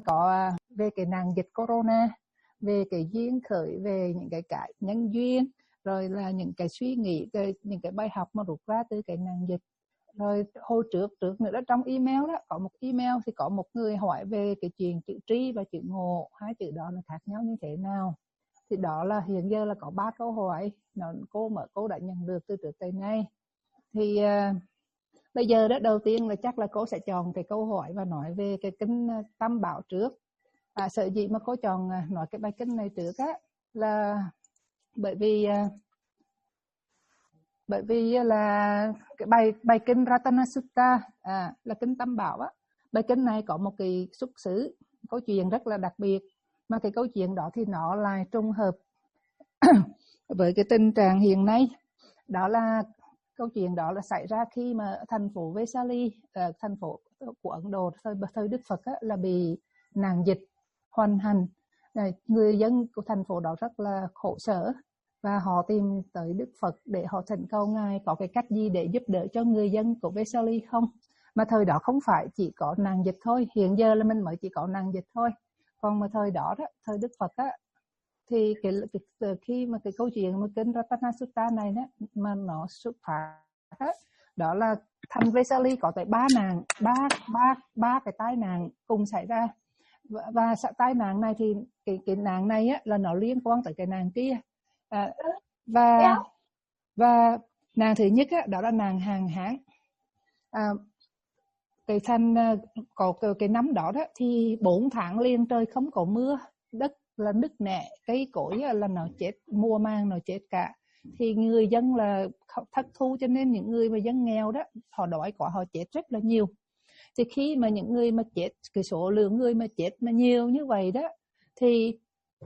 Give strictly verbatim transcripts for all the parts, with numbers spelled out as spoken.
có về cái nạn dịch corona, về cái duyên khởi, về những cái cái nhân duyên, rồi là những cái suy nghĩ, cái, những cái bài học mà rút ra từ cái nạn dịch. Rồi hồi trước trước nữa đó, trong email đó có một email thì có một người hỏi về cái chuyện chữ tri và chữ ngộ, hai chữ đó là khác nhau như thế nào. Thì đó là hiện giờ là có ba câu hỏi nó cô mà cô đã nhận được từ trước tới nay. Thì uh, bây giờ đó đầu tiên là chắc là cô sẽ chọn cái câu hỏi và nói về cái kinh Tam Bảo trước. À, sở dĩ mà cô chọn nói cái bài kinh này trước á là bởi vì uh, bởi vì là cái bài bài kinh Ratana Sutta à, là kinh Tam Bảo á. Bài kinh này có một cái xuất xứ, câu chuyện rất là đặc biệt, mà cái câu chuyện đó thì nó lại trùng hợp với cái tình trạng hiện nay. Đó là câu chuyện đó là xảy ra khi mà thành phố Vesali, uh, thành phố của Ấn Độ thời, thời Đức Phật á, là bị nạn dịch hoành hành. Người dân của thành phố đó rất là khổ sở và họ tìm tới Đức Phật để họ thỉnh cầu Ngài có cái cách gì để giúp đỡ cho người dân của Vesali không. Mà thời đó không phải chỉ có nạn dịch thôi, hiện giờ là mình mới chỉ có nạn dịch thôi. Còn mà thời đó đó, thời Đức Phật á, thì cái, cái khi mà cái câu chuyện mà kinh Ratana Sutta này đó mà nó xuất phát đó, đó là thành Vesali có tới ba nạn, ba ba ba cái tai nạn cùng xảy ra. Và, và tai nạn này thì cái cái nạn này á là nó liên quan tới cái nạn kia. À, và và nạn thứ nhất á, đó là nạn hạn hán. À, cái thành có cái, cái năm đó đó thì bốn tháng liền trời không có mưa, đất là nứt nẻ, cây cối là nó chết, mùa màng nó chết cả. Thì người dân là thất thu, cho nên những người mà dân nghèo đó họ đói quá, họ chết rất là nhiều. Thì khi mà những người mà chết, cái số lượng người mà chết mà nhiều như vậy đó thì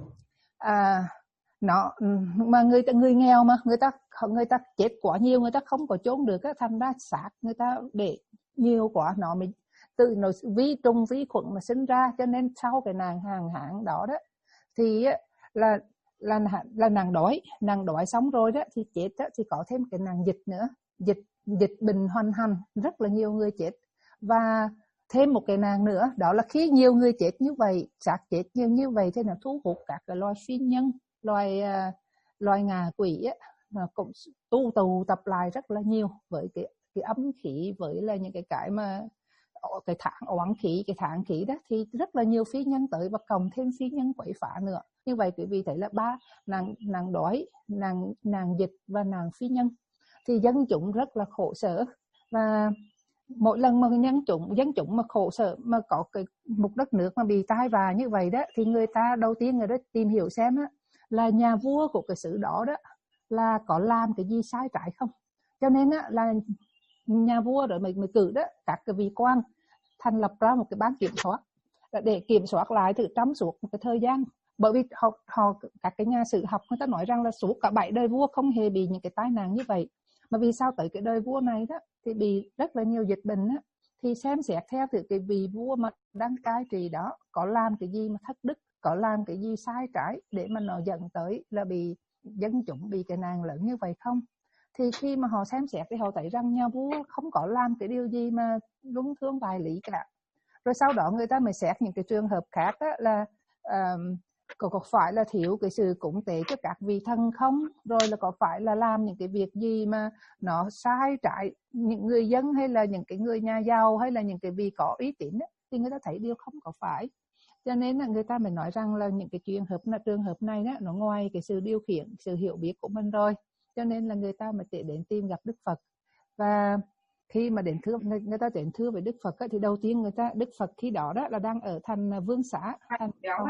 à, nó mà người người nghèo mà người ta người ta chết quá nhiều, người ta không có chôn được á, thành ra xác người ta để nhiều quá, nó mình từ nó vi trùng vi khuẩn mà sinh ra. Cho nên sau cái nạn hạn hán đó đó thì là là là nạn đói, nạn đói xong rồi đó thì chết đó, thì có thêm cái nạn dịch nữa, dịch dịch bệnh hoành hành, rất là nhiều người chết. Và thêm một cái nạn nữa, đó là khi nhiều người chết như vậy, xác chết nhiều như vậy thì nó thu hút các cái loài phi nhân, loài uh, loài ngạ quỷ á, nó cũng tu tụ tập lại rất là nhiều với cái cái âm khí, với là những cái cái mà cái thạng oán khí, cái thạng khí đó, thì rất là nhiều phi nhân tới và cộng thêm phi nhân quậy phá nữa. Như vậy quý vị thấy là ba nạn nạn đói, nạn nạn dịch và nạn phi nhân, thì dân chúng rất là khổ sở. Và mỗi lần mà nhân chúng dân chúng mà khổ sở, mà có cái một đất nước mà bị tai vạ như vậy đó, thì người ta đầu tiên người đó tìm hiểu xem á, là nhà vua của cái xứ đó đó là có làm cái gì sai trái không. Cho nên á, là nhà vua rồi mới, mới cử đó các cái vị quan thành lập ra một cái ban kiểm soát để kiểm soát lại thử trong suốt một cái thời gian. Bởi vì họ, họ các cái nhà sử học người ta nói rằng là suốt cả bảy đời vua không hề bị những cái tai nạn như vậy, mà vì sao tới cái đời vua này đó thì bị rất là nhiều dịch bệnh á. Thì xem xét theo từ cái vị vua mà đang cai trị đó có làm cái gì mà thất đức, có làm cái gì sai trái để mà nó dẫn tới là bị dân chúng bị cái nạn lớn như vậy không. Thì khi mà họ xem xét thì họ thấy rằng nhà vua không có làm cái điều gì mà đúng thương tài lý cả. Rồi sau đó người ta mới xét những cái trường hợp khác á, là uh, có, có phải là thiếu cái sự cúng tế cho các vị thần không, rồi là có phải là làm những cái việc gì mà nó sai trái những người dân hay là những cái người nhà giàu hay là những cái vị có uy tín á, thì người ta thấy điều không có phải. Cho nên là người ta mới nói rằng là những cái trường hợp là trường hợp này đó, nó ngoài cái sự điều khiển, sự hiểu biết của mình rồi. Cho nên là người ta mới đến tìm gặp Đức Phật. Và khi mà đến thưa người ta đến thưa với Đức Phật ấy, thì đầu tiên người ta Đức Phật khi đó đó là đang ở thành Vương Xá, thành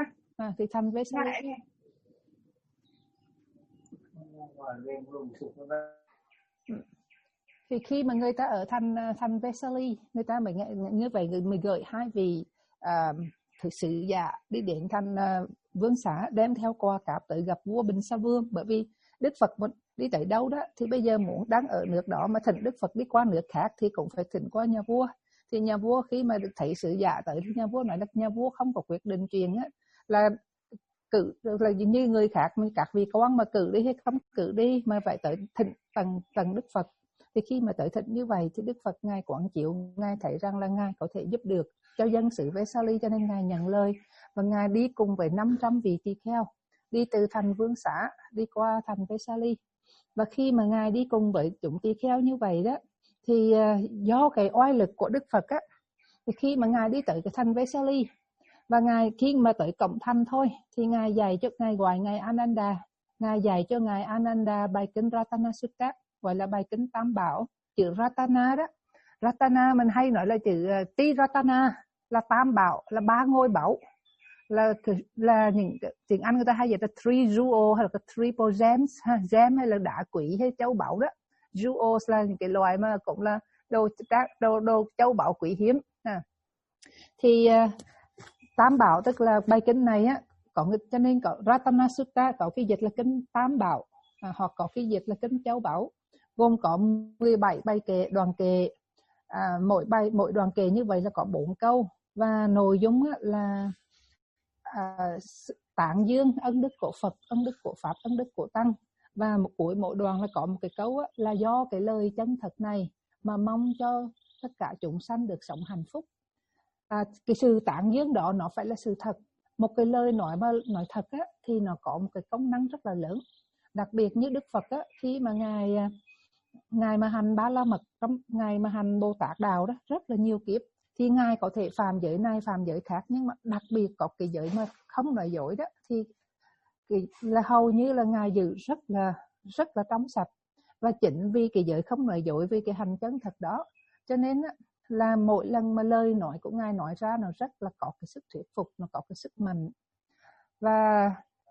à, thì thành Vesali. Thì khi mà người ta ở thành thành Vesali, người ta mới như vậy người mới gửi hai vị uh, thực sự giả đi đến thành uh, Vương Xá, đem theo quà cáp tới gặp vua Bình Sa Vương. Bởi vì Đức Phật đi tới đâu đó thì bây giờ muốn đang ở nước đó mà thỉnh Đức Phật đi qua nước khác thì cũng phải thỉnh qua nhà vua. Thì nhà vua khi mà được thấy sứ giả tới thì nhà vua nói là nhà vua không có quyết định chuyện á, là cử là như người khác, các vị quan mà cử đi hay không cử đi mà phải tới thỉnh tầng tầng Đức Phật. Thì khi mà tới thịnh như vậy thì Đức Phật Ngài quán chiếu, Ngài thấy rằng là Ngài có thể giúp được cho dân xứ Vesali, cho nên Ngài nhận lời và Ngài đi cùng với năm trăm vị tỳ kheo, đi từ thành Vương Xá đi qua thành Vesali. Và khi mà Ngài đi cùng với chúng tỳ kheo như vậy đó, thì do cái oai lực của Đức Phật á, thì khi mà Ngài đi tới cái thành Vesali, và Ngài khi mà tới cổng thành thôi, thì Ngài dạy cho Ngài gọi Ngài Ananda, Ngài dạy cho Ngài Ananda bài kinh Ratana Sutta, gọi là bài kinh Tam Bảo. Chữ Ratana đó, Ratana mình hay nói là chữ Ti Ratana, là Tam Bảo, là ba ngôi bảo, là là những tiếng Anh người ta hay dịch là three jewels hay là triple gems, ha, gem hay là đá quý hay châu báu đó. Jewels là những cái loại mà cũng là đồ đồ đồ châu báu quý hiếm. Ha. Thì uh, Tam Bảo tức là bài kinh này á, có cho nên có Ratana Sutta, có cái dịch là kinh Tam Bảo, à, hoặc có cái dịch là kinh châu báu, gồm có mười bảy bài kệ, đoàn kệ, à, mỗi bài mỗi đoàn kệ như vậy là có bốn câu, và nội dung á, là à, tán dương ân đức của Phật, ân đức của Pháp, ân đức của Tăng, và một cuối mỗi đoàn là có một cái câu á, là do cái lời chân thật này mà mong cho tất cả chúng sanh được sống hạnh phúc. À, cái sự tán dương đó nó phải là sự thật. Một cái lời nói mà nói thật á, thì nó có một cái công năng rất là lớn. Đặc biệt như Đức Phật á, khi mà ngài ngài mà hành Ba La Mật, trong ngài mà hành Bồ Tát đạo đó rất là nhiều kiếp, thì ngài có thể phạm giới này phạm giới khác, nhưng mà đặc biệt có cái giới mà không nói dối đó thì cái, là hầu như là ngài giữ rất là rất là trong sạch. Và chính vì cái giới không nói dối, vì cái hành chân thật đó, cho nên á, là mỗi lần mà lời nói của ngài nói ra nó rất là có cái sức thuyết phục, nó có cái sức mạnh. Và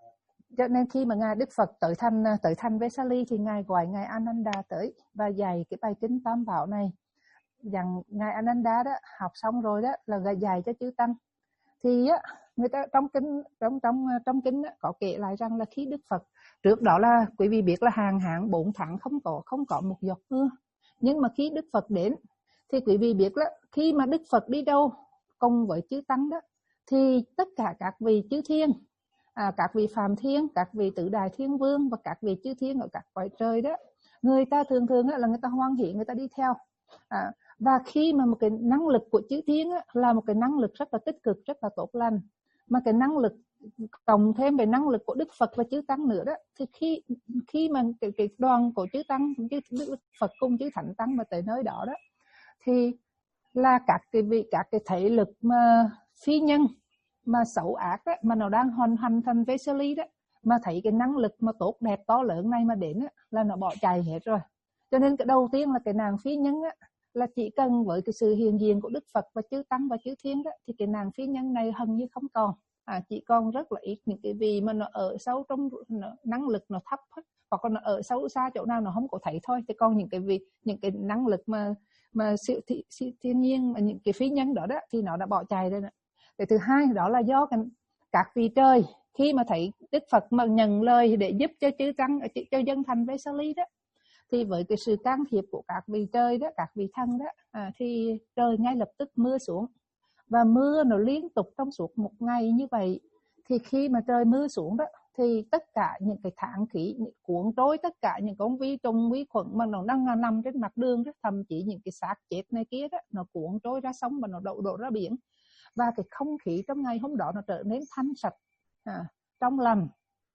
cho nên khi mà ngài Đức Phật tới thành tới thành Vesali thì ngài gọi ngài Ananda tới và dạy cái bài kinh Tam Bảo này. Rằng ngài Ananda đó học xong rồi đó là dạy cho chư tăng. Thì á, người ta trong kinh trong trong trong kinh á, có kể lại rằng là khi Đức Phật trước đó là quý vị biết là hàng hạn bốn tháng không có không có một giọt mưa, nhưng mà khi Đức Phật đến thì quý vị biết là khi mà Đức Phật đi đâu cùng với chư tăng đó, thì tất cả các vị chư thiên, à, các vị phàm thiên, các vị tứ đại thiên vương và các vị chư thiên ở các cõi trời đó, người ta thường thường là người ta hoan hỷ, người ta đi theo. À, và khi mà một cái năng lực của chư thiên á, là một cái năng lực rất là tích cực, rất là tốt lành, mà cái năng lực cộng thêm về năng lực của Đức Phật và chư tăng nữa đó, thì khi khi mà cái, cái đoàn của chư tăng, chư Đức Phật cùng chư thánh tăng mà tới nơi đó đó, thì là các cái vị các cái thể lực mà phi nhân mà xấu ác đó, mà nó đang hoàn hành thành Vesali đó, mà thấy cái năng lực mà tốt đẹp to lớn này mà đến đó, là nó bỏ chạy hết rồi. Cho nên cái đầu tiên là cái nàng phi nhân á, là chỉ cần với cái sự hiện diện của Đức Phật và chư tăng và chư thiên đó, thì cái nàng phi nhân này hầu như không còn, à, chỉ còn rất là ít những cái vị mà nó ở sâu trong nó, năng lực nó thấp hết, hoặc là nó ở sâu xa chỗ nào nó không có thấy thôi. Thì còn những cái vị những cái năng lực mà mà siêu, thị, siêu thiên nhiên mà những cái phi nhân đó đó thì nó đã bỏ chạy rồi đó. Cái thứ hai đó là do cái, các vị trời khi mà thấy Đức Phật mà nhận lời để giúp cho chư tăng cho dân thành Vesali đó, thì với cái sự can thiệp của các vị trời đó, các vị thần đó, à, thì trời ngay lập tức mưa xuống, và mưa nó liên tục trong suốt một ngày như vậy. Thì khi mà trời mưa xuống đó, thì tất cả những cái thản khí cuốn trôi tất cả những con vi trùng vi khuẩn mà nó đang nằm trên mặt đường đó, thậm chí những cái xác chết này kia đó, nó cuốn trôi ra sông và nó đổ đổ ra biển. Và cái không khí trong ngày hôm đó nó trở nên thanh sạch, à, trong lành.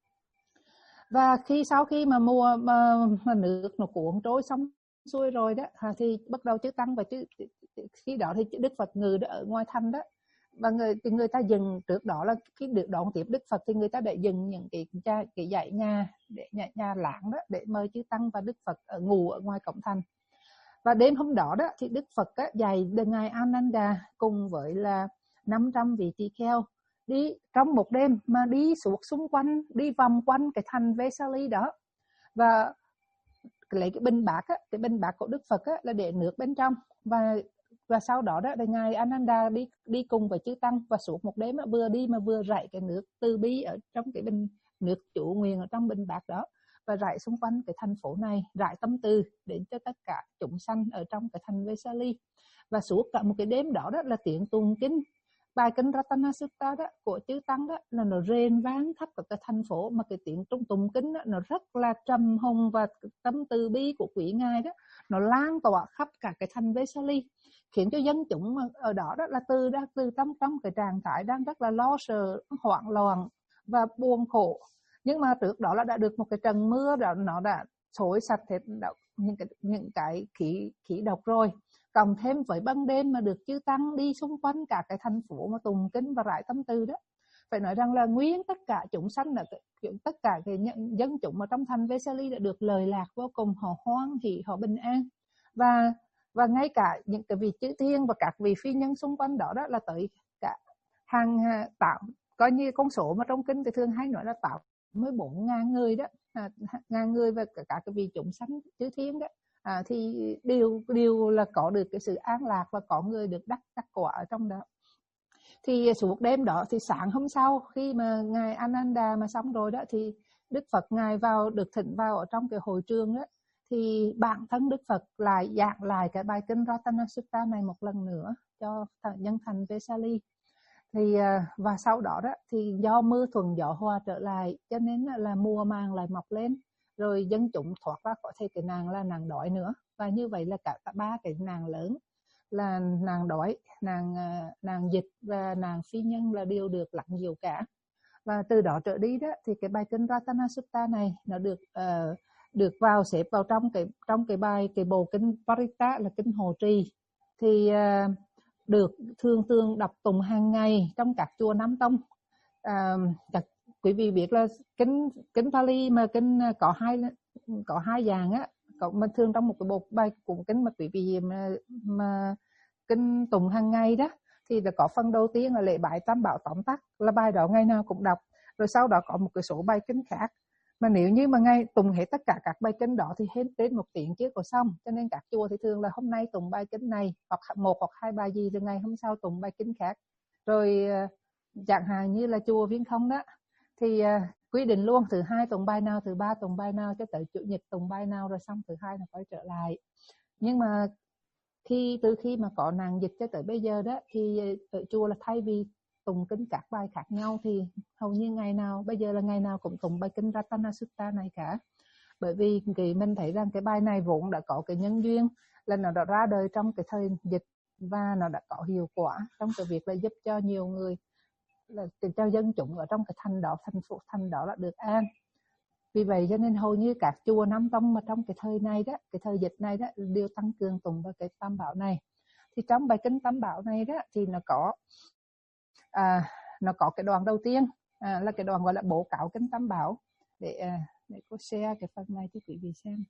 Và khi sau khi mà mùa mà, mà nước nó cuốn trôi xong xuôi rồi đó, à, thì bắt đầu chư tăng và chư khi đó thì Đức Phật ngự ở ngoài thành đó, và người người ta dừng trước đó là khi được đón tiếp Đức Phật thì người ta để dừng những cái cái, cái dãy nhà để nhà, nhà láng đó để mời chư tăng và Đức Phật ở ngủ ở ngoài cổng thành. Và đêm hôm đó đó thì Đức Phật á, dạy ngài Ananda cùng với là năm trăm vị tỳ kheo đi trong một đêm mà đi suốt xung quanh, đi vòng quanh cái thành Vesali đó, và lấy cái bình bát á, cái bình bát của Đức Phật á, là để nước bên trong, và và sau đó đó ngài Ananda đi đi cùng với chư tăng, và suốt một đêm á, vừa đi mà vừa rải cái nước từ bi ở trong cái bình nước chủ nguyện ở trong bình bát đó, và rải xung quanh cái thành phố này, rải tâm từ đến cho tất cả chúng sanh ở trong cái thành Vesali. Và suốt cả một cái đêm đó đó là tiếng tụng kinh bài kinh Ratana Sutta đó của chư tăng đó là nó rền vang khắp cả cái thành phố, mà cái tiếng trong tụng kinh đó, nó rất là trầm hùng, và tâm từ bi của quý ngài đó nó lan tỏa khắp cả cái thành Vesali, khiến cho dân chúng ở đó đó là từ đó từ trong trong cái trạng thái đang rất là lo sợ, hoảng loạn và buồn khổ. Nhưng mà trước đó là đã được một cái trận mưa đó, nó đã xối sạch hết những cái những cái khí khí độc rồi, cộng thêm với ban đêm mà được chư tăng đi xung quanh cả cái thành phố mà tụng kinh và rải tâm từ đó, phải nói rằng là nguyên tất cả chúng sanh, là tất cả cái dân chúng ở trong thành Vesali đã được lời lạc vô cùng, họ hoan hỷ, họ bình an. Và và ngay cả những cái vị chư thiên và các vị phi nhân xung quanh đó đó là tới cả hàng tạo, coi như con số mà trong kinh thì thường hay nói là tạo mới bốn ngàn người đó, à, ngàn người và cả, cả cái vị chúng sanh chư thiên đó, à, thì đều đều là có được cái sự an lạc và có người được đắc đắc quả ở trong đó. Thì suốt đêm đó thì sáng hôm sau khi mà ngài Ananda mà xong rồi đó, thì Đức Phật ngài vào được thỉnh vào ở trong cái hội trường đó, thì bản thân Đức Phật lại giảng lại cái bài kinh Ratana Sutta này một lần nữa cho nhân thành Vesali. Thì và sau đó đó thì do mưa thuận gió hòa trở lại, cho nên là mùa màng lại mọc lên, rồi dân chúng thoát ra khỏi thể cái nàng là nàng đói nữa. Và như vậy là cả ba cái nàng lớn là nàng đói, nàng nàng dịch và nàng phi nhân là đều được lặng dịu cả. Và từ đó trở đi đó thì cái bài kinh Ratana Sutta này nó được uh, được vào xếp vào trong cái trong cái bài cái bộ kinh Parita là kinh Hộ Trì, thì uh, được thường thường đọc tụng hàng ngày trong các chùa Nam Tông. À, các quý vị biết là kinh kinh Pali mà kinh có hai có hai dạng á, có mà thường trong một cái bộ bài của kinh mà quý vị mà, mà kinh tụng hàng ngày đó, thì là có phần đầu tiên là lễ bái tam bảo tóm tắt, là bài đó ngày nào cũng đọc, rồi sau đó có một cái số bài kinh khác. Mà nếu như mà ngày tụng hết tất cả các bài kinh đó thì hết đến một tiếng trước có xong, cho nên các chùa thì thường là hôm nay tụng bài kinh này hoặc một hoặc hai bài gì, rồi ngày hôm sau tụng bài kinh khác. Rồi chẳng hạn như là chùa Viên Không đó thì uh, quy định luôn thứ hai tụng bài nào, thứ ba tụng bài nào, cho tới chủ nhật tụng bài nào, rồi xong thứ hai là quay trở lại. Nhưng mà khi từ khi mà có nàng dịch cho tới bây giờ đó, thì ở chùa là thay vì tụng kinh các bài khác nhau thì hầu như ngày nào bây giờ là ngày nào cũng tụng bài kinh Ratana Sutta này cả. Bởi vì cái mình thấy rằng cái bài này vốn đã có cái nhân duyên là nó đã ra đời trong cái thời dịch, và nó đã có hiệu quả trong cái việc là giúp cho nhiều người, là cho dân chúng ở trong cái thành đó, thành phố thành đó là được an. Vì vậy cho nên hầu như các chùa Nam Tông mà trong cái thời này đó, cái thời dịch này đó, đều tăng cường tụng vào cái tam bảo này. Thì trong bài kinh tam bảo này đó thì nó có à, nó có cái đoạn đầu tiên à, là cái đoạn gọi là bố cáo kinh tam bảo. Để à, để cô share cái phần này cho quý vị xem.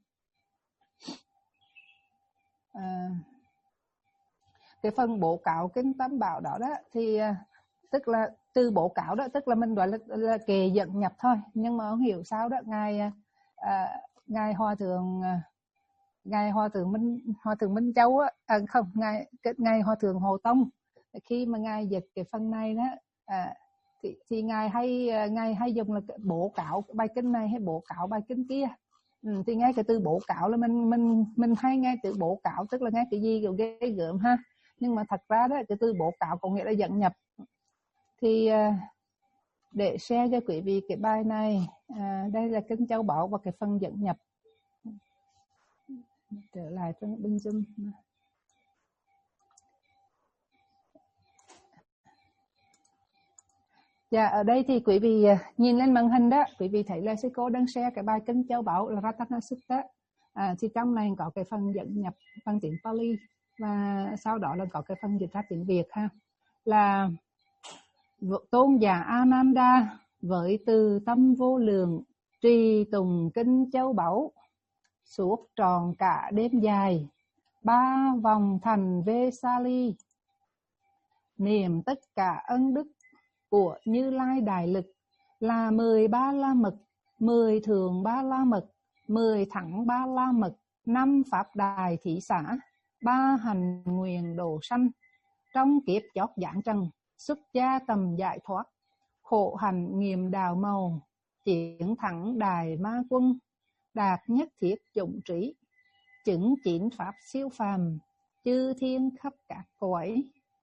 À, cái phần bố cáo kinh tam bảo đó đó thì à, tức là từ bố cáo đó, tức là mình gọi là, là kệ dẫn nhập thôi, nhưng mà không hiểu sao đó ngài à, ngài hòa thượng ngài hòa thượng minh hòa thượng Minh Châu á, à, không ngài ngài hòa thượng Hồ Tông, khi mà ngài dịch cái phần này đó à, thì thì ngài hay ngài hay dùng là bố cáo bài kinh này hay bố cáo bài kinh kia. Ừ, thì ngay cái từ bố cáo là mình mình mình hay nghe từ bố cáo, tức là nghe cái gì kiểu ghê gớm ha, nhưng mà thật ra đó cái từ bố cáo có nghĩa là dẫn nhập. Thì để share cho quý vị cái bài này, à, đây là kinh Châu Bảo và cái phần dẫn nhập. Trở lại trong bên Zoom. Dạ, ở đây thì quý vị nhìn lên màn hình đó, quý vị thấy là sư cô đang share cái bài kinh Châu Bảo là Ratana Sutta. À, thì trong này có cái phần dẫn nhập bằng tiếng Pali, và sau đó là có cái phần dịch ra tiếng Việt ha. Là tôn giả Ananda với từ tâm vô lượng trì tùng kinh Châu Bảo suốt tròn cả đêm dài, ba vòng thành Vesali, niệm tất cả ân đức của Như Lai Đại Lực là mười ba la mật, mười thường ba la mật, mười thẳng ba la mật, năm pháp đài thị xã, ba hành nguyện độ sanh, trong kiếp chót giảng trần, xuất gia tầm giải thoát, khổ hành nghiệm đào màu, chiến thẳng đài ma quân, đạt nhất thiết dụng trí, chứng chín pháp siêu phàm, chư thiên khắp các cõi,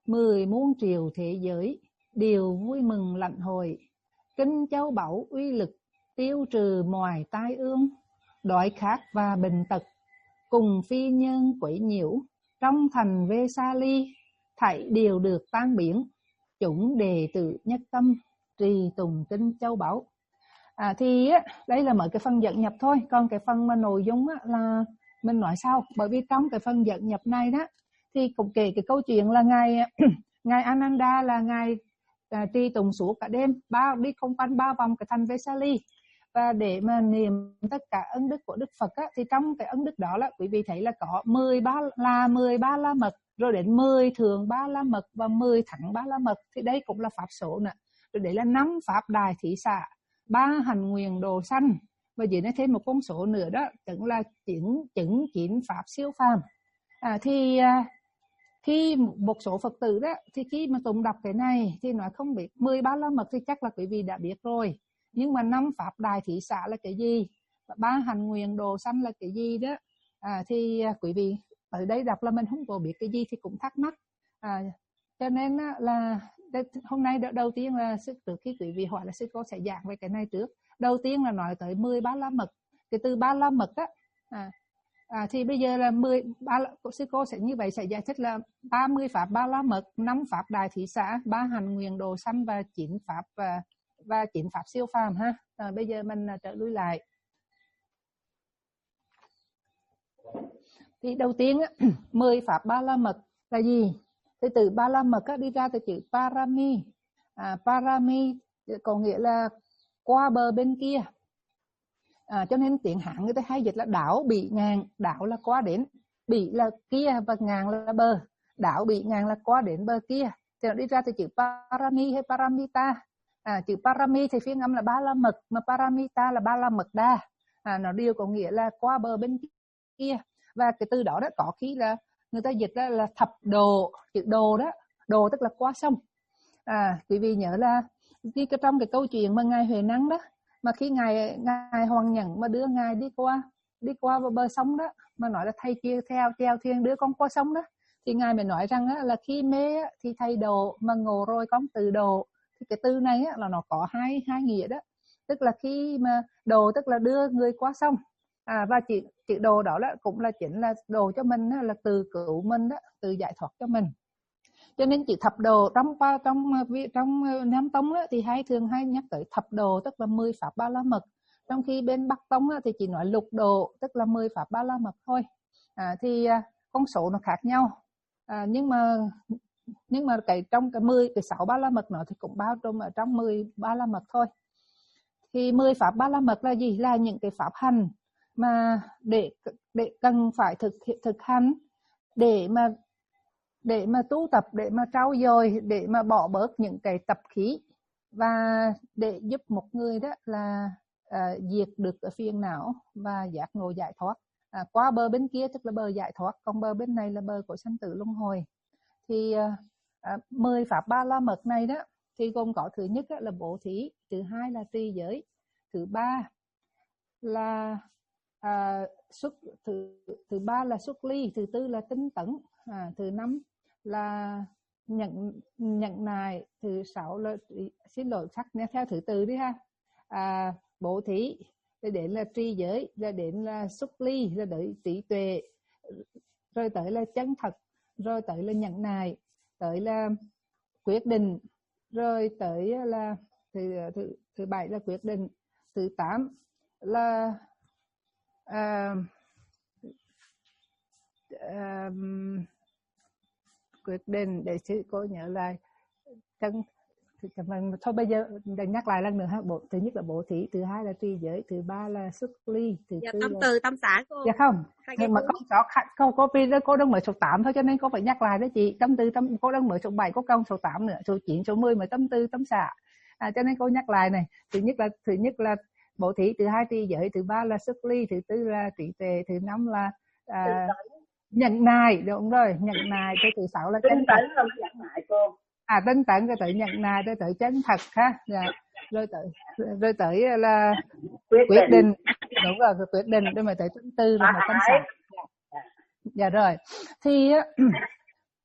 mười muôn triều thế giới đều vui mừng lạnh hồi. Kinh châu báu uy lực tiêu trừ mọi tai ương, đói khát và bệnh tật cùng phi nhân quấy nhiễu. Trong thành Vesali thảy đều được tan biến, chúng đệ tử nhất tâm trì tùng kinh châu báu. À, thì á, đây là mọi cái phần dẫn nhập thôi, còn cái phần mà nội dung á, là mình nói sau. Bởi vì trong cái phần dẫn nhập này đó thì cũng kể cái câu chuyện là ngài ngài Ananda là ngài à, trì tùng suốt cả đêm, ba đi không quanh ba vòng cái thành Vesali, và để mà niệm tất cả ân đức của Đức Phật á, thì trong cái ân đức đó là quý vị thấy là có mười ba là mười ba la mật, rồi đến mười thường ba la mật và mười thắng ba la mật, thì đây cũng là pháp số nữa. Rồi đấy là năm pháp đại thí xả, ba hành nguyện đồ sanh, và dưới đây thêm một con số nữa đó, tức là chứng chứng chín pháp siêu phàm. À, thì khi một số Phật tử đó thì khi mà tụng đọc cái này thì nói không biết mười ba la mật thì chắc là quý vị đã biết rồi, nhưng mà năm pháp đại thí xả là cái gì, ba hành nguyện đồ sanh là cái gì đó, à, thì quý vị ở đây đọc là mình không có biết cái gì thì cũng thắc mắc. À, cho nên là hôm nay đầu tiên là trước khi quý vị hỏi là sư cô sẽ giảng về cái này trước. Đầu tiên là nói tới mười ba la mật. Cái từ ba la mật á, à, à, thì bây giờ là mười ba, sư cô sẽ như vậy sẽ giải thích là ba mươi pháp ba la mật, năm pháp đại thí xả, ba hành nguyện đồ sanh và chín pháp và và chín pháp siêu phàm ha. Rồi bây giờ mình trở lui lại. Thì đầu tiên á, mười pháp ba la mật là gì? Thì từ ba la mật á, đi ra từ chữ parami. À, parami có nghĩa là qua bờ bên kia. À, cho nên tiếng Hán người ta hay dịch là đảo bị ngàn. Đảo là qua đến, bị là kia và ngàn là bờ. Đảo bị ngàn là qua đến bờ kia. Thì nó đi ra từ chữ parami hay paramita. À, chữ parami thì phiên âm là ba la mật, mà paramita là ba la mật đa. À, nó đều có nghĩa là qua bờ bên kia. Và cái từ đó đó có khi là người ta dịch ra là thập đồ, chữ đồ đó, đồ tức là qua sông. À, quý vị nhớ là đi trong cái câu chuyện mà ngài Huệ Năng đó, mà khi ngài ngài Hoàng Nhẫn mà đưa ngài đi qua đi qua bờ sông đó, mà nói là thầy kia theo chèo thuyền đưa con qua sông đó, thì ngài mới nói rằng á, là khi mê á, thì thầy đồ, mà ngộ rồi con từ đồ. Thì cái từ này á, là nó có hai hai nghĩa đó, tức là khi mà đồ tức là đưa người qua sông. À, và chữ, chữ đồ đó là cũng là chính là đồ cho mình đó, là từ cứu mình đó, từ giải thoát cho mình. Cho nên chữ thập đồ trong trong trong, trong Nam Tông đó, thì hay thường hay nhắc tới thập đồ tức là mười pháp ba la mật. Trong khi bên Bắc Tông đó, thì chỉ nói lục đồ tức là mười pháp ba la mật thôi. À, thì con số nó khác nhau. À, nhưng mà nhưng mà cái trong cái mười cái sáu ba la mật nó thì cũng bao trùm ở trong mười ba la mật thôi. Thì mười pháp ba la mật là gì? Là những cái pháp hành mà để để cần phải thực thực hành để mà để mà tu tập, để mà trau dồi, để mà bỏ bớt những cái tập khí, và để giúp một người đó là à, diệt được cái phiền não và giác ngộ giải thoát. À, qua bờ bên kia tức là bờ giải thoát, còn bờ bên này là bờ của sanh tử luân hồi. Thì à, mười pháp ba la mật này đó thì gồm có thứ nhất là bố thí, thứ hai là trì giới, thứ ba là à, xuất thứ thứ ba là xuất ly, thứ tư là tinh tấn, à, thứ năm là nhận nhận nài, thứ sáu là xin lỗi sắc theo thứ tự đi ha. À, bố thí, rồi đến là trì giới, rồi đến là xuất ly, rồi đến trí tuệ, rồi tới là chân thật, rồi tới là nhận nài, tới là quyết định, rồi tới là thứ thứ thứ bảy là quyết định, thứ tám là à, à, quyết định để sư cô nhớ lại chân. Thôi bây giờ đừng nhắc lại lần nữa ha. Bộ thứ nhất là bố thí, thứ hai là trì giới, thứ ba là xuất ly, thứ dạ, tư tâm là từ tâm xã cô. dạ không, nhưng mà con chó cô cô pin đó cô đang mở số tám thôi, cho nên cô phải nhắc lại đó chị. Tâm từ tâm cô đang mở số bảy, có công số tám nữa, số chín, số mười mà tâm từ tâm xã. À, cho nên cô nhắc lại này. Thứ nhất là thứ nhất là bố thí, thứ hai trì giới, thứ ba là xuất ly, thứ tư là trí tuệ, thứ năm là à, nhận nài, đúng rồi, nhận nài, thứ thứ sáu là chân thật. À, tinh tấn, rồi tới nhận nài, rồi tới chân thật ha. Dạ. Rồi tới rồi tới là quyết, quyết định. định. Đúng rồi, rồi quyết định, rồi mới tới tâm tư, rồi mới tâm xã. Dạ. Dạ rồi. Thì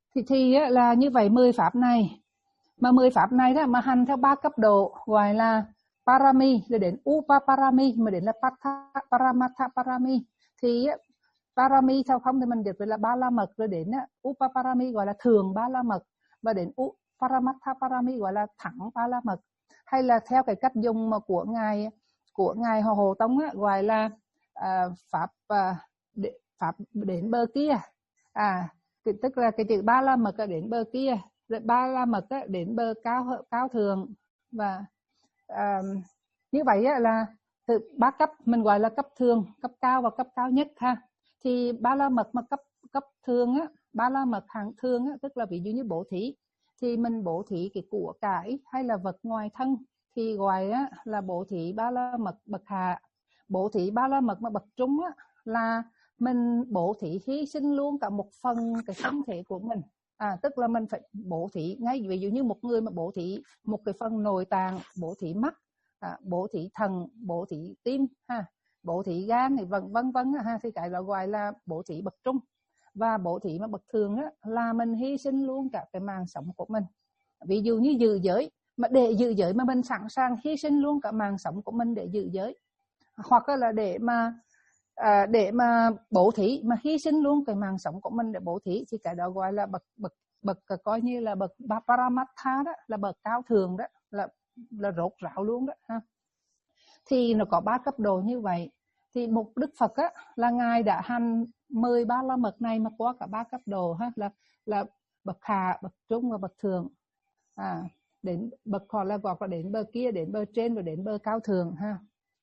thì thì là như vậy mười pháp này, mà mười pháp này đó mà hành theo ba cấp độ gọi là parami, rồi đến upaparami, mà đến là patha, paramatha parami. Thì parami theo không thì mình dịch là ba la mật, rồi đến upaparami gọi là thường ba la mật, và đến paramatha parami gọi là thẳng ba la mật. Hay là theo cái cách dùng mà của ngài của ngài Hồ Hồ Tông á, gọi là à, pháp à, để, pháp đến bờ kia, à tức là cái chữ ba la mật đến bờ kia, rồi ba la mật đến bờ cao cao thường. Và à, như vậy là từ ba cấp mình gọi là cấp thường, cấp cao và cấp cao nhất ha. Thì ba la mật mà cấp cấp thường á, ba la mật hạng thường á, tức là ví dụ như bố thí, thì mình bố thí cái của cải hay là vật ngoài thân thì gọi á, là bố thí ba la mật bậc hạ. Bố thí ba la mật mà bậc trung á, là mình bố thí hy sinh luôn cả một phần cái thân thể của mình. À, tức là mình phải bố thí ngay, ví dụ như một người mà bố thí một cái phần nội tạng, bố thí mắt, à, bố thí thần, bố thí tim ha, bố thí gan thì vân vân vân ha, thì cái đó gọi là bố thí bậc trung. Và bố thí mà bậc thường á, là mình hy sinh luôn cả cái mạng sống của mình. Ví dụ như giữ giới, mà để giữ giới mà mình sẵn sàng hy sinh luôn cả mạng sống của mình để giữ giới, hoặc là để mà à, để mà bố thí mà hy sinh luôn cái mạng sống của mình để bố thí, thì cái đó gọi là bậc bậc bậc coi như là bậc paramatha đó, là bậc cao thường đó, là là rốt ráo luôn đó ha. Thì nó có ba cấp độ như vậy. Thì một Đức Phật á, là ngài đã hành mười ba la mật này mà qua cả ba cấp độ ha, là là bậc hạ, bậc trung và bậc thường. À, đến bậc họ là gọi là đến bờ kia, đến bờ trên và đến bờ cao thường ha.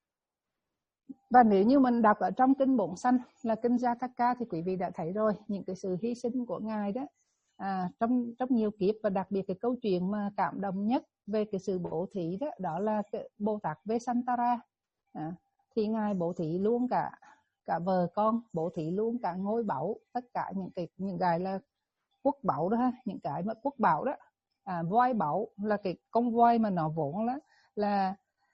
Và nếu như mình đọc ở trong kinh Bổn Sanh là kinh Jataka thì quý vị đã thấy rồi, những cái sự hy sinh của ngài đó à, trong trong nhiều kiếp, và đặc biệt cái câu chuyện mà cảm động nhất về cái sự bố thí đó, đó là cái Bồ Tát Vesantara. À, thì ngài bố thí luôn cả cả vợ con, bố thí luôn cả ngôi báu, tất cả những cái những cái là quốc báu đó ha, những cái mà quốc bảo đó, à, voi báu là cái con voi mà nó vốn là là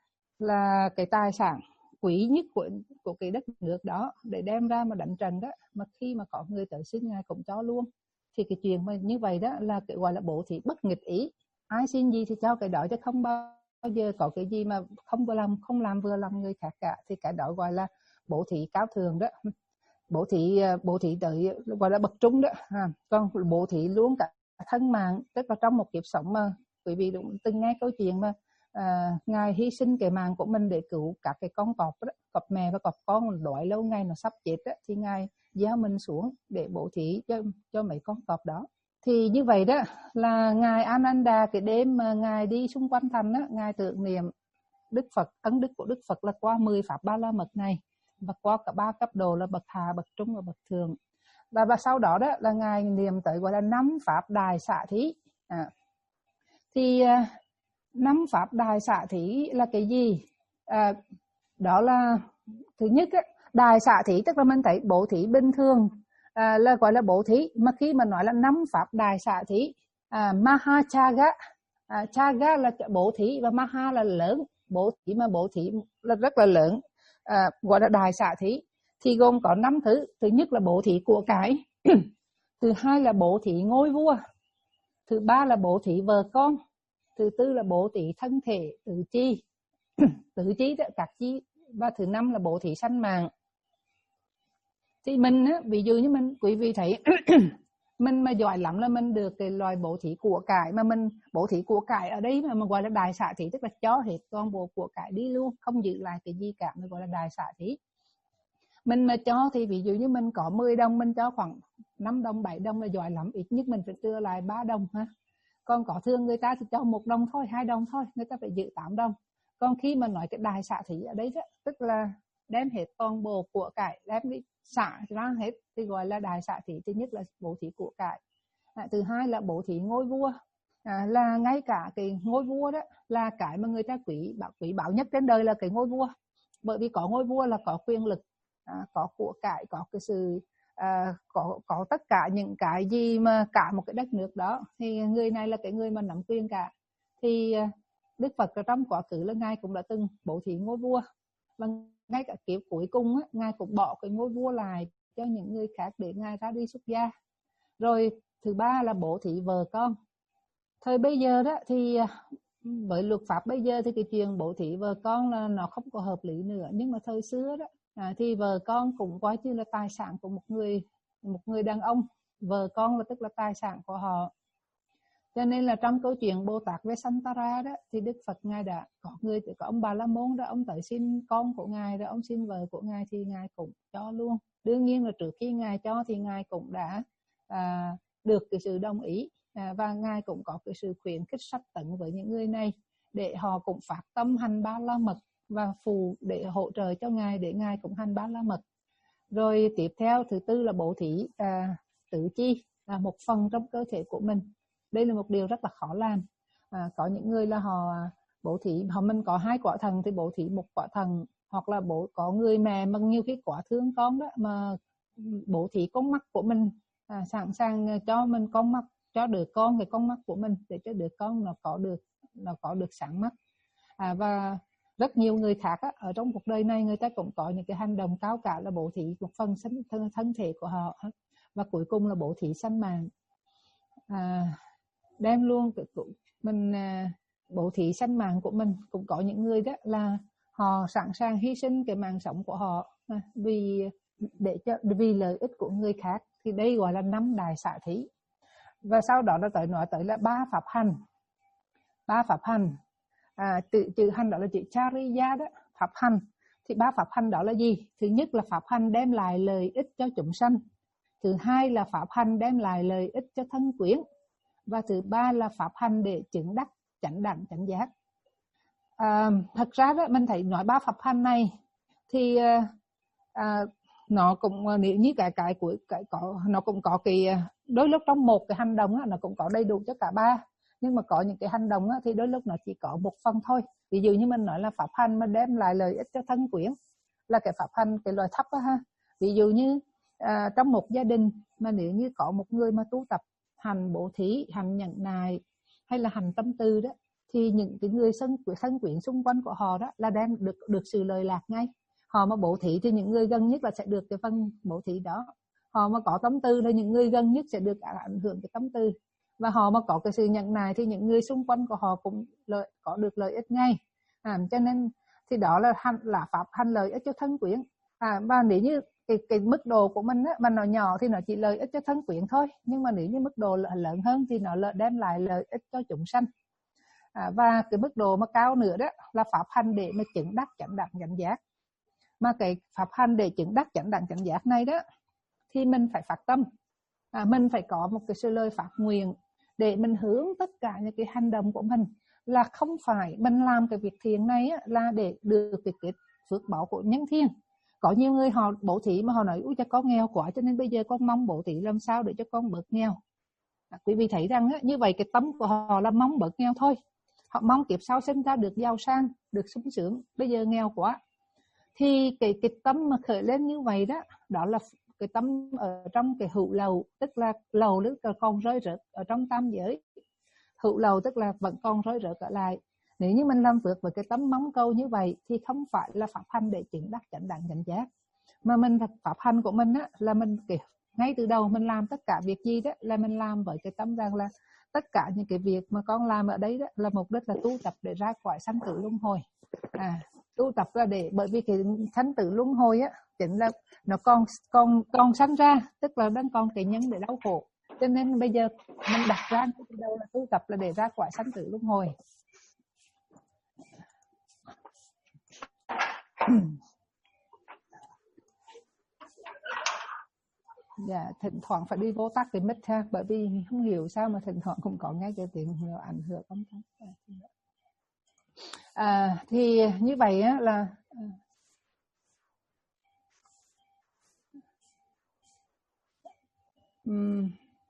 là cái tài sản quý nhất của của cái đất nước đó để đem ra mà đánh trận đó, mà khi mà có người tới xin ngài cũng cho luôn. Thì cái chuyện mà như vậy đó là cái gọi là bố thí bất nghịch ý, ai xin gì thì cho cái đó, chứ không bao giờ có cái gì mà không vừa lòng không làm vừa lòng người khác cả. Thì cái đó gọi là bố thí cao thường đó, bố thí bố thí tới gọi là bậc trung đó ha. Còn bố thí luôn cả thân mạng, tức là trong một kiếp sống mà quý vị từng nghe câu chuyện mà à, ngài hy sinh cái mạng của mình để cứu các cái con cọp đó, cọp mẹ và cọp con đói lâu ngày nó sắp chết đó, thì ngài gieo mình xuống để bố thí cho cho mấy con cọp đó. Thì như vậy đó là ngài Ananda, cái đêm mà ngài đi xung quanh thành đó, ngài tưởng niệm Đức Phật, ấn đức của Đức Phật là qua mười pháp ba la mật này, và qua cả ba cấp độ là bậc hạ, bậc trung và bậc thường. Và, và sau đó đó là ngài niệm tới gọi là năm pháp đại xả thí. À, thì năm pháp đại xả thí là cái gì? À, đó là thứ nhất á, đại xả thí tức là mình thấy bố thí bình thường à, là gọi là bố thí. Mà khi mà nói là năm pháp đại xả thí, à, mahachaga, à, chaga là bố thí và maha là lớn, bố thí mà bố thí là rất là lớn, à, gọi là đại xả thí. Thì gồm có năm thứ. Thứ nhất là bố thí của cải, thứ hai là bố thí ngôi vua, thứ ba là bố thí vợ con, thứ tư là bố thí thân thể tứ chi tứ chi đó, các chi, và thứ năm là bố thí sanh mạng. Thì mình á, ví dụ như mình quý vị thấy mình mà giỏi lắm là mình được cái loài bố thí của cải. Mà mình bố thí của cải ở đây mà mình gọi là đại xả thí, tức là cho hết toàn bộ của cải đi luôn, không giữ lại cái gì cả, mình gọi là đại xả thí. Mình mà cho thì ví dụ như mình có mười đồng, mình cho khoảng năm đồng, bảy đồng là giỏi lắm, ít nhất mình phải đưa lại ba đồng ha. Còn có thường người ta thì cho một đồng thôi, hai đồng thôi, người ta phải giữ tám đồng. Còn khi mà nói cái đại xả thí ở đây đó, tức là đem hết toàn bộ của cải, đem đi xả ra hết, thì gọi là đại xả thí. Thứ nhất là bố thí của cải, à, thứ hai là bố thí ngôi vua, à, là ngay cả cái ngôi vua đó là cái mà người ta quý bảo quý bảo nhất trên đời là cái ngôi vua. Bởi vì có ngôi vua là có quyền lực, à, có của cải, có cái sự à, có có tất cả những cái gì mà cả một cái đất nước đó, thì người này là cái người mà nắm quyền cả. Thì Đức Phật ở trong quá khứ là ngài cũng đã từng bố thí ngôi vua, và ngay cả kiếp cuối cùng á, ngài cũng bỏ cái ngôi vua lại cho những người khác để ngài ra đi xuất gia. Rồi thứ ba là bố thí vợ con. Thời bây giờ đó thì với luật pháp bây giờ thì cái chuyện bố thí vợ con là nó không có hợp lý nữa, nhưng mà thời xưa đó à, thì vợ con cũng coi như là tài sản của một người một người đàn ông, vợ con là tức là tài sản của họ. Cho nên là trong câu chuyện Bồ Tát Vesantara đó thì Đức Phật ngài đã có người có ông Bà La Môn đó, ông tới xin con của ngài rồi ông xin vợ của ngài thì ngài cũng cho luôn. Đương nhiên là trước khi ngài cho thì ngài cũng đã à, được cái sự đồng ý à, và ngài cũng có cái sự khuyến khích sách tấn với những người này để họ cũng phát tâm hành ba la mật và phù để hỗ trợ cho ngài để ngài cũng hành ba la mật. Rồi tiếp theo thứ tư là bố thí à, tự chi là một phần trong cơ thể của mình. Đây là một điều rất là khó làm. À, có những người là họ bố thí, họ mình có hai quả thần thì bố thí một quả thần, hoặc là bố có người mẹ mà nhiều khi quả thương con đó mà bố thí con mắt của mình, à, sẵn sàng cho mình con mắt, cho đứa con cái con mắt của mình để cho đứa con nó có được nó có được sáng mắt. À, và rất nhiều người khác á, ở trong cuộc đời này người ta cũng có những cái hành động cao cả là bố thí một phần thân, thân thể của họ. Và cuối cùng là bố thí sanh mạng, à, đem luôn mình à, bố thí sanh mạng của mình. Cũng có những người đó là họ sẵn sàng hy sinh cái mạng sống của họ à, vì để cho vì lợi ích của người khác. Thì đây gọi là năm đại xả thí. Và sau đó nó tới nói tới là ba pháp hành. Ba pháp hành à, tự chữ hành đó là chữ chariya đó, pháp hành. Thì ba pháp hành đó là gì? Thứ nhất là pháp hành đem lại lợi ích cho chúng sanh. Thứ hai là pháp hành đem lại lợi ích cho thân quyến. Và thứ ba là pháp hành để chứng đắc chánh đẳng chánh giác. À, thật ra đó mình thấy nói ba pháp hành này thì à, nó cũng nếu như cái cái của cái có nó cũng có cái đôi lúc trong một cái hành động đó, nó cũng có đầy đủ cho cả ba. Nhưng mà có những cái hành động đó, thì đôi lúc nó chỉ có một phần thôi. Ví dụ như mình nói là pháp hành mà đem lại lợi ích cho thân quyến là cái pháp hành cái loại thấp đó ha. Ví dụ như à, trong một gia đình mà nếu như có một người mà tu tập hành bố thí, hành nhẫn nại hay là hành tâm từ đó, thì những cái người thân thân quyến xung quanh của họ đó là đem được được sự lợi lạc ngay. Họ mà bố thí thì những người gần nhất là sẽ được cái phần bố thí đó. Họ mà có tâm tư thì những người gần nhất sẽ được ảnh hưởng cái tâm tư. Và họ mà có cái sự nhẫn nại thì những người xung quanh của họ cũng lợi, có được lợi ích ngay. À, cho nên thì đó là hành là pháp hành lợi ích cho thân quyến. À, và nếu như cái, cái mức độ của mình á, mà nó nhỏ thì nó chỉ lợi ích cho thân quyến thôi. Nhưng mà nếu như mức độ lớn hơn thì nó đem lại lợi ích cho chúng sanh. À, và cái mức độ mà cao nữa đó là pháp hành để mà chứng đắc chánh đẳng chánh giác. Mà cái pháp hành để chứng đắc chánh đẳng chánh giác này đó thì mình phải phát tâm, à, mình phải có một cái sự lời phát nguyện để mình hướng tất cả những cái hành động của mình là không phải mình làm cái việc thiện này á, là để được cái kết phước báo của nhân thiên. Có nhiều người họ bố thí mà họ nói ui cho con nghèo quá cho nên bây giờ con mong bố thí làm sao để cho con bớt nghèo. À, quý vị thấy rằng á, như vậy cái tâm của họ là mong bớt nghèo thôi. Họ mong kiếp sau sinh ra được giàu sang, được sung sướng, bây giờ nghèo quá. Thì cái, cái tâm mà khởi lên như vậy đó, đó là cái tâm ở trong cái hữu lầu, tức là lầu tức là còn rơi rớt ở trong tam giới. Hữu lầu tức là vẫn còn rơi rớt ở lại. Nếu như mình làm việc với cái tấm mong câu như vậy thì không phải là pháp hành để chứng đắc chánh đẳng chánh giác, mà mình pháp hành của mình á, là mình cái, ngay từ đầu mình làm tất cả việc gì đó là mình làm với cái tâm rằng là tất cả những cái việc mà con làm ở đấy đó là mục đích là tu tập để ra khỏi sanh tử luân hồi. À, tu tập là để bởi vì cái sanh tử luân hồi á chính là nó còn còn còn sanh ra, tức là đang còn cái nhân để đau khổ. Cho nên bây giờ mình đặt ra từ đầu là tu tập là để ra khỏi sanh tử luân hồi. Dạ, thỉnh thoảng phải đi vô tắt cái mic ha, bởi vì không hiểu sao mà thỉnh thoảng cũng có nghe cái tiếng nhiều ảnh hưởng âm thanh. À, thì như vậy á là um,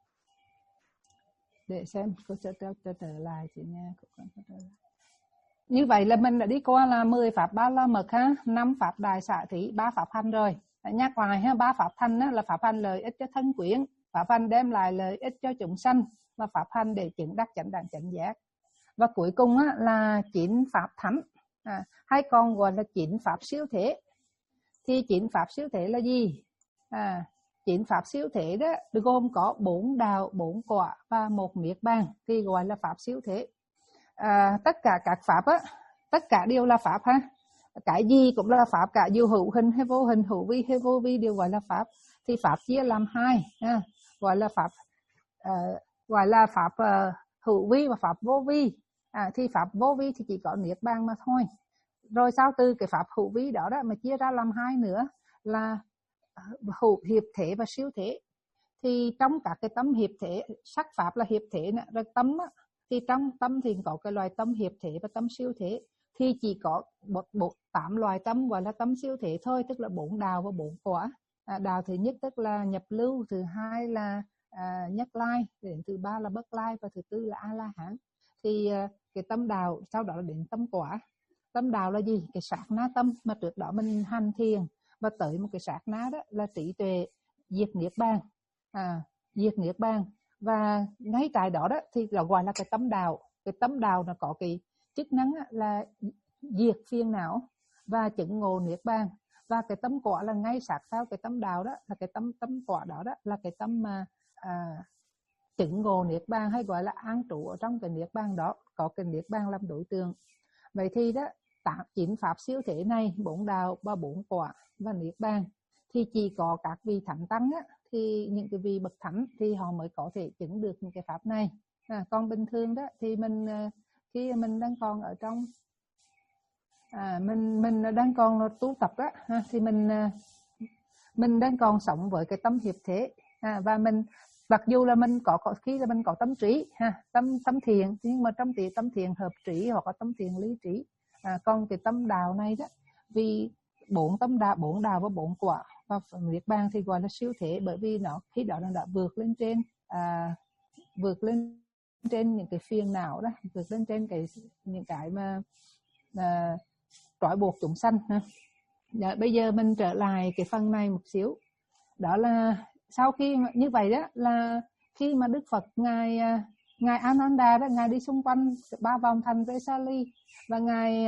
để xem cô sẽ trở, trở, trở lại chị nha. Như vậy là mình đã đi qua là mười pháp ba la mật ha, năm pháp đại xả thí, ba pháp hành rồi. Nhắc lại ha, ba pháp hành á, là pháp hành lợi ích cho thân quyến, pháp hành đem lại lợi ích cho chúng sanh, và pháp hành để chứng đắc chánh đẳng chánh giác. Và cuối cùng á, là chín pháp thánh, à, hay còn gọi là chín pháp siêu thế. Thì chín pháp siêu thế là gì? À, chín pháp siêu thế đó gồm có bốn đạo, bốn quả và một niết bàn thì gọi là pháp siêu thế. À, tất cả các pháp á, tất cả đều là pháp ha. Cái gì cũng là pháp cả, dù hữu hình hay vô hình, hữu vi hay vô vi đều gọi là pháp. Thì pháp chia làm hai ha, gọi là pháp uh, gọi là pháp uh, hữu vi và pháp vô vi. À, thì pháp vô vi thì chỉ có niết bàn mà thôi. Rồi sau từ cái pháp hữu vi đó đó mà chia ra làm hai nữa là hữu hiệp thế và siêu thế. Thì trong các cái tâm hiệp thế, sắc pháp là hiệp thế nè, rồi tâm á, thì trong tâm thì có cái loài tâm hiệp thế và tâm siêu thế. Thì chỉ có một, một tám loài tâm gọi là tâm siêu thế thôi, tức là bốn đào và bốn quả. À, đào thứ nhất tức là nhập lưu, thứ hai là à, nhất lai, đến thứ ba là bất lai và thứ tư là a la hán. Thì à, cái tâm đào sau đó là đến tâm quả. Tâm đào là gì? Cái sát na tâm mà trước đó mình hành thiền và tới một cái sát na đó là trí tuệ diệt niết bàn. À, diệt niết bàn, và ngay tại đó đó thì là gọi là cái tâm đào. Cái tâm đào nó có cái chức năng là diệt phiền não và chứng ngộ niết bàn. Và cái tâm quả là ngay sát sau cái tâm đào đó là cái tâm tâm quả đó đó là cái tâm mà à, chứng ngộ niết bàn, hay gọi là an trụ ở trong cái niết bàn đó, có cái niết bàn làm đối tượng. Vậy thì đó chín pháp siêu thế này, bốn đạo và bốn quả và niết bàn thì chỉ có các vị thánh tăng á, thì những cái vị bậc thánh thì họ mới có thể chứng được những cái pháp này. À, còn bình thường đó thì mình khi mình đang còn ở trong à, mình mình đang còn tu tập đó ha, thì mình mình đang còn sống với cái tâm hiệp thế, à, và mình mặc dù là mình có, có khi là mình có tâm trí ha, tâm tâm thiền, nhưng mà trong cái tâm thiền hợp trí hoặc là tâm thiền lý trí. À, còn cái tâm đạo này đó, vì bốn tâm đạo, bốn đạo và bốn quả và niết bàn thì gọi là siêu thế, bởi vì nó khi đó nó đã vượt lên trên à, vượt lên trên những cái phiền não đó, vượt lên trên cái những cái mà à, trói buộc chúng sanh ha. Dạ, bây giờ mình trở lại cái phần này một xíu, đó là sau khi như vậy đó là khi mà Đức Phật ngài ngài Ananda đó, ngài đi xung quanh ba vòng thành Vesali và ngài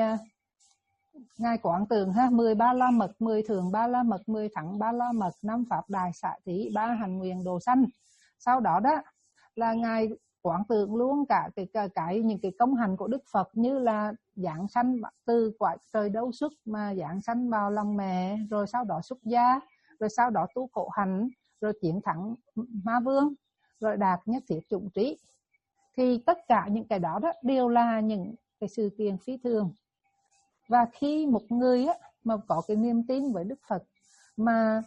ngài quán tưởng ha, mười ba la mật, mười thường ba la mật, mười thắng ba la mật, năm pháp đại xạ thí, ba hành nguyện độ sanh. Sau đó đó là ngài quán tưởng luôn cả cái, cái cái những cái công hành của Đức Phật, như là giảng sanh từ quả trời đâu xuất mà giảng sanh vào lòng mẹ, rồi sau đó xuất gia, rồi sau đó tu khổ hạnh, rồi chiến thắng ma vương, rồi đạt nhất thiết chủng trí. Thì tất cả những cái đó đó đều là những cái sự kiện phi thường. Và khi một người á, mà có cái niềm tin với Đức Phật mà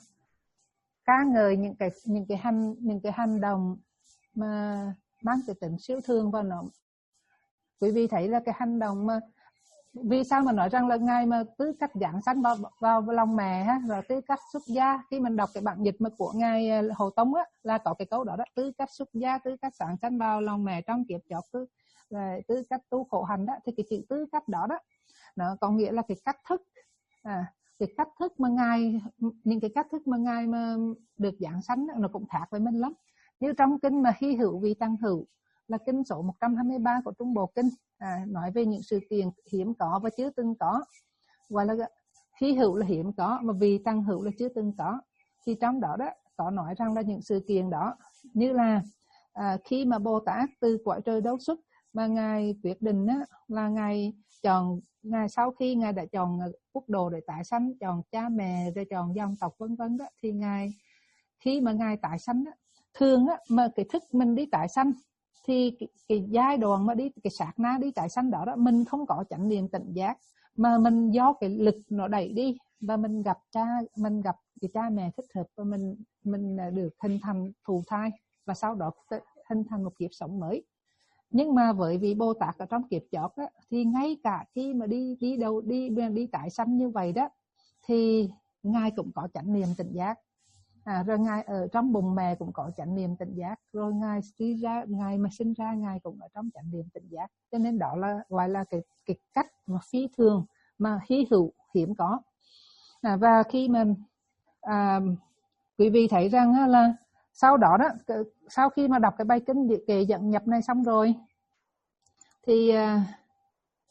ca ngợi những cái những cái hành những cái hành động mà mang cái tính siêu thường vào nó, quý vị thấy là cái hành động mà vì sao mà nói rằng là ngài mà tư cách giảng sanh vào, vào vào lòng mẹ ha, rồi tư cách xuất gia. Khi mình đọc cái bản dịch mà của ngài Hồ Tông á, là có cái câu đó đó, tư cách xuất gia, tư cách giảng sanh vào lòng mẹ trong kiếp chót, tư là tư cách tu khổ hạnh đó, thì cái chữ tư cách đó đó nó có nghĩa là cái cách thức, à, cái cách thức mà ngài những cái cách thức mà ngài mà được giảng sanh đó, nó cũng khác với mình lắm. Như trong kinh mà Hy Hữu Vi Tăng Hữu là kinh số một trăm hai mươi ba của Trung Bộ Kinh, à, nói về những sự kiện hiếm có và chưa từng có, gọi là hy hữu là hiếm có mà vì tăng hữu là chưa từng có. Thì trong đó đó có nói rằng là những sự kiện đó như là à, khi mà Bồ Tát từ cõi trời đâu xuất mà ngài quyết định á, là ngài chọn ngài sau khi ngài đã chọn quốc độ để tái sanh, chọn cha mẹ rồi chọn dòng tộc vân vân đó, thì ngài khi mà ngài tái sanh á, thường á mà cái thức mình đi tái sanh thì cái, cái giai đoạn mà đi cái sát na đi tái sanh đó đó mình không có chánh niệm tỉnh giác, mà mình do cái lực nó đẩy đi và mình gặp cha mình gặp cái cha mẹ thích hợp và mình mình được hình thành thụ thai và sau đó hình thành một kiếp sống mới. Nhưng mà với vị Bồ Tát ở trong kiếp chót á, thì ngay cả khi mà đi đi đầu đi đi tái sanh như vậy đó thì ngài cũng có chánh niệm tỉnh giác. À, rồi ngài ở trong bụng mẹ cũng có chánh niệm tỉnh giác, rồi ngài đi ra ngài mà sinh ra ngài cũng ở trong chánh niệm tỉnh giác. Cho nên đó là gọi là cái cái cách mà phi thường mà hy hữu hiếm có. À, và khi mà à, quý vị thấy rằng là sau đó đó sau khi mà đọc cái bài kinh kệ dẫn nhập này xong rồi thì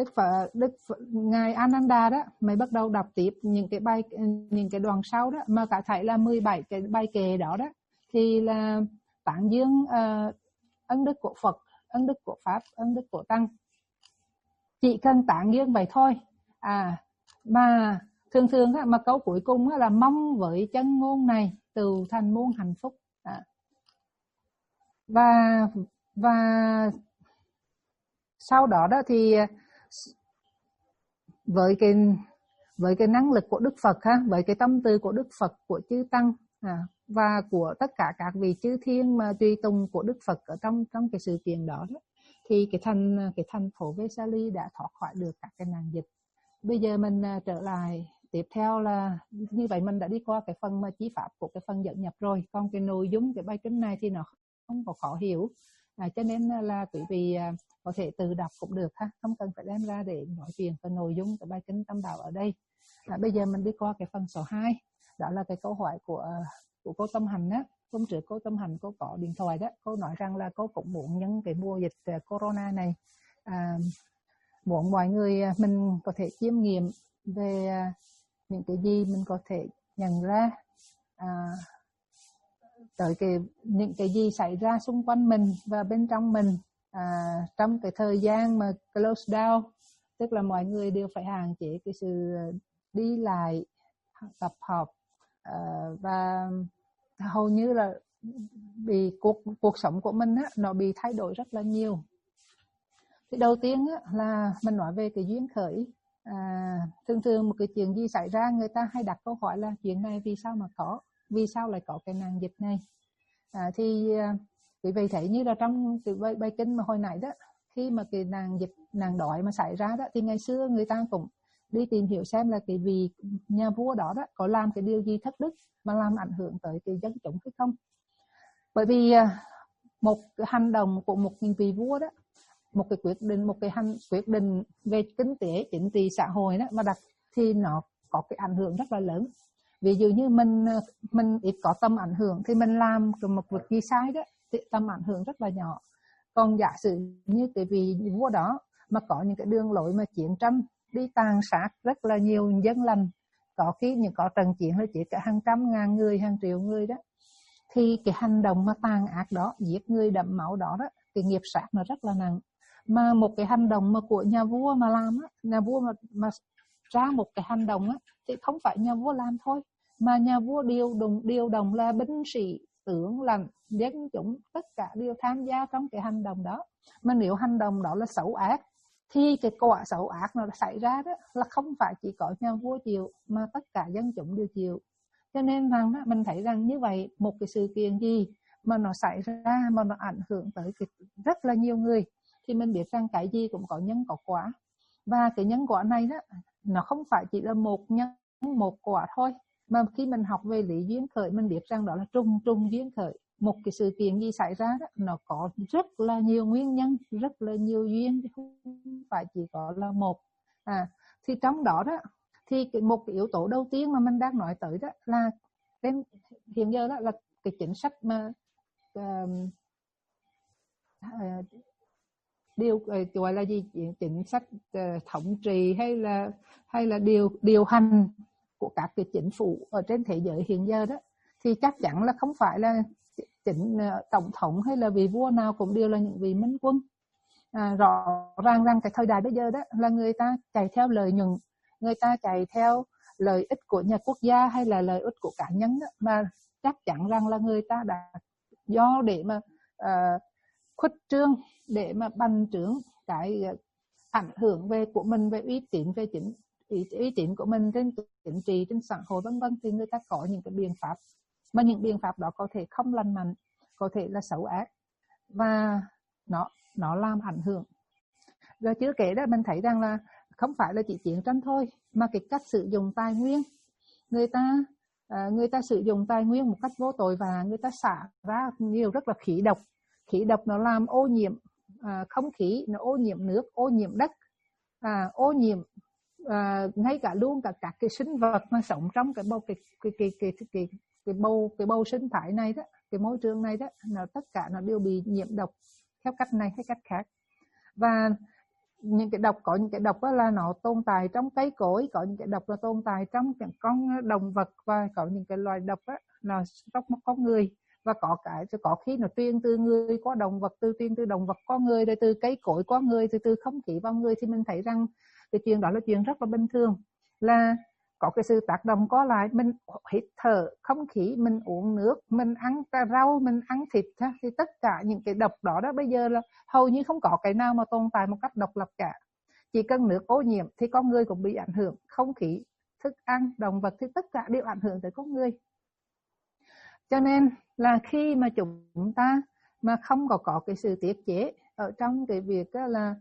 Đức Phật, Đức Phật, ngài Ananda đó mới bắt đầu đọc tiếp những cái bài những cái đoạn sau đó, mà cả thảy là mười bảy cái bài kệ đó đó thì là tán dương uh, ân đức của Phật, ân đức của Pháp, ân đức của Tăng, chỉ cần tán dương vậy thôi. À mà thường thường á, mà câu cuối cùng á, là mong với chân ngôn này từ thành muôn hạnh phúc. À. và và sau đó đó thì với cái với cái năng lực của Đức Phật ha, với cái tâm từ của Đức Phật, của chư tăng à, và của tất cả các vị chư thiên mà tùy tùng của Đức Phật ở trong trong cái sự kiện đó, đó thì cái thành cái thành phố Vesali đã thoát khỏi được các cái nạn dịch. Bây giờ mình uh, trở lại tiếp theo là như vậy, mình đã đi qua cái phần mà chí pháp của cái phần dẫn nhập rồi. Còn cái nội dung cái bài kinh này thì nó không có khó hiểu, à, cho nên là quý vị uh, có thể tự đọc cũng được ha, không cần phải đem ra để nói chuyện về nội dung cái bài kinh Tam Bảo ở đây. À, bây giờ mình đi qua cái phần số hai, đó là cái câu hỏi của của cô Tâm Hành á. Hôm trước cô Tâm Hành cô có điện thoại đó, cô nói rằng là cô cũng muốn nhân cái mùa dịch uh, corona này, à, muốn mọi người mình có thể chiêm nghiệm về những cái gì mình có thể nhận ra à, tới cái những cái gì xảy ra xung quanh mình và bên trong mình à, trong cái thời gian mà close down, tức là mọi người đều phải hạn chế cái sự đi lại, tập họp à, và hầu như là bị cuộc cuộc sống của mình á, nó bị thay đổi rất là nhiều. Thì đầu tiên á, là mình nói về cái duyên khởi. À, thường thường một cái chuyện gì xảy ra, người ta hay đặt câu hỏi là chuyện này vì sao mà có, vì sao lại có cái nạn dịch này. À, thì quý vị thấy như là trong cái bài, bài kinh mà hồi nãy đó, khi mà cái nạn dịch, nạn đói mà xảy ra đó, thì ngày xưa người ta cũng đi tìm hiểu xem là cái vị nhà vua đó đó có làm cái điều gì thất đức mà làm ảnh hưởng tới cái dân chúng hay không. Bởi vì một cái hành động của một vị vua đó, một cái quyết định một cái hành quyết định về kinh tế chính trị xã hội đó mà đặt thì nó có cái ảnh hưởng rất là lớn. Ví dụ như mình mình ít có tâm ảnh hưởng thì mình làm một việc gì sai đó thì tâm ảnh hưởng rất là nhỏ. Còn giả sử như cái vị vua đó mà có những cái đường lối mà chiến tranh, đi tàn sát rất là nhiều dân lành, có khi những có trận chiến là chỉ cả hàng trăm ngàn người, hàng triệu người đó, thì cái hành động mà tàn ác đó, giết người đẫm máu đó đó, cái nghiệp sát nó rất là nặng. Mà một cái hành động mà của nhà vua mà làm á, nhà vua mà, mà ra một cái hành động á, thì không phải nhà vua làm thôi, mà nhà vua điều động, điều động là binh sĩ, tướng lãnh, dân chúng, tất cả đều tham gia trong cái hành động đó. Mà nếu hành động đó là xấu ác, thì cái quả xấu ác nó xảy ra đó là không phải chỉ có nhà vua chịu, mà tất cả dân chúng đều chịu. Cho nên rằng mình thấy rằng như vậy, một cái sự kiện gì mà nó xảy ra mà nó ảnh hưởng tới rất là nhiều người, thì mình biết rằng cái gì cũng có nhân có quả. Và cái nhân quả này đó, nó không phải chỉ là một nhân một quả thôi, mà khi mình học về lý duyên khởi, mình biết rằng đó là trùng trùng duyên khởi. Một cái sự kiện gì xảy ra đó, nó có rất là nhiều nguyên nhân, rất là nhiều duyên, không phải chỉ có là một. À, thì trong đó đó, thì cái, một cái yếu tố đầu tiên mà mình đang nói tới đó là đến hiện giờ đó là cái chính sách mà uh, uh, điều uh, gọi là gì, chính sách uh, thống trị hay là hay là điều điều hành của các cái chính phủ ở trên thế giới hiện giờ đó, thì chắc chắn là không phải là chính uh, tổng thống hay là vị vua nào cũng đều là những vị minh quân. À, rõ ràng rằng cái thời đại bây giờ đó là người ta chạy theo lợi nhuận, người ta chạy theo lợi ích của nhà quốc gia hay là lợi ích của cá nhân đó, mà chắc chắn rằng là người ta đã do để mà uh, khuất trương, để mà bành trướng cái uh, ảnh hưởng về của mình, về uy tín, về chính uy, uy tín của mình trên chính trị, trên xã hội vân vân, thì người ta có những cái biện pháp, mà những biện pháp đó có thể không lành mạnh, có thể là xấu ác, và nó nó làm ảnh hưởng. Rồi chưa kể đó, mình thấy rằng là không phải là chỉ chiến tranh thôi, mà cái cách sử dụng tài nguyên, người ta à, người ta sử dụng tài nguyên một cách vô tội, và người ta xả ra nhiều rất là khí độc. Khí độc nó làm ô nhiễm à, không khí, nó ô nhiễm nước, ô nhiễm đất, à, ô nhiễm à, ngay cả luôn cả các cái sinh vật mà sống trong cái bầu cái cái cái cái cái cái, cái bầu cái bầu sinh thái này đó, cái môi trường này đó, nó tất cả nó đều bị nhiễm độc theo cách này hay cách khác. Và những cái độc, có những cái độc là nó tồn tại trong cây cối, có những cái độc là tồn tại trong những con động vật, và có những cái loài độc á là trong con người, và có cái có khi nó truyền từ người qua động vật, từ truyền từ động vật qua người, rồi từ cây cối qua người, từ từ không khí vào người. Thì mình thấy rằng cái chuyện đó là chuyện rất là bình thường, là có cái sự tác động có lại. Mình hít thở không khí, mình uống nước, mình ăn rau, mình ăn thịt, thì tất cả những cái độc đó đó bây giờ là hầu như không có cái nào mà tồn tại một cách độc lập cả. Chỉ cần nước ô nhiễm thì con người cũng bị ảnh hưởng, không khí, thức ăn, động vật thì tất cả đều ảnh hưởng tới con người. Cho nên là khi mà chúng ta mà không có có cái sự tiết chế ở trong cái việc là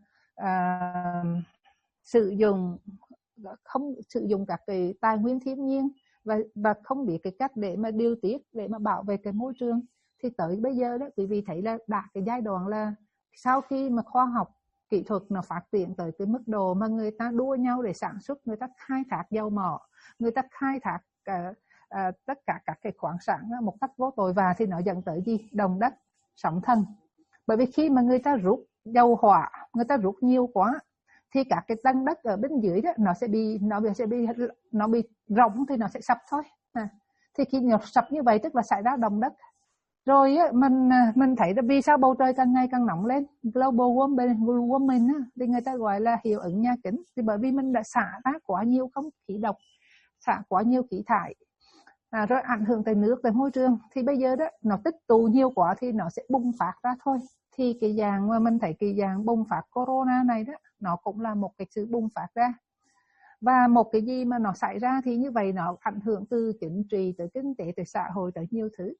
à, sử dụng không sử dụng các cái tài nguyên thiên nhiên, và và không biết cái cách để mà điều tiết, để mà bảo vệ cái môi trường, thì tới bây giờ đó quý vị thấy là đã cái giai đoạn là sau khi mà khoa học kỹ thuật nó phát triển tới cái mức độ mà người ta đua nhau để sản xuất, người ta khai thác dầu mỏ, người ta khai thác cả, à, tất cả các cái khoáng sản một cách vô tội vạ, thì nó dẫn tới gì? Động đất, sóng thần. Bởi vì khi mà người ta rút dầu hỏa, người ta rút nhiều quá, thì các cái tầng đất ở bên dưới đó nó sẽ bị nó sẽ bị nó bị rỗng, thì nó sẽ sập thôi. À, thì khi nó sập như vậy tức là xảy ra động đất. Rồi á, mình mình thấy là vì sao bầu trời càng ngày càng nóng lên, global warming, warming á, thì người ta gọi là hiệu ứng nhà kính. Thì bởi vì mình đã xả ra quá nhiều không khí độc, xả quá nhiều khí thải, à, rồi ảnh hưởng tới nước, tới môi trường. Thì bây giờ đó nó tích tụ nhiều quá thì nó sẽ bùng phát ra thôi. Thì cái dạng mà mình thấy cái dạng bùng phát corona này đó, nó cũng là một cái sự bùng phát ra. Và một cái gì mà nó xảy ra thì như vậy nó ảnh hưởng từ chính trị, tới kinh tế, tới xã hội, tới nhiều thứ.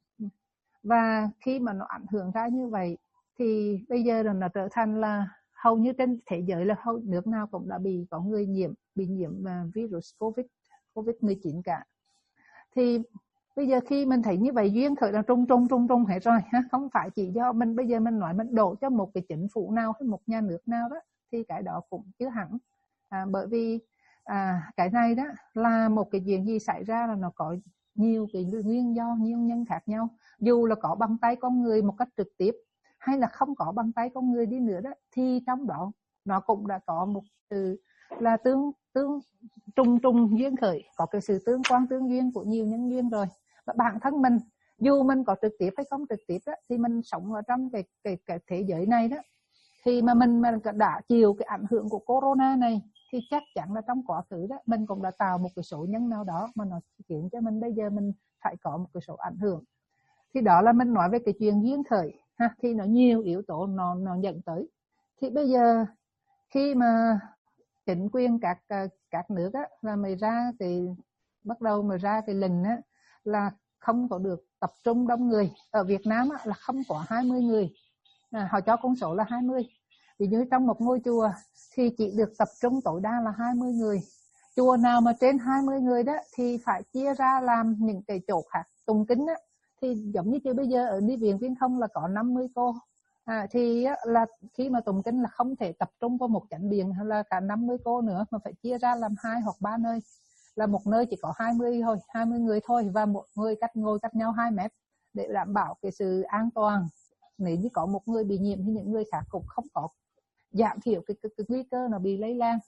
Và khi mà nó ảnh hưởng ra như vậy thì bây giờ là nó trở thành là hầu như trên thế giới là hầu nước nào cũng đã bị có người nhiễm bị nhiễm virus covid covid mười chín cả. Thì bây giờ khi mình thấy như vậy, duyên khởi là trung trung trung trung hết rồi ha, không phải chỉ do mình bây giờ mình nói mình đổ cho một cái chính phủ nào hay một nhà nước nào đó, thì cái đó cũng chưa hẳn. À, bởi vì à, cái này đó là một cái chuyện gì xảy ra là nó có nhiều cái nguyên do, nhiều nhân khác nhau. Dù là có bằng tay con người một cách trực tiếp hay là không có bằng tay con người đi nữa đó, thì trong đó nó cũng đã có một sự là tương tương trùng trùng duyên khởi, có cái sự tương quan tương duyên của nhiều nhân duyên rồi. Và bản thân mình dù mình có trực tiếp hay không trực tiếp đó, thì mình sống ở trong cái cái cái thế giới này đó, thì mà mình mà đã chịu cái ảnh hưởng của corona này, thì chắc chắn là trong quá khứ đó mình cũng đã tạo một cái số nhân nào đó mà nó khiến cho mình bây giờ mình phải có một cái số ảnh hưởng. Thì đó là mình nói về cái chuyện duyên khởi ha, thì nó nhiều yếu tố nó nó dẫn tới. Thì bây giờ khi mà chính quyền các các nước á, là mày ra thì bắt đầu mà ra cái lệnh á, là không có được tập trung đông người. Ở Việt Nam á, là không có hai mươi người, à, họ cho con số là hai mươi. Ví dụ trong một ngôi chùa thì chỉ được tập trung tối đa là hai mươi người. Chùa nào mà trên hai mươi người đó thì phải chia ra làm những cái chỗ khác tụng kính á. Thì giống như chứ bây giờ ở đi viện Viên Không là có năm mươi cô, à, thì là khi mà tụng kinh là không thể tập trung vào một chánh điện hay là cả năm mươi cô nữa, mà phải chia ra làm hai hoặc ba nơi. Là một nơi chỉ có hai mươi thôi, hai mươi người thôi, và một người cách ngồi cách nhau hai mét để đảm bảo cái sự an toàn. Nếu như có một người bị nhiễm thì những người khác cũng không có, giảm thiểu cái, cái, cái nguy cơ nó bị lây lan.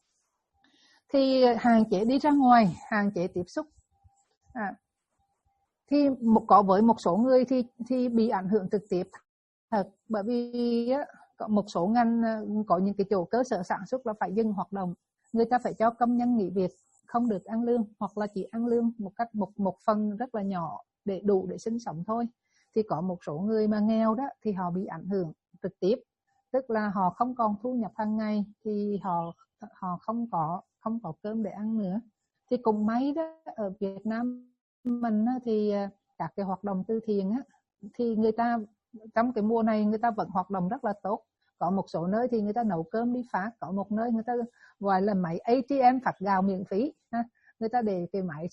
Thì hạn chế đi ra ngoài, hạn chế tiếp xúc. À, thì một có với một số người thì thì bị ảnh hưởng trực tiếp thật, bởi vì á, có một số ngành có những cái chỗ cơ sở sản xuất là phải dừng hoạt động, người ta phải cho công nhân nghỉ việc, không được ăn lương, hoặc là chỉ ăn lương một cách một một phần rất là nhỏ để đủ để sinh sống thôi. Thì có một số người mà nghèo đó thì họ bị ảnh hưởng trực tiếp, tức là họ không còn thu nhập hàng ngày, thì họ họ không có không có cơm để ăn nữa. Thì cũng may đó, ở Việt Nam mình thì các cái hoạt động từ thiện á, thì người ta trong cái mùa này người ta vẫn hoạt động rất là tốt. Có một số nơi thì người ta nấu cơm đi phát, có một nơi người ta gọi là máy a tê em phát gạo miễn phí ha. Người ta để cái máy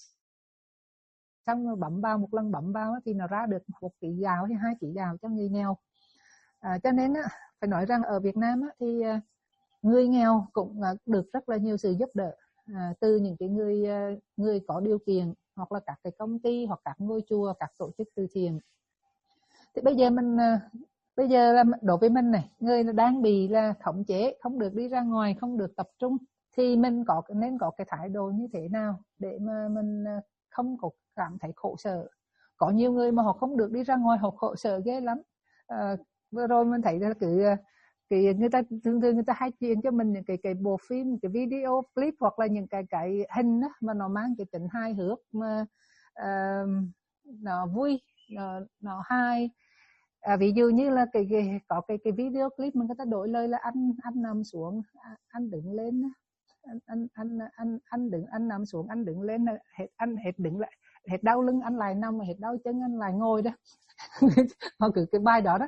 xong bấm vào, một lần bấm vào thì nó ra được một ký gạo hay hai ký gạo cho người nghèo. À, cho nên á, phải nói rằng ở Việt Nam á, thì người nghèo cũng được rất là nhiều sự giúp đỡ à, từ những cái người người có điều kiện, hoặc là các cái công ty, hoặc các ngôi chùa, các tổ chức từ thiện. Thì bây giờ mình Bây giờ là đối với mình này, người đang bị là khống chế, không được đi ra ngoài, không được tập trung, thì mình có nên có cái thái độ như thế nào để mà mình không có cảm thấy khổ sở. Có nhiều người mà họ không được đi ra ngoài, họ khổ sở ghê lắm. À, vừa rồi mình thấy là cứ cái người ta thường thường người ta hay truyền cho mình những cái cái bộ phim, cái video clip hoặc là những cái cái hình đó, mà nó mang cái tính hài hước, mà uh, nó vui, nó, nó hay. À, ví dụ như là cái, cái có cái cái video clip mà người ta đổi lời là anh anh nằm xuống, anh đứng lên, anh anh anh anh anh đứng anh nằm xuống, anh đứng lên, hết anh hết đứng lại, hết đau lưng anh lại nằm, hết đau chân anh lại ngồi đó. Họ cứ cái bài đó đó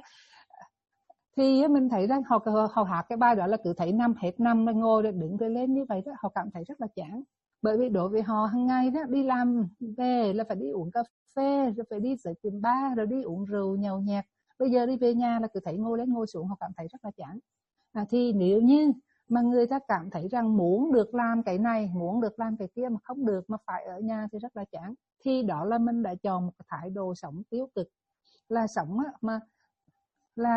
thì mình thấy rằng họ họ hát cái bài đó là cứ thấy nằm hết nằm rồi ngồi rồi đứng rồi lên như vậy đó, họ cảm thấy rất là chán. Bởi vì đối với họ hàng ngày đó đi làm về là phải đi uống cà phê, rồi phải đi tới tiệm bar, rồi đi uống rượu nhậu nhẹt. Bây giờ đi về nhà là cứ thấy ngồi lên ngồi xuống, họ cảm thấy rất là chán. À, thì nếu như mà người ta cảm thấy rằng muốn được làm cái này, muốn được làm cái kia mà không được, mà phải ở nhà thì rất là chán, thì đó là mình đã chọn một cái thái độ sống tiêu cực, là sống mà là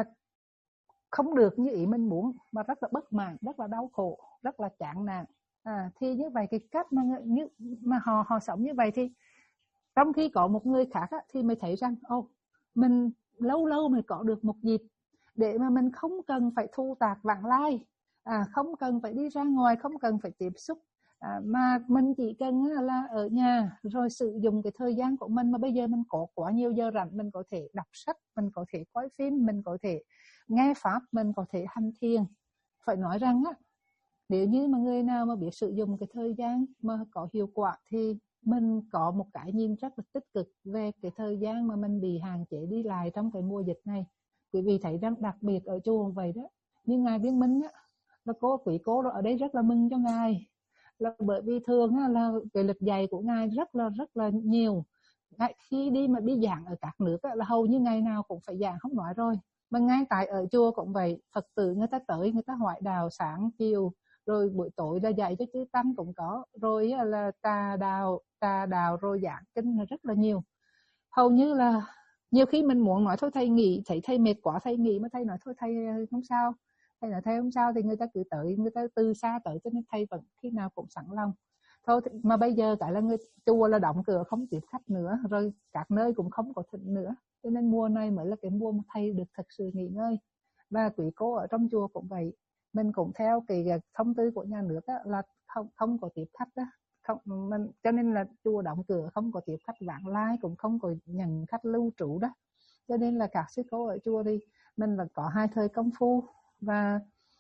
không được như ý mình muốn, mà rất là bất mãn, rất là đau khổ, rất là chán nản. À, thì như vậy cái cách mà như mà họ họ sống như vậy, thì trong khi có một người khác á, thì mới thấy rằng ô, mình lâu lâu mới có được một dịp để mà mình không cần phải thu tạc vãng lai, à, không cần phải đi ra ngoài, không cần phải tiếp xúc, à, mà mình chỉ cần là ở nhà rồi sử dụng cái thời gian của mình. Mà bây giờ mình có quá nhiều giờ rảnh, mình có thể đọc sách, mình có thể coi phim, mình có thể nghe pháp, mình có thể hành thiền. Phải nói rằng á, nếu như mà người nào mà biết sử dụng cái thời gian mà có hiệu quả thì mình có một cái nhìn rất là tích cực về cái thời gian mà mình bị hạn chế đi lại trong cái mùa dịch này. Quý vị thấy rằng đặc biệt ở chùa vậy đó, như ngài Viên Minh á, là cô quý cô ở đây rất là mừng cho ngài, là bởi vì thường á, là cái lịch dạy của ngài rất là rất là nhiều. Ngài khi đi mà đi giảng ở các nước á, là hầu như ngày nào cũng phải giảng, không nói rồi. Mà ngay tại ở chùa cũng vậy, Phật tử người ta tới, người ta hỏi đào sáng chiều, rồi buổi tối là dạy cho chư tăng cũng có, rồi là tà đào tà đào rồi giảng kinh là rất là nhiều. Hầu như là nhiều khi mình muốn nói thôi thầy nghỉ, thấy thầy mệt quá thầy nghỉ, mà thầy nói thôi thầy không sao, thầy nói thầy không sao, thì người ta cứ tới, người ta từ xa tới, cho nên thầy vẫn khi nào cũng sẵn lòng. Thôi mà bây giờ tại là người chùa là đóng cửa không tiếp khách nữa, rồi các nơi cũng không có thịnh nữa, cho nên mùa này mới là cái mùa mà thầy được thực sự nghỉ ngơi. Và quý cô ở trong chùa cũng vậy, mình cũng theo cái thông tư của nhà nước đó, là không không có tiếp khách đó, không mình, cho nên là chùa đóng cửa, không có tiếp khách vãng lai, cũng không có nhận khách lưu trú đó. Cho nên là các sư cô ở chùa thì mình vẫn có hai thời công phu. Và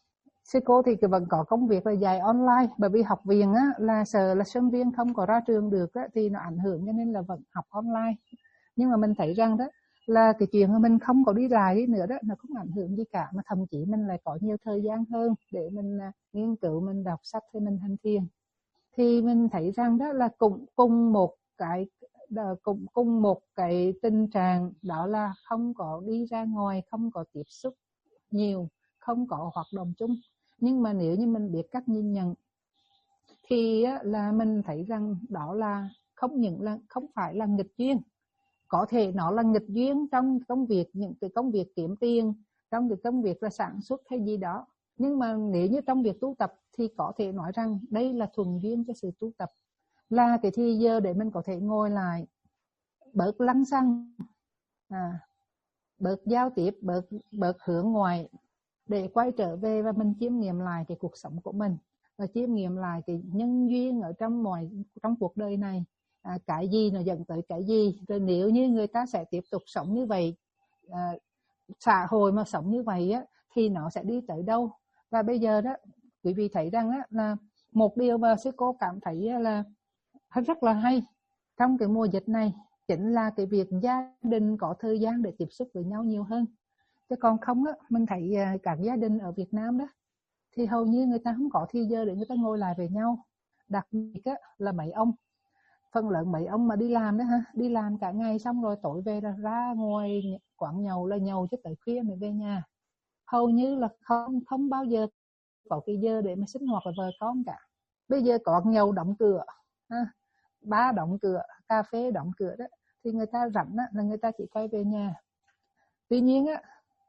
sư cô thì vẫn có công việc là dạy online, bởi vì học viện á, là sợ là sinh viên không có ra trường được á, thì nó ảnh hưởng, cho nên là vẫn học online. Nhưng mà mình thấy rằng đó là cái chuyện mà mình không có đi lại đi nữa đó, nó không ảnh hưởng gì cả, mà thậm chí mình lại có nhiều thời gian hơn để mình nghiên cứu, mình đọc sách, hay mình hành thiền. Thì mình thấy rằng đó là cùng cùng một cái cùng cùng một cái tình trạng, đó là không có đi ra ngoài, không có tiếp xúc nhiều, không có hoạt động chung. Nhưng mà nếu như mình biết cách nhìn nhận thì là mình thấy rằng đó là không những là không phải là nghịch duyên. Có thể nó là nghịch duyên trong công việc, những cái công việc kiếm tiền, trong cái công việc là sản xuất hay gì đó. Nhưng mà nếu như trong việc tu tập thì có thể nói rằng đây là thuần duyên cho sự tu tập, là cái thì giờ để mình có thể ngồi lại, bớt lăng xăng, à, bớt giao tiếp, bớt, bớt hướng ngoại, để quay trở về và mình chiêm nghiệm lại cái cuộc sống của mình, và chiêm nghiệm lại cái nhân duyên ở trong mọi trong cuộc đời này. À, cái gì nó dẫn tới cái gì, rồi nếu như người ta sẽ tiếp tục sống như vậy, à, xã hội mà sống như vậy á, thì nó sẽ đi tới đâu. Và bây giờ đó quý vị thấy rằng á, là một điều mà sư cô cảm thấy là rất là hay trong cái mùa dịch này, chính là cái việc gia đình có thời gian để tiếp xúc với nhau nhiều hơn. Chứ còn không á, mình thấy các gia đình ở Việt Nam đó thì hầu như người ta không có thì giờ để người ta ngồi lại với nhau. Đặc biệt á, là mấy ông, phần lớn mấy ông mà đi làm đó ha, đi làm cả ngày xong rồi tối về là ra ngoài quán nhậu là nhậu cho tới khuya mới về nhà. Hầu như là không không bao giờ có cái giờ để mà sinh hoạt với vợ con cả. Bây giờ có nhậu đóng cửa, ha, ba đóng cửa, cà phê đóng cửa đó, thì người ta rảnh á, là người ta chỉ quay về nhà. Tuy nhiên á,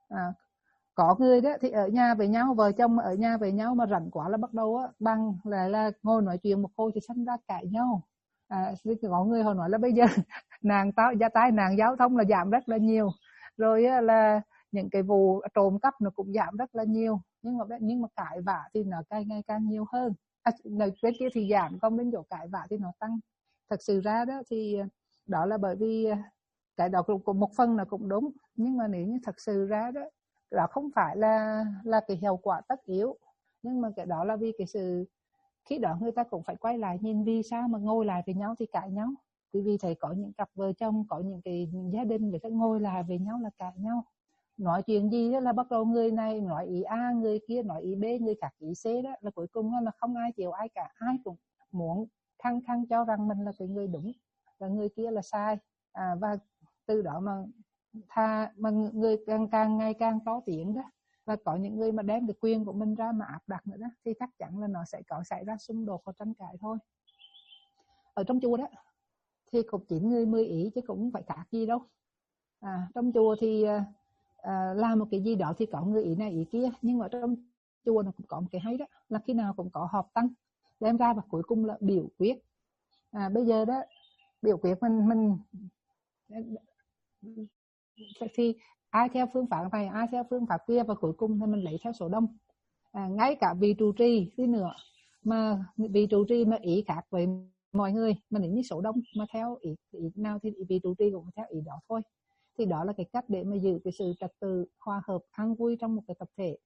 À, có người đó thì ở nhà với nhau, vợ chồng ở nhà với nhau mà rảnh quá là bắt đầu á bằng là là ngồi nói chuyện một hồi thì sinh ra cãi nhau. À, có người họ nói là bây giờ nàng tao gia tai nạn giao thông là giảm rất là nhiều, rồi là những cái vụ trộm cắp nó cũng giảm rất là nhiều, nhưng mà nhưng mà cãi vã thì nó càng ngày càng nhiều hơn. À, bên kia thì giảm, còn bên chỗ cãi vã thì nó tăng. Thật sự ra đó thì đó là bởi vì cái đó cũng một phần là cũng đúng, nhưng mà nếu như thật sự ra đó đó không phải là là cái hiệu quả tất yếu, nhưng mà cái đó là vì cái sự khi đó người ta cũng phải quay lại nhìn vì sao mà ngồi lại với nhau thì cãi nhau. Vì vì thấy có những cặp vợ chồng, có những cái gia đình người ta ngồi lại với nhau là cãi nhau, nói chuyện gì đó là bắt đầu người này nói ý A, người kia nói ý B, người khác ý C, đó là cuối cùng là không ai chịu ai cả, ai cũng muốn khăng khăng cho rằng mình là cái người đúng và người kia là sai. À, và từ đó mà tha mà người càng càng ngày càng to tiếng đó, và có những người mà đem cái quyền của mình ra mà áp đặt nữa đó, thì chắc chắn là nó sẽ có xảy ra xung đột và tranh cãi thôi. Ở trong chùa đó thì cũng chín người mười ý chứ cũng không phải khác gì đâu. À, trong chùa thì à, làm một cái gì đó thì có người ý này ý kia, nhưng mà trong chùa nó cũng có một cái hay đó là khi nào cũng có họp tăng đem ra và cuối cùng là biểu quyết. À, bây giờ đó biểu quyết mình mình thì ai theo phương pháp này, ai theo phương pháp kia, và cuối cùng thì mình lấy theo số đông. À, ngay cả vị trụ trì đi nữa mà vị trụ trì mà ý khác với mọi người, mà nếu như số đông mà theo ý, ý nào thì vị trụ trì cũng theo ý đó thôi. Thì đó là cái cách để mà giữ cái sự trật tự hòa hợp an vui trong một cái tập thể.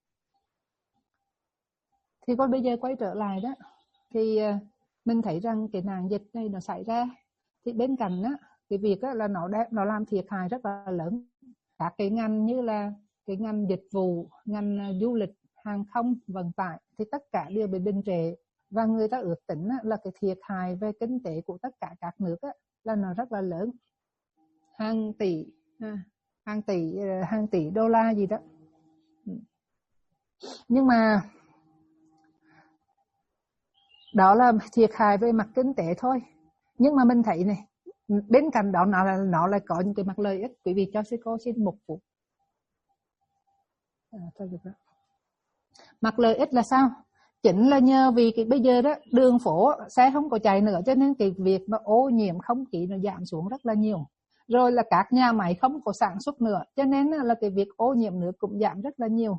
Thì còn bây giờ quay trở lại đó thì mình thấy rằng cái nạn dịch này nó xảy ra thì bên cạnh đó cái việc đó là nó nó làm thiệt hại rất là lớn. Các cái ngành như là cái ngành dịch vụ, ngành du lịch, hàng không, vận tải thì tất cả đều bị đình trệ, và người ta ước tính là cái thiệt hại về kinh tế của tất cả các nước là nó rất là lớn, hàng tỷ hàng tỷ hàng tỷ đô la gì đó. Nhưng mà đó là thiệt hại về mặt kinh tế thôi. Nhưng mà mình thấy này, bên cạnh đó nó là nó lại có những cái mặt lợi ích. Quý vị cho sư cô xin một phút. À, thôi được rồi. Mặt lợi ích là sao? Chính là nhờ vì cái bây giờ đó đường phố xe không có chạy nữa, cho nên cái việc mà ô nhiễm không khí nó giảm xuống rất là nhiều. Rồi là các nhà máy không có sản xuất nữa, cho nên là cái việc ô nhiễm nước cũng giảm rất là nhiều.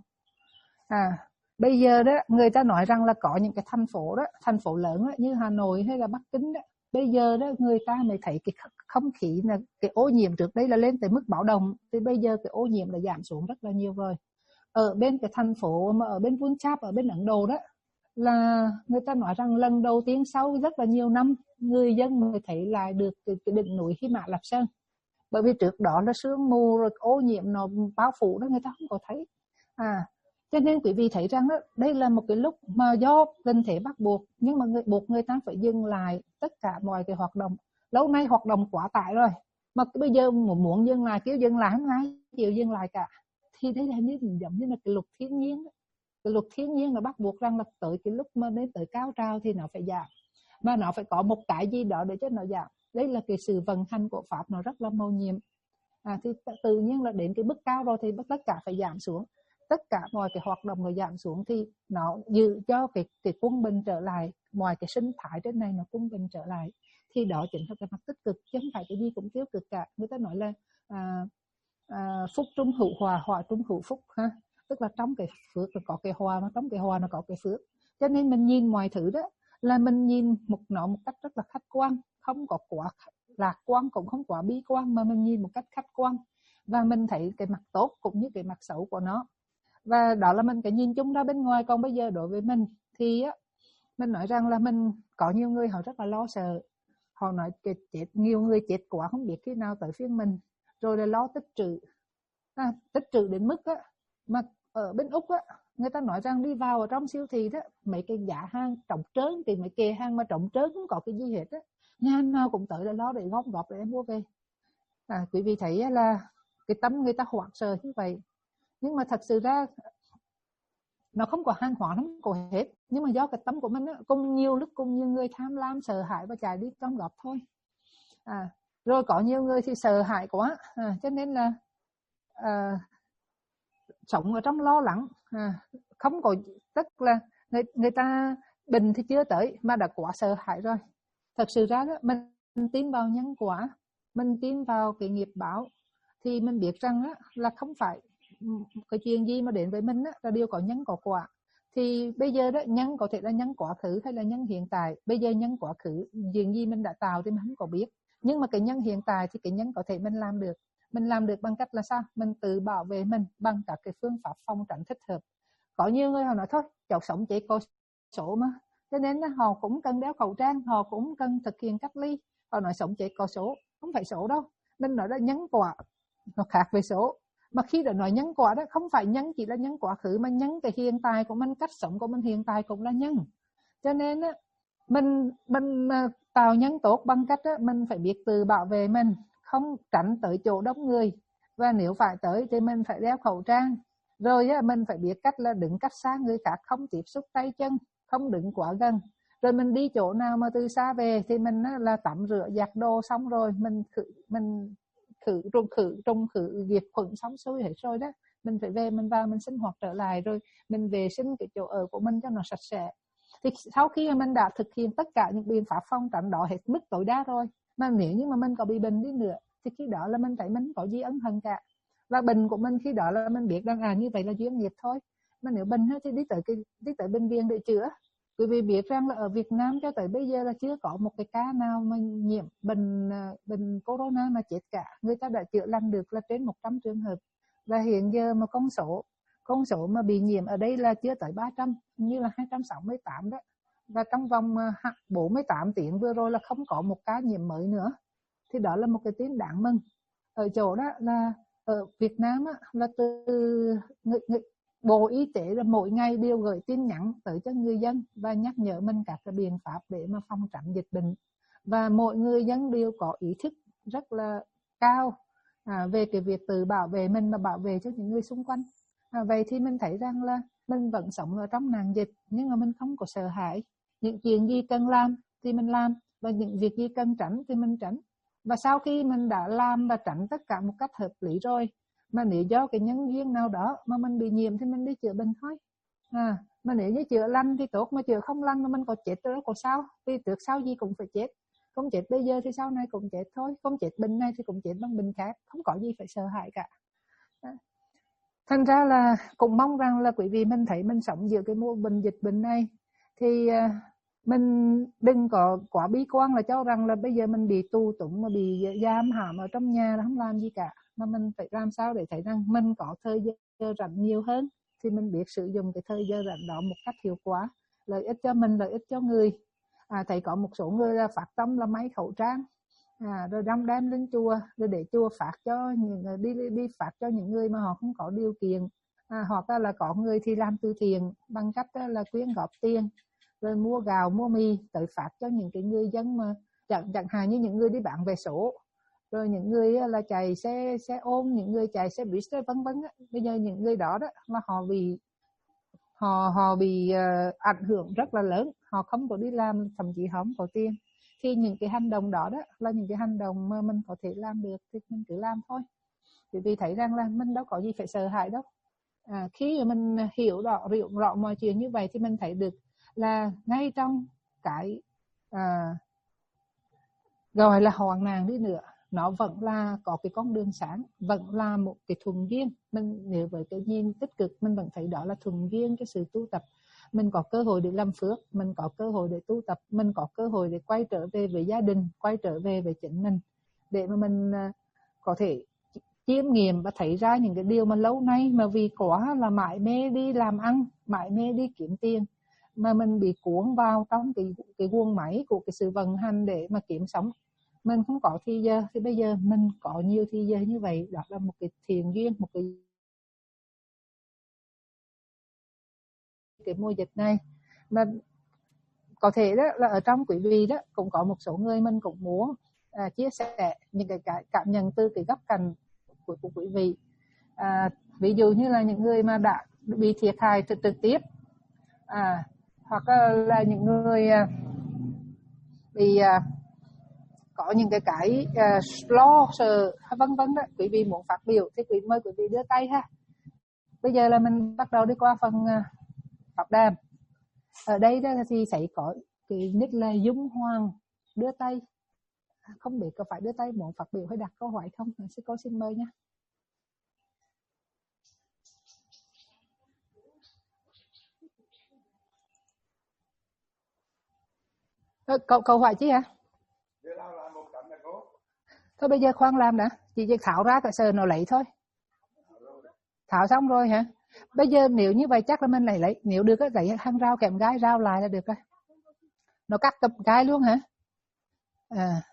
À, bây giờ đó người ta nói rằng là có những cái thành phố đó, thành phố lớn đó, như Hà Nội hay là Bắc Kinh đó, bây giờ đó người ta mới thấy cái không khí là cái ô nhiễm trước đây là lên tới mức báo động, thì bây giờ cái ô nhiễm là giảm xuống rất là nhiều rồi. Ở bên cái thành phố mà ở bên Punjab, ở bên Ấn Độ đó, là người ta nói rằng lần đầu tiên sau rất là nhiều năm người dân mới thấy lại được cái, cái đỉnh núi Hy Mã Lạp Sơn. Bởi vì trước đó là sương mù rồi ô nhiễm nó bao phủ đó, người ta không có thấy. À, cho nên quý vị thấy rằng đó, đây là một cái lúc mà do tình thế bắt buộc, nhưng mà người, buộc người ta phải dừng lại tất cả mọi cái hoạt động. Lâu nay hoạt động quá tải rồi, mà bây giờ muốn dừng lại, kêu dừng lại không ai chịu dừng lại cả. Thì đây là như giống như là cái luật thiên nhiên đó. Cái luật thiên nhiên nó bắt buộc rằng là tới cái lúc mà đến tới cao trào thì nó phải giảm, và nó phải có một cái gì đó để cho nó giảm. Đây là cái sự vận hành của pháp, nó rất là mầu nhiệm. À, thì tự nhiên là đến cái mức cao rồi thì tất cả phải giảm xuống, tất cả mọi cái hoạt động nó giảm xuống, thì nó giữ cho cái cái quân bình trở lại, mọi cái sinh thái trên này nó quân bình trở lại. Thì đó chính là cái mặt tích cực, chứ không phải cái gì cũng tiêu cực cả. Người ta nói là à, à, phúc trung hữu hòa, hòa trung hữu phúc ha, tức là trong cái phước là có cái hòa, mà trong cái hòa nó có cái phước. Cho nên mình nhìn mọi thứ đó là mình nhìn một nó một cách rất là khách quan, không có quá lạc quan cũng không quá bi quan, mà mình nhìn một cách khách quan và mình thấy cái mặt tốt cũng như cái mặt xấu của nó. Và đó là mình cái nhìn chung ra bên ngoài. Còn bây giờ đối với mình thì á, mình nói rằng là mình có nhiều người họ rất là lo sợ, họ nói chết, chết nhiều người chết quá không biết khi nào tới phiên mình, rồi là lo tích trữ. À, tích trữ đến mức á, mà ở bên Úc á, người ta nói rằng đi vào ở trong siêu thị đó, mấy cái giá hàng trống trơn, thì mấy kệ hàng mà trống trơn không có cái gì hết á, nhà nào cũng tới là lo để gom góp để em mua về. À, quý vị thấy là cái tâm người ta hoảng sợ như vậy, nhưng mà thật sự ra nó không có hàng hóa, không có hết, nhưng mà do cái tâm của mình á, cùng nhiều lúc cùng nhiều người tham lam sợ hãi và chạy đi gom góp thôi. À, rồi có nhiều người thì sợ hãi quá, à, cho nên là à, sống ở trong lo lắng, à, không có, tức là người, người ta bệnh thì chưa tới mà đã quá sợ hãi rồi. Thật sự ra đó, mình, mình tin vào nhân quả, mình tin vào cái nghiệp báo, thì mình biết rằng á, là không phải cái chuyện gì mà đến với mình á, là đều có nhân có quả. Thì bây giờ đó, nhân có thể là nhân quá khứ hay là nhân hiện tại. Bây giờ nhân quá khứ, chuyện gì mình đã tạo thì mình không có biết. Nhưng mà cái nhân hiện tại thì cái nhân có thể mình làm được. Mình làm được bằng cách là sao? Mình tự bảo vệ mình bằng các cái phương pháp phòng tránh thích hợp. Có nhiều người họ nói thôi, cháu sống chỉ có số mà, cho nên họ cũng cần đeo khẩu trang, họ cũng cần thực hiện cách ly. Họ nói sống chỉ có số, không phải số đâu. Mình nói là nhân quả, nó khác về số. Mà khi đã nói nhân quả đó, không phải nhân chỉ là nhân quá khứ, mà nhân cái hiện tại của mình, cách sống của mình hiện tại cũng là nhân. Cho nên á, mình mình tạo nhân tốt bằng cách á, mình phải biết tự bảo vệ mình, không tránh tới chỗ đông người, và nếu phải tới thì mình phải đeo khẩu trang. Rồi á, mình phải biết cách là đứng cách xa người khác, không tiếp xúc tay chân, không đứng quá gần. Rồi mình đi chỗ nào mà từ xa về thì mình á, là tắm rửa giặt đồ xong rồi mình khử, mình khử trùng khử trùng khử diệt khuẩn xong xuôi hết rồi đó, mình phải về mình vào mình sinh hoạt trở lại, rồi mình vệ sinh cái chỗ ở của mình cho nó sạch sẽ. Thì sau khi mà mình đã thực hiện tất cả những biện pháp phòng tránh đó hết mức tối đa rồi, mà nếu như mà mình có bị bệnh đi nữa thì khi đó là mình thấy mình có gì ân hận cả. Và bệnh của mình khi đó là mình biết rằng à như vậy là duyên nghiệp thôi. Mà nếu bệnh thì đi tới cái đi tới bệnh viện để chữa. Bởi vì biết rằng là ở Việt Nam cho tới bây giờ là chưa có một cái ca nào mà nhiễm bệnh bệnh corona mà chết cả. Người ta đã chữa lành được là trên một trăm trường hợp. Và hiện giờ mà con số con số mà bị nhiễm ở đây là chưa tới ba trăm, như là hai trăm sáu mươi tám đó. Và trong vòng bốn mươi tám tiếng vừa rồi là không có một ca nhiễm mới nữa. Thì đó là một cái tin đáng mừng. Ở chỗ đó là ở Việt Nam á, là từ người, người, Bộ Y tế là mỗi ngày đều gửi tin nhắn tới cho người dân và nhắc nhở mình các cái biện pháp để mà phòng tránh dịch bệnh. Và mỗi người dân đều có ý thức rất là cao à, về cái việc tự bảo vệ mình và bảo vệ cho những người xung quanh. À, vậy thì mình thấy rằng là mình vẫn sống ở trong nạn dịch, nhưng mà mình không có sợ hãi. Những chuyện gì cần làm thì mình làm, và những việc gì cần tránh thì mình tránh. Và sau khi mình đã làm và tránh tất cả một cách hợp lý rồi, mà nếu do cái nhân duyên nào đó mà mình bị nhiễm thì mình đi chữa bệnh thôi. À, mà nếu như chữa lành thì tốt, mà chữa không lành mà mình có chết rồi có sao? Vì trước sau gì cũng phải chết. Không chết bây giờ thì sau này cũng chết thôi. Không chết bệnh này thì cũng chết bằng bệnh khác. Không có gì phải sợ hãi cả. À. Thành ra là cũng mong rằng là quý vị mình thấy mình sống giữa cái mùa bệnh dịch bệnh này thì mình đừng có quá bi quan là cho rằng là bây giờ mình bị tù tụng mà bị giam hãm ở trong nhà là không làm gì cả, mà mình phải làm sao để thấy rằng mình có thời giờ rảnh nhiều hơn thì mình biết sử dụng cái thời giờ rảnh đó một cách hiệu quả, lợi ích cho mình, lợi ích cho người. À, thấy có một số người là phát tâm là máy khẩu trang, à, rồi đem đem lên chùa, rồi để chùa phát cho những đi đi phát cho những người mà họ không có điều kiện, à, hoặc là có người thì làm từ thiện bằng cách là quyên góp tiền, rồi mua gạo mua mì tới phát cho những cái người dân mà chẳng chẳng hạn như những người đi bán vé số, rồi những người là chạy xe xe ôm, những người chạy xe buýt vân vân. Bây giờ những người đó đó mà họ bị họ họ bị uh, ảnh hưởng rất là lớn, họ không có đi làm, thậm chí họ không có tiền, thì những cái hành động đó đó là những cái hành động mà mình có thể làm được thì mình cứ làm thôi. Vì thấy rằng là mình đâu có gì phải sợ hãi đâu. À, khi mà mình hiểu rõ hiểu rõ mọi chuyện như vậy thì mình thấy được là ngay trong cái à, gọi là hoạn nạn đi nữa, nó vẫn là có cái con đường sáng, vẫn là một cái thuận duyên. Mình nếu với cái nhìn tích cực mình vẫn thấy đó là thuận duyên cái sự tu tập. Mình có cơ hội để làm phước, mình có cơ hội để tu tập, mình có cơ hội để quay trở về với gia đình, quay trở về với chính mình, để mà mình có thể chiêm nghiệm và thấy ra những cái điều mà lâu nay mà vì quá là mãi mê đi làm ăn, mãi mê đi kiếm tiền, mà mình bị cuốn vào trong cái cái guồng máy của cái sự vận hành để mà kiếm sống. Mình không có thì giờ, thì bây giờ mình có nhiều thì giờ như vậy, đó là một cái thiện duyên, một cái cái mùa dịch này. Mà có thể đó là ở trong quý vị đó cũng có một số người mình cũng muốn à, chia sẻ những cái cảm nhận từ cái góc cạnh của, của quý vị. À, ví dụ như là những người mà đã bị thiệt hại trực, trực tiếp, à, hoặc là những người à, bị à, có những cái cái uh, lo sợ vân vân đó, quý vị muốn phát biểu thì quý mời quý vị đưa tay ha. Bây giờ là mình bắt đầu đi qua phần pháp đàm. Ở đây đó thì sẽ có cái nick là Dung Hoàng đưa tay. Không biết có phải đưa tay muốn phát biểu hay đặt câu hỏi không? Sư cô xin mời nhé. Câu, câu hỏi chứ hả? Thôi bây giờ khoan làm đã. Chị chỉ tháo ra cái sờ nó lấy thôi. Tháo xong rồi hả? Bây giờ nếu như vậy chắc là mình lại lấy. Nếu được lấy hàng rau kèm gai rau lại là được rồi. Nó cắt tập gai luôn hả? À.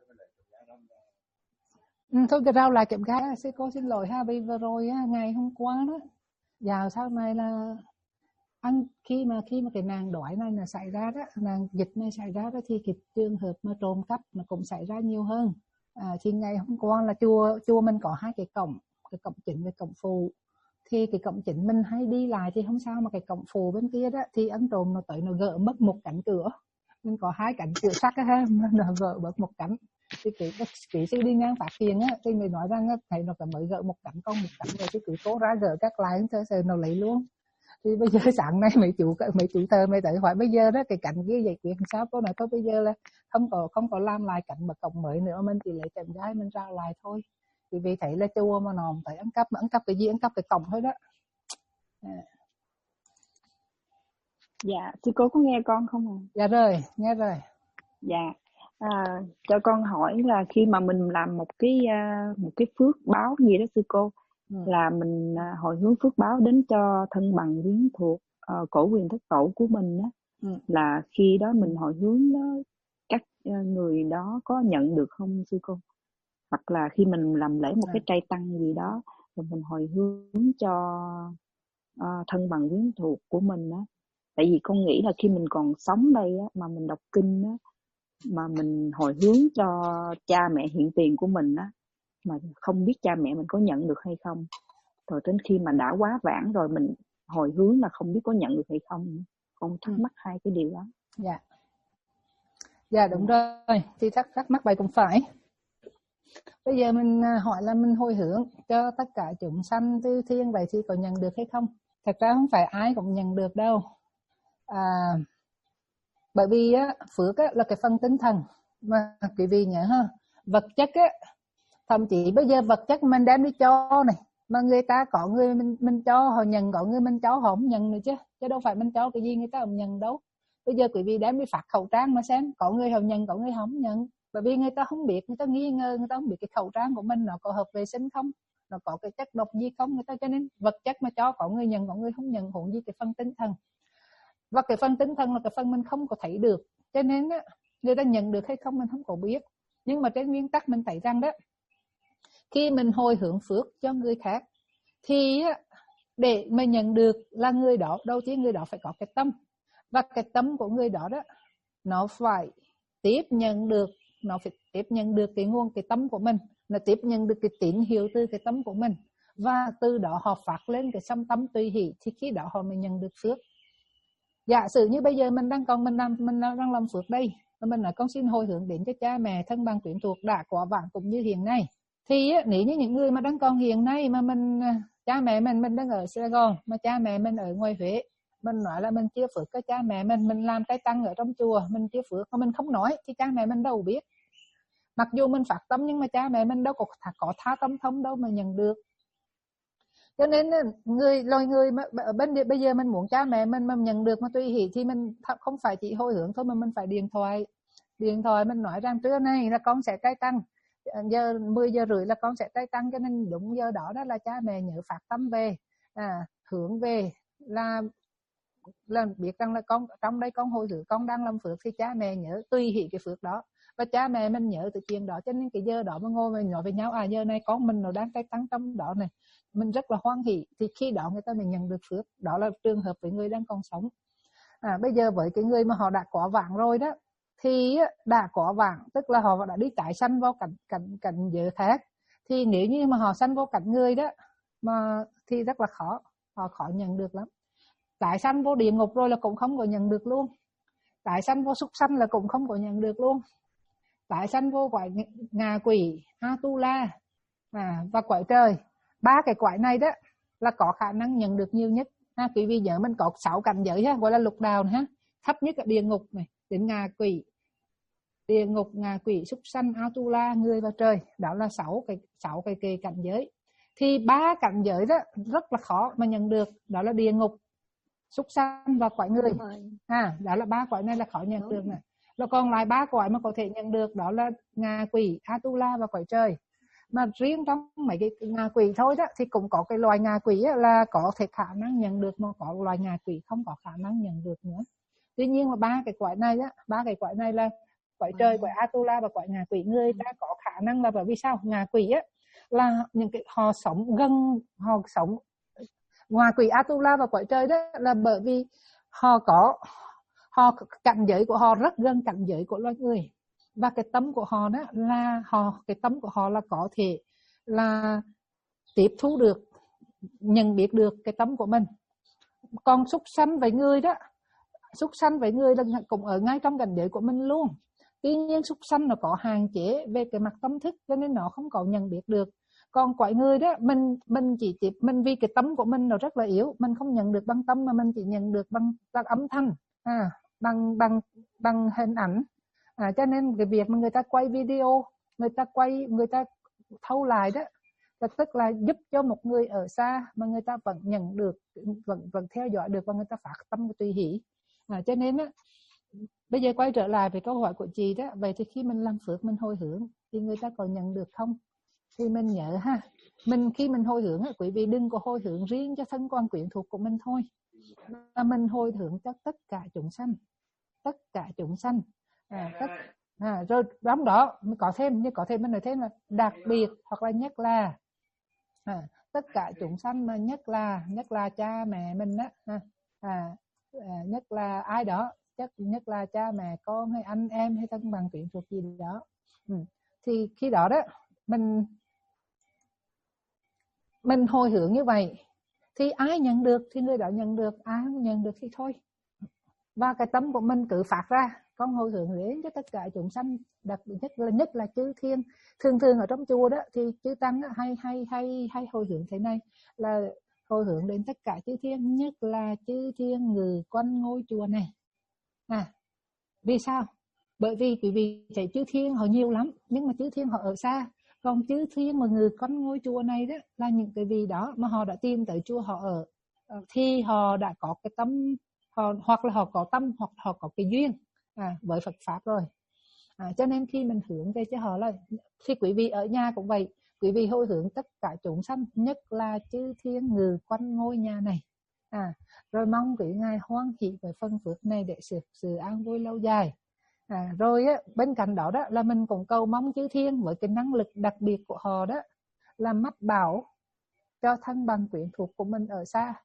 Ừ, thôi cái rau lại kèm gai. Sư cô xin lỗi ha. Vì vừa rồi ngày hôm qua đó. Vào sau này là ăn khi mà khi mà cái nàng đói này là xảy ra đó, nàng dịch này xảy ra đó thì cái trường hợp mà trộm cắp nó cũng xảy ra nhiều hơn. À, thì ngày hôm qua là chùa chùa mình có hai cái cổng, cái cổng chính và cổng phụ. Thì cái cổng chính mình hay đi lại thì không sao, mà cái cổng phụ bên kia đó thì ăn trộm nó tới nó gỡ mất một cánh cửa. Mình có hai cánh cửa sắt á ha, nó gỡ mất một cánh. Thì cái kỹ sư đi ngang phát hiện á thì người nói rằng thầy nó mới gỡ một cánh, con một cánh rồi cái cứ cố ra gỡ các lại sợ nó lấy luôn. Thì bây giờ sáng nay mấy chủ mấy chủ thờ mấy tới hỏi bây giờ đó cái cạnh kia giải quyết sao, cô nói thôi bây giờ là không có không có làm lại cạnh mà cổng mới nữa, mình chỉ lấy kèm gái mình ra lại thôi. Thì vì thấy là chùa mà nó phải ăn cắp, mà ăn cắp cái gì, ăn cắp cái cổng thôi đó. À. Dạ, sư cô có nghe con không ạ? À? Dạ rồi, nghe rồi. Dạ, à, cho con hỏi là khi mà mình làm một cái một cái phước báo gì đó sư cô, ừ. là mình hồi hướng phước báo đến cho thân bằng quyến thuộc, uh, cổ quyền thất tổ của mình đó, ừ. là khi đó mình hồi hướng đó, các người đó có nhận được không sư cô? Hoặc là khi mình làm lễ một à. cái trai tăng gì đó rồi mình hồi hướng cho uh, thân bằng quyến thuộc của mình đó. Tại vì con nghĩ là khi mình còn sống đây á, mà mình đọc kinh á, mà mình hồi hướng cho cha mẹ hiện tiền của mình á, mà không biết cha mẹ mình có nhận được hay không, rồi đến khi mà đã quá vãng rồi mình hồi hướng là không biết có nhận được hay không. Con thắc mắc hai cái điều đó. Dạ, dạ đúng dạ. rồi, thì thắc thắc mắc vậy cũng phải. Bây giờ mình hỏi là mình hồi hướng cho tất cả chúng sanh tứ thiên, vậy thì có nhận được hay không? Thật ra không phải ai cũng nhận được đâu. À, bởi vì á, phước á, là cái phần tinh thần mà quý vị nhớ ha, vật chất á, thậm chí bây giờ vật chất mình đem đi cho này, mà người ta có người mình mình cho họ nhận, có người mình cho họ không nhận nữa chứ, chứ đâu phải mình cho cái gì người ta không nhận đâu. Bây giờ quý vị đem đi phát khẩu trang mà xem, có người họ nhận, có người không nhận, bởi vì người ta không biết, người ta nghi ngờ, người ta không biết cái khẩu trang của mình nó có hợp vệ sinh không, nó có cái chất độc gì không, người ta cho nên vật chất mà cho có người nhận, có người không nhận, huống gì cái phần tinh thần. Và cái phần tinh thần là cái phần mình không có thấy được, cho nên á, người ta nhận được hay không mình không có biết. Nhưng mà trên nguyên tắc mình thấy rằng đó, khi mình hồi hướng phước cho người khác thì á, để mà nhận được là người đó, đầu tiên người đó phải có cái tâm, và cái tâm của người đó đó nó phải tiếp nhận được, nó phải tiếp nhận được cái nguồn cái tâm của mình, nó tiếp nhận được cái tín hiệu từ cái tâm của mình, và từ đó họ phát lên cái song tâm tùy hỷ, thì khi đó họ mới nhận được phước. Giả sử như bây giờ mình đang còn mình đang mình đang làm phước đây, và mình nói con xin hồi hướng đến cho cha mẹ thân bằng quyến thuộc đã quá vãng cũng như hiện nay, thì nếu như những người mà đang còn hiện nay mà mình cha mẹ mình mình đang ở Sài Gòn mà cha mẹ mình ở ngoài Huế, mình nói là mình chia phước cho cha mẹ mình, mình làm cái tăng ở trong chùa mình chia phước mà mình không nói thì cha mẹ mình đâu biết. Mặc dù mình phát tâm nhưng mà cha mẹ mình đâu có có tha tâm thông đâu mà nhận được. Cho nên người loài người mà ở bên bây giờ mình muốn cha mẹ mình mà nhận được mà tùy hỷ thì mình không phải chỉ hồi hướng thôi, mà mình phải điện thoại điện thoại mình nói rằng trưa nay là con sẽ trai tăng, giờ mười giờ rưỡi là con sẽ trai tăng, cho nên đúng giờ đó đó là cha mẹ nhớ phát tâm về, à, hướng về là là biết rằng là con trong đây con hồi hướng con đang làm phước, thì cha mẹ nhớ tùy hỷ cái phước đó, và cha mẹ mình nhớ từ chuyện đó. Cho nên cái giờ đó mà ngồi mà nói với nhau, à giờ này con mình nó đang trai tăng trong đó này, mình rất là hoan hỷ, thì khi đó người ta mới nhận được phước. Đó là trường hợp với người đang còn sống. À, bây giờ với cái người mà họ đã có vãng rồi đó, thì đã có vãng tức là họ đã đi tái sanh vào cảnh cảnh cảnh giới khác, thì nếu như mà họ sanh vào cảnh người đó mà thì rất là khó, họ khó nhận được lắm. Tái sanh vô địa ngục rồi là cũng không có nhận được luôn, tái sanh vô súc sanh là cũng không có nhận được luôn, tái sanh vô quái ngạ quỷ Atula à, và quái trời, ba cái quái này đó là có khả năng nhận được nhiều nhất. Ha, quý vị nhớ mình có sáu cảnh giới ha, gọi là lục đạo ha. Thấp nhất là địa ngục này, đến ngạ quỷ, địa ngục, ngạ quỷ, súc sanh, Atula, người và trời. Đó là sáu cái sáu cái, cái cảnh giới. Thì ba cảnh giới đó rất là khó mà nhận được, đó là địa ngục, súc sanh và cõi người. À, đó là ba cõi này là khó nhận Đúng. được này. Rồi còn lại ba cõi mà có thể nhận được đó là ngạ quỷ, Atula và cõi trời. Mà riêng trong mấy cái ngạ quỷ thôi đó thì cũng có cái loài ngạ quỷ là có thể khả năng nhận được, mà có loài ngạ quỷ không có khả năng nhận được nữa. Tuy nhiên mà ba cái cõi này á, ba cái cõi này là cõi trời, cõi Atula và cõi ngạ quỷ, người ta có khả năng là bởi vì sao? Ngạ quỷ á là những cái họ sống gần, họ sống ngạ quỷ, Atula và cõi trời đó là bởi vì họ có họ cảnh giới của họ rất gần cảnh giới của loài người, và cái tâm của họ đó là họ cái tâm của họ là có thể là tiếp thu được, nhận biết được cái tâm của mình. Còn súc sanh với người đó, súc sanh với người là cũng ở ngay trong cảnh giới của mình luôn. Tuy nhiên súc sanh nó có hạn chế về cái mặt tâm thức cho nên nó không có nhận biết được. Còn cõi người đó mình mình chỉ tiếp mình vì cái tâm của mình nó rất là yếu, mình không nhận được bằng tâm mà mình chỉ nhận được bằng, bằng âm thanh, à, bằng bằng bằng hình ảnh. À, cho nên cái việc mà người ta quay video, người ta quay, người ta thâu lại đó, tức là giúp cho một người ở xa mà người ta vẫn nhận được, vẫn vẫn theo dõi được và người ta phát tâm tùy hỷ. À, cho nên á, bây giờ quay trở lại về câu hỏi của chị đó, vậy thì khi mình làm phước, mình hồi hướng thì người ta có nhận được không? Thì mình nhớ ha, mình khi mình hồi hướng á, quý vị đừng có hồi hướng riêng cho thân quan quyến thuộc của mình thôi, mà mình hồi hướng cho tất cả chúng sanh, tất cả chúng sanh. À, tất, à, rồi trong đó có thêm, như có thêm mình nói thêm là đặc biệt hoặc là nhất là, à, tất cả chúng sanh, mà nhất là nhất là cha mẹ mình đó, à, à, nhất là ai đó, chắc nhất là cha mẹ con hay anh em hay thân bằng quyến thuộc gì đó. Ừ. Thì khi đó đó mình mình hồi hướng như vậy thì ai nhận được thì người đó nhận được, ai không nhận được thì thôi. Và cái tâm của mình cứ phát ra, con hồi hướng đến cho tất cả chúng sanh, đặc biệt nhất là nhất là chư thiên. Thường thường ở trong chùa đó thì chư tăng hay hay hay hay hồi hướng thế này, là hồi hướng đến tất cả chư thiên, nhất là chư thiên ngự quanh ngôi chùa này. À, vì sao? Bởi vì quý vị thấy chư thiên họ nhiều lắm, nhưng mà chư thiên họ ở xa. Còn chư thiên mà ngự quanh ngôi chùa này đó là những cái vị đó mà họ đã tìm tới chùa họ ở, thì họ đã có cái tâm, họ, hoặc là họ có tâm, hoặc họ có cái duyên à, với Phật Pháp rồi. À, cho nên khi mình hướng về cho họ là, khi quý vị ở nhà cũng vậy, quý vị hồi hướng tất cả chúng sanh, nhất là chư thiên ngự quanh ngôi nhà này. À, rồi mong quý ngài hoan hỷ với phần phước này để sự, sự an vui lâu dài. À, rồi á, bên cạnh đó đó là mình cũng cầu mong chư thiên với cái năng lực đặc biệt của họ đó là mách bảo cho thân bằng quyến thuộc của mình ở xa,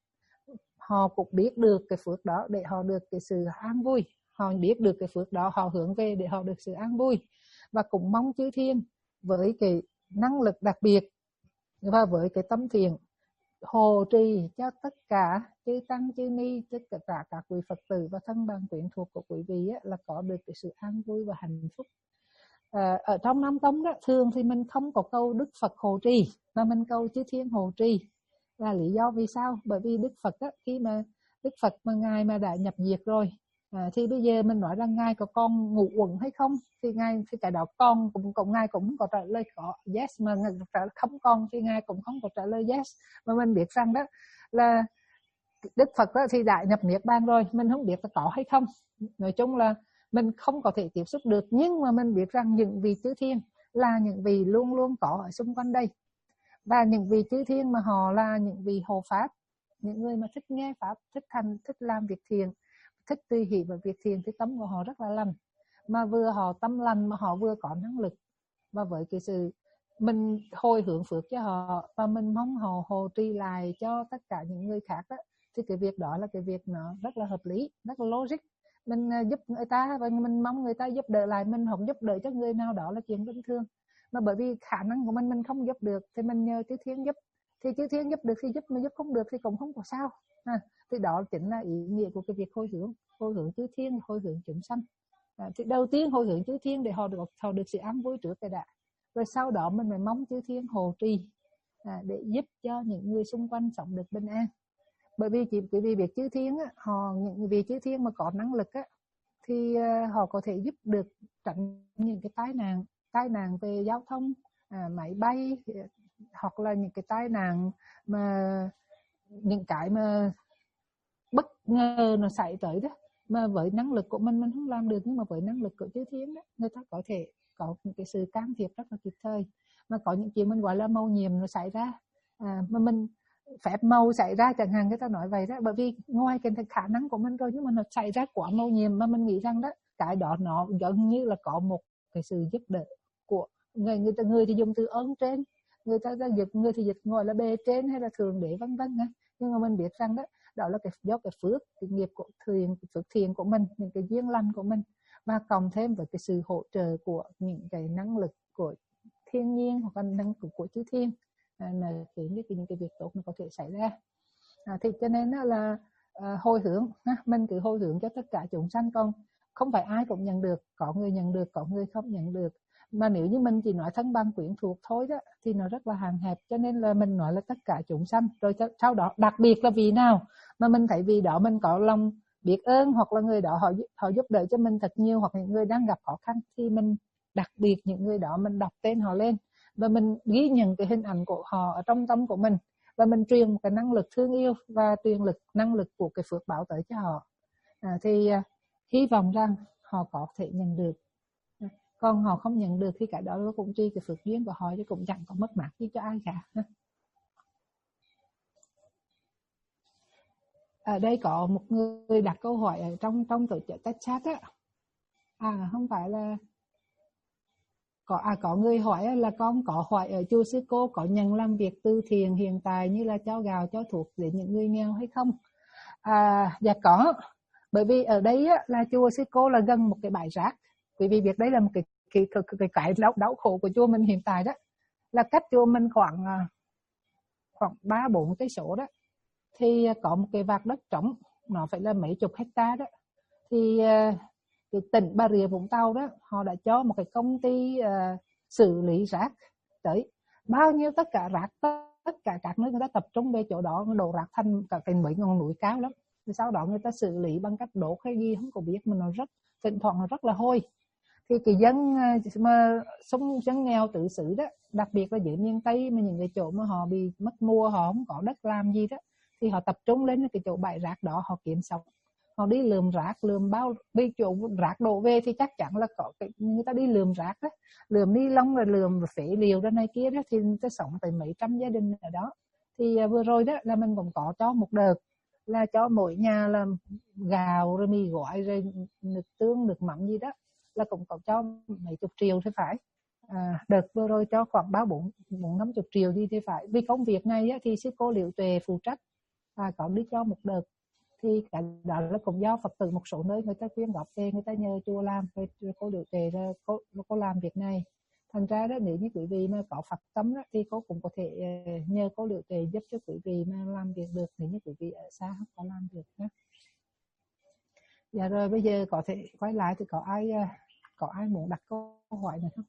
họ cũng biết được cái phước đó để họ được cái sự an vui, họ biết được cái phước đó họ hướng về để họ được sự an vui. Và cũng mong chư thiên với cái năng lực đặc biệt và với cái tâm thiện hộ trì cho tất cả chư tăng chư ni, tất cả các quý Phật tử và thân bằng quyến thuộc của quý vị á, là có được cái sự an vui và hạnh phúc. À, ở trong Nam Tông đó thường thì mình không có câu Đức Phật hộ trì mà mình câu chư thiên hộ trì. Là lý do vì sao? Bởi vì Đức Phật á, khi mà Đức Phật mà ngài mà đã nhập diệt rồi, à, thì bây giờ mình nói rằng ngài có con ngũ uẩn hay không, thì ngài thì cái đó con cũng cũng ngài cũng có trả lời có yes, mà không con thì ngài cũng không có trả lời yes. Mà mình biết rằng đó là Đức Phật đó thì đã nhập niết bàn rồi, mình không biết là có hay không. Nói chung là mình không có thể tiếp xúc được, nhưng mà mình biết rằng những vị chư thiên là những vị luôn luôn có ở xung quanh đây. Và những vị chư thiên mà họ là những vị hộ pháp, những người mà thích nghe pháp, thích thành, thích làm việc thiện, thích tùy hỷ vào việc thiện, thì tâm của họ rất là lành. Mà vừa họ tâm lành mà họ vừa có năng lực. Và với cái sự mình hồi hướng phước cho họ và mình mong họ hộ trì lại cho tất cả những người khác đó, thì cái việc đó là cái việc nó rất là hợp lý, rất là logic. Mình giúp người ta và mình mong người ta giúp đỡ lại, mình không giúp đỡ cho người nào đó là chuyện bình thường. Mà bởi vì khả năng của mình mình không giúp được thì mình nhờ chư thiên giúp, thì chư thiên giúp được thì giúp, mà giúp không được thì cũng không có sao. À, thì đó chính là ý nghĩa của cái việc hồi hướng, hồi hướng chư thiên, hồi hướng chúng sanh. À, thì đầu tiên hồi hướng chư thiên để họ được họ được sự an vui trước cái đã, rồi sau đó mình mới mong chư thiên hộ trì à, để giúp cho những người xung quanh sống được bình an. Bởi vì chỉ quý vị biết chư thiên á, họ những vị chư thiên mà có năng lực á, thì uh, họ có thể giúp được tránh những cái tai nạn tai nạn về giao thông, à, máy bay, hoặc là những cái tai nạn mà những cái mà bất ngờ nó xảy tới đó, mà với năng lực của mình mình không làm được, nhưng mà với năng lực của chư thiên đó, người ta có thể có những cái sự can thiệp rất là kịp thời. Mà có những chuyện mình gọi là mầu nhiệm nó xảy ra, à, mà mình phép màu xảy ra chẳng hạn, người ta nói vậy đó, bởi vì ngoài cái khả năng của mình rồi, nhưng mà nó xảy ra quá mầu nhiệm mà mình nghĩ rằng đó cái đó nó gần như là có một cái sự giúp đỡ của người người ta người thì dùng từ ơn trên, người ta dịch người thì dịch gọi là bề trên hay là thượng đế vân vân. Nhưng mà mình biết rằng đó đó là cái do cái phước, cái nghiệp của thiền, cái phước thiền của mình, những cái duyên lành của mình, và cộng thêm với cái sự hỗ trợ của những cái năng lực của thiên nhiên hoặc là năng lực của chư thiên, à, là khiến cái những cái việc tốt nó có thể xảy ra. À, thì cho nên là à, hồi hướng, ha, mình cứ hồi hướng cho tất cả chúng sanh, còn không phải ai cũng nhận được, có người nhận được, có người không nhận được. Mà nếu như mình chỉ nói thân bằng quyến thuộc thôi đó thì nó rất là hạn hẹp, cho nên là mình nói là tất cả chúng sanh, rồi sau đó đặc biệt là vì nào mà mình thấy vì đó mình có lòng biết ơn, hoặc là người đó họ họ giúp đỡ cho mình thật nhiều, hoặc những người đang gặp khó khăn, thì mình đặc biệt những người đó mình đọc tên họ lên và mình ghi nhận cái hình ảnh của họ ở trong tâm của mình, và mình truyền một cái năng lực thương yêu và truyền lực năng lực của cái phước báo tới cho họ, à, thì uh, hy vọng rằng họ có thể nhận được. Còn họ không nhận được thì cái đó nó cũng tùy cái phước duyên của họ, chứ cũng chẳng có mất mát gì cho ai cả. Ở đây có một người đặt câu hỏi ở trong trong tổ chức chat á, à không phải là có à có người hỏi là con có hỏi ở chùa Sư Cô có nhận làm việc từ thiện hiện tại như là cho gạo cho thuốc để những người nghèo hay không? À, dạ có, bởi vì ở đây á, là chùa Sư Cô là gần một cái bãi rác. Quý vị biết đấy là một cái cái cái, cái, cái đau, đau khổ của chùa mình hiện tại đó, là cách chùa mình khoảng khoảng ba bốn cái số đó, thì có một cái vạt đất trống, nó phải là mấy chục hecta đó, thì cái tỉnh Bà Rịa Vũng Tàu đó họ đã cho một cái công ty uh, xử lý rác tới, bao nhiêu tất cả rác, tất cả các nơi người ta tập trung về chỗ đó, đổ rác thành cả cái mấy ngọn núi cao lắm. Thì sau đó người ta xử lý bằng cách đổ hay gì không có biết, mà nó rất thỉnh thoảng nó rất là hôi. Thì cái dân mà sống dân nghèo tự xử đó, đặc biệt là dưới miền Tây, mà những cái chỗ mà họ bị mất mùa, họ không có đất làm gì đó, thì họ tập trung lên cái chỗ bãi rác đó, họ kiếm sống. Họ đi lượm rác, lượm bao, đi chỗ rác đổ về thì chắc chắn là có cái, người ta đi lượm rác đó, lượm ni lông rồi lượm phế liệu ra này kia đó, thì người ta sống tới mấy trăm gia đình ở đó. Thì vừa rồi đó là mình cũng có cho một đợt là cho mỗi nhà là gạo rồi mì gói rồi nước tương, nước mắm gì đó, là cũng có cho mấy chục triệu thì phải. À, đợt vừa rồi cho khoảng ba bốn bốn năm chục triệu đi thì phải. Vì công việc này á, thì sư cô Liễu Tuệ phụ trách, à, có đi cho một đợt. Thì cái đó là cũng do Phật tử một số nơi người ta quyên góp về, người ta nhờ chùa làm, rồi cô Liễu Tuệ là cô, cô làm việc này. Thành ra đó, nếu như quý vị mà có Phật tâm đó, thì cô cũng có thể nhờ cô Liễu Tuệ giúp cho quý vị mà làm việc được, nếu như quý vị ở xa không có làm được nhé. Dạ rồi, bây giờ có thể quay lại thì có ai có ai muốn đặt câu hỏi này không?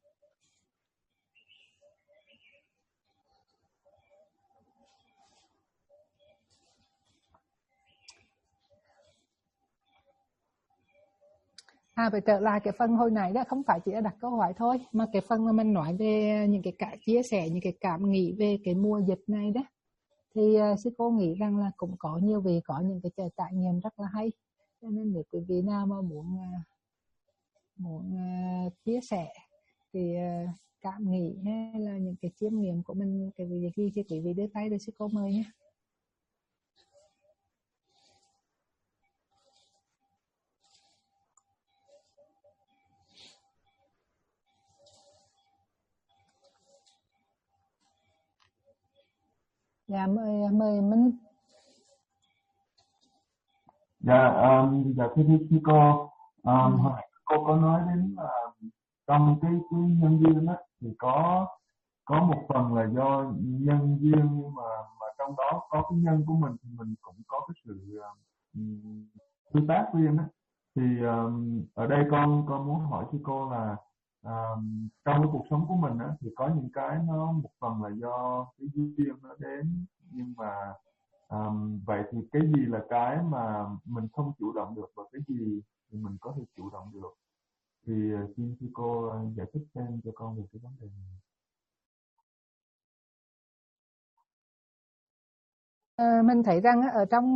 À, phải trở lại cái phần hồi nãy đó, không phải chỉ là đặt câu hỏi thôi, mà cái phần mà mình nói về những cái cả chia sẻ những cái cảm nghĩ về cái mùa dịch này đó, thì uh, sư cô nghĩ rằng là cũng có nhiều vị có những cái trải nghiệm rất là hay, cho nên nếu quý vị nào mà muốn uh, muốn uh, chia sẻ thì uh, cảm nghĩ hay là những cái chiêm nghiệm của mình, cái việc gì thì quý vị đưa tay để sư cô mời nhé. Dạ, mời mời Minh. Dạ, um, dạ thưa sư cô, um, ừ. hồi nãy cô có nói đến là trong cái cái nhân duyên á thì có có một phần là do nhân duyên, nhưng mà mà trong đó có cái nhân của mình thì mình cũng có cái sự um, tương tác riêng á. Thì um, ở đây con con muốn hỏi sư cô là um, trong cái cuộc sống của mình á, thì có những cái nó một phần là do cái duyên nó đến, nhưng mà um, vậy thì cái gì là cái mà mình không chủ động được và cái gì thì mình có thể chủ động được, thì uh, xin sư cô uh, giải thích thêm cho con về cái vấn đề này. À, mình thấy rằng ở trong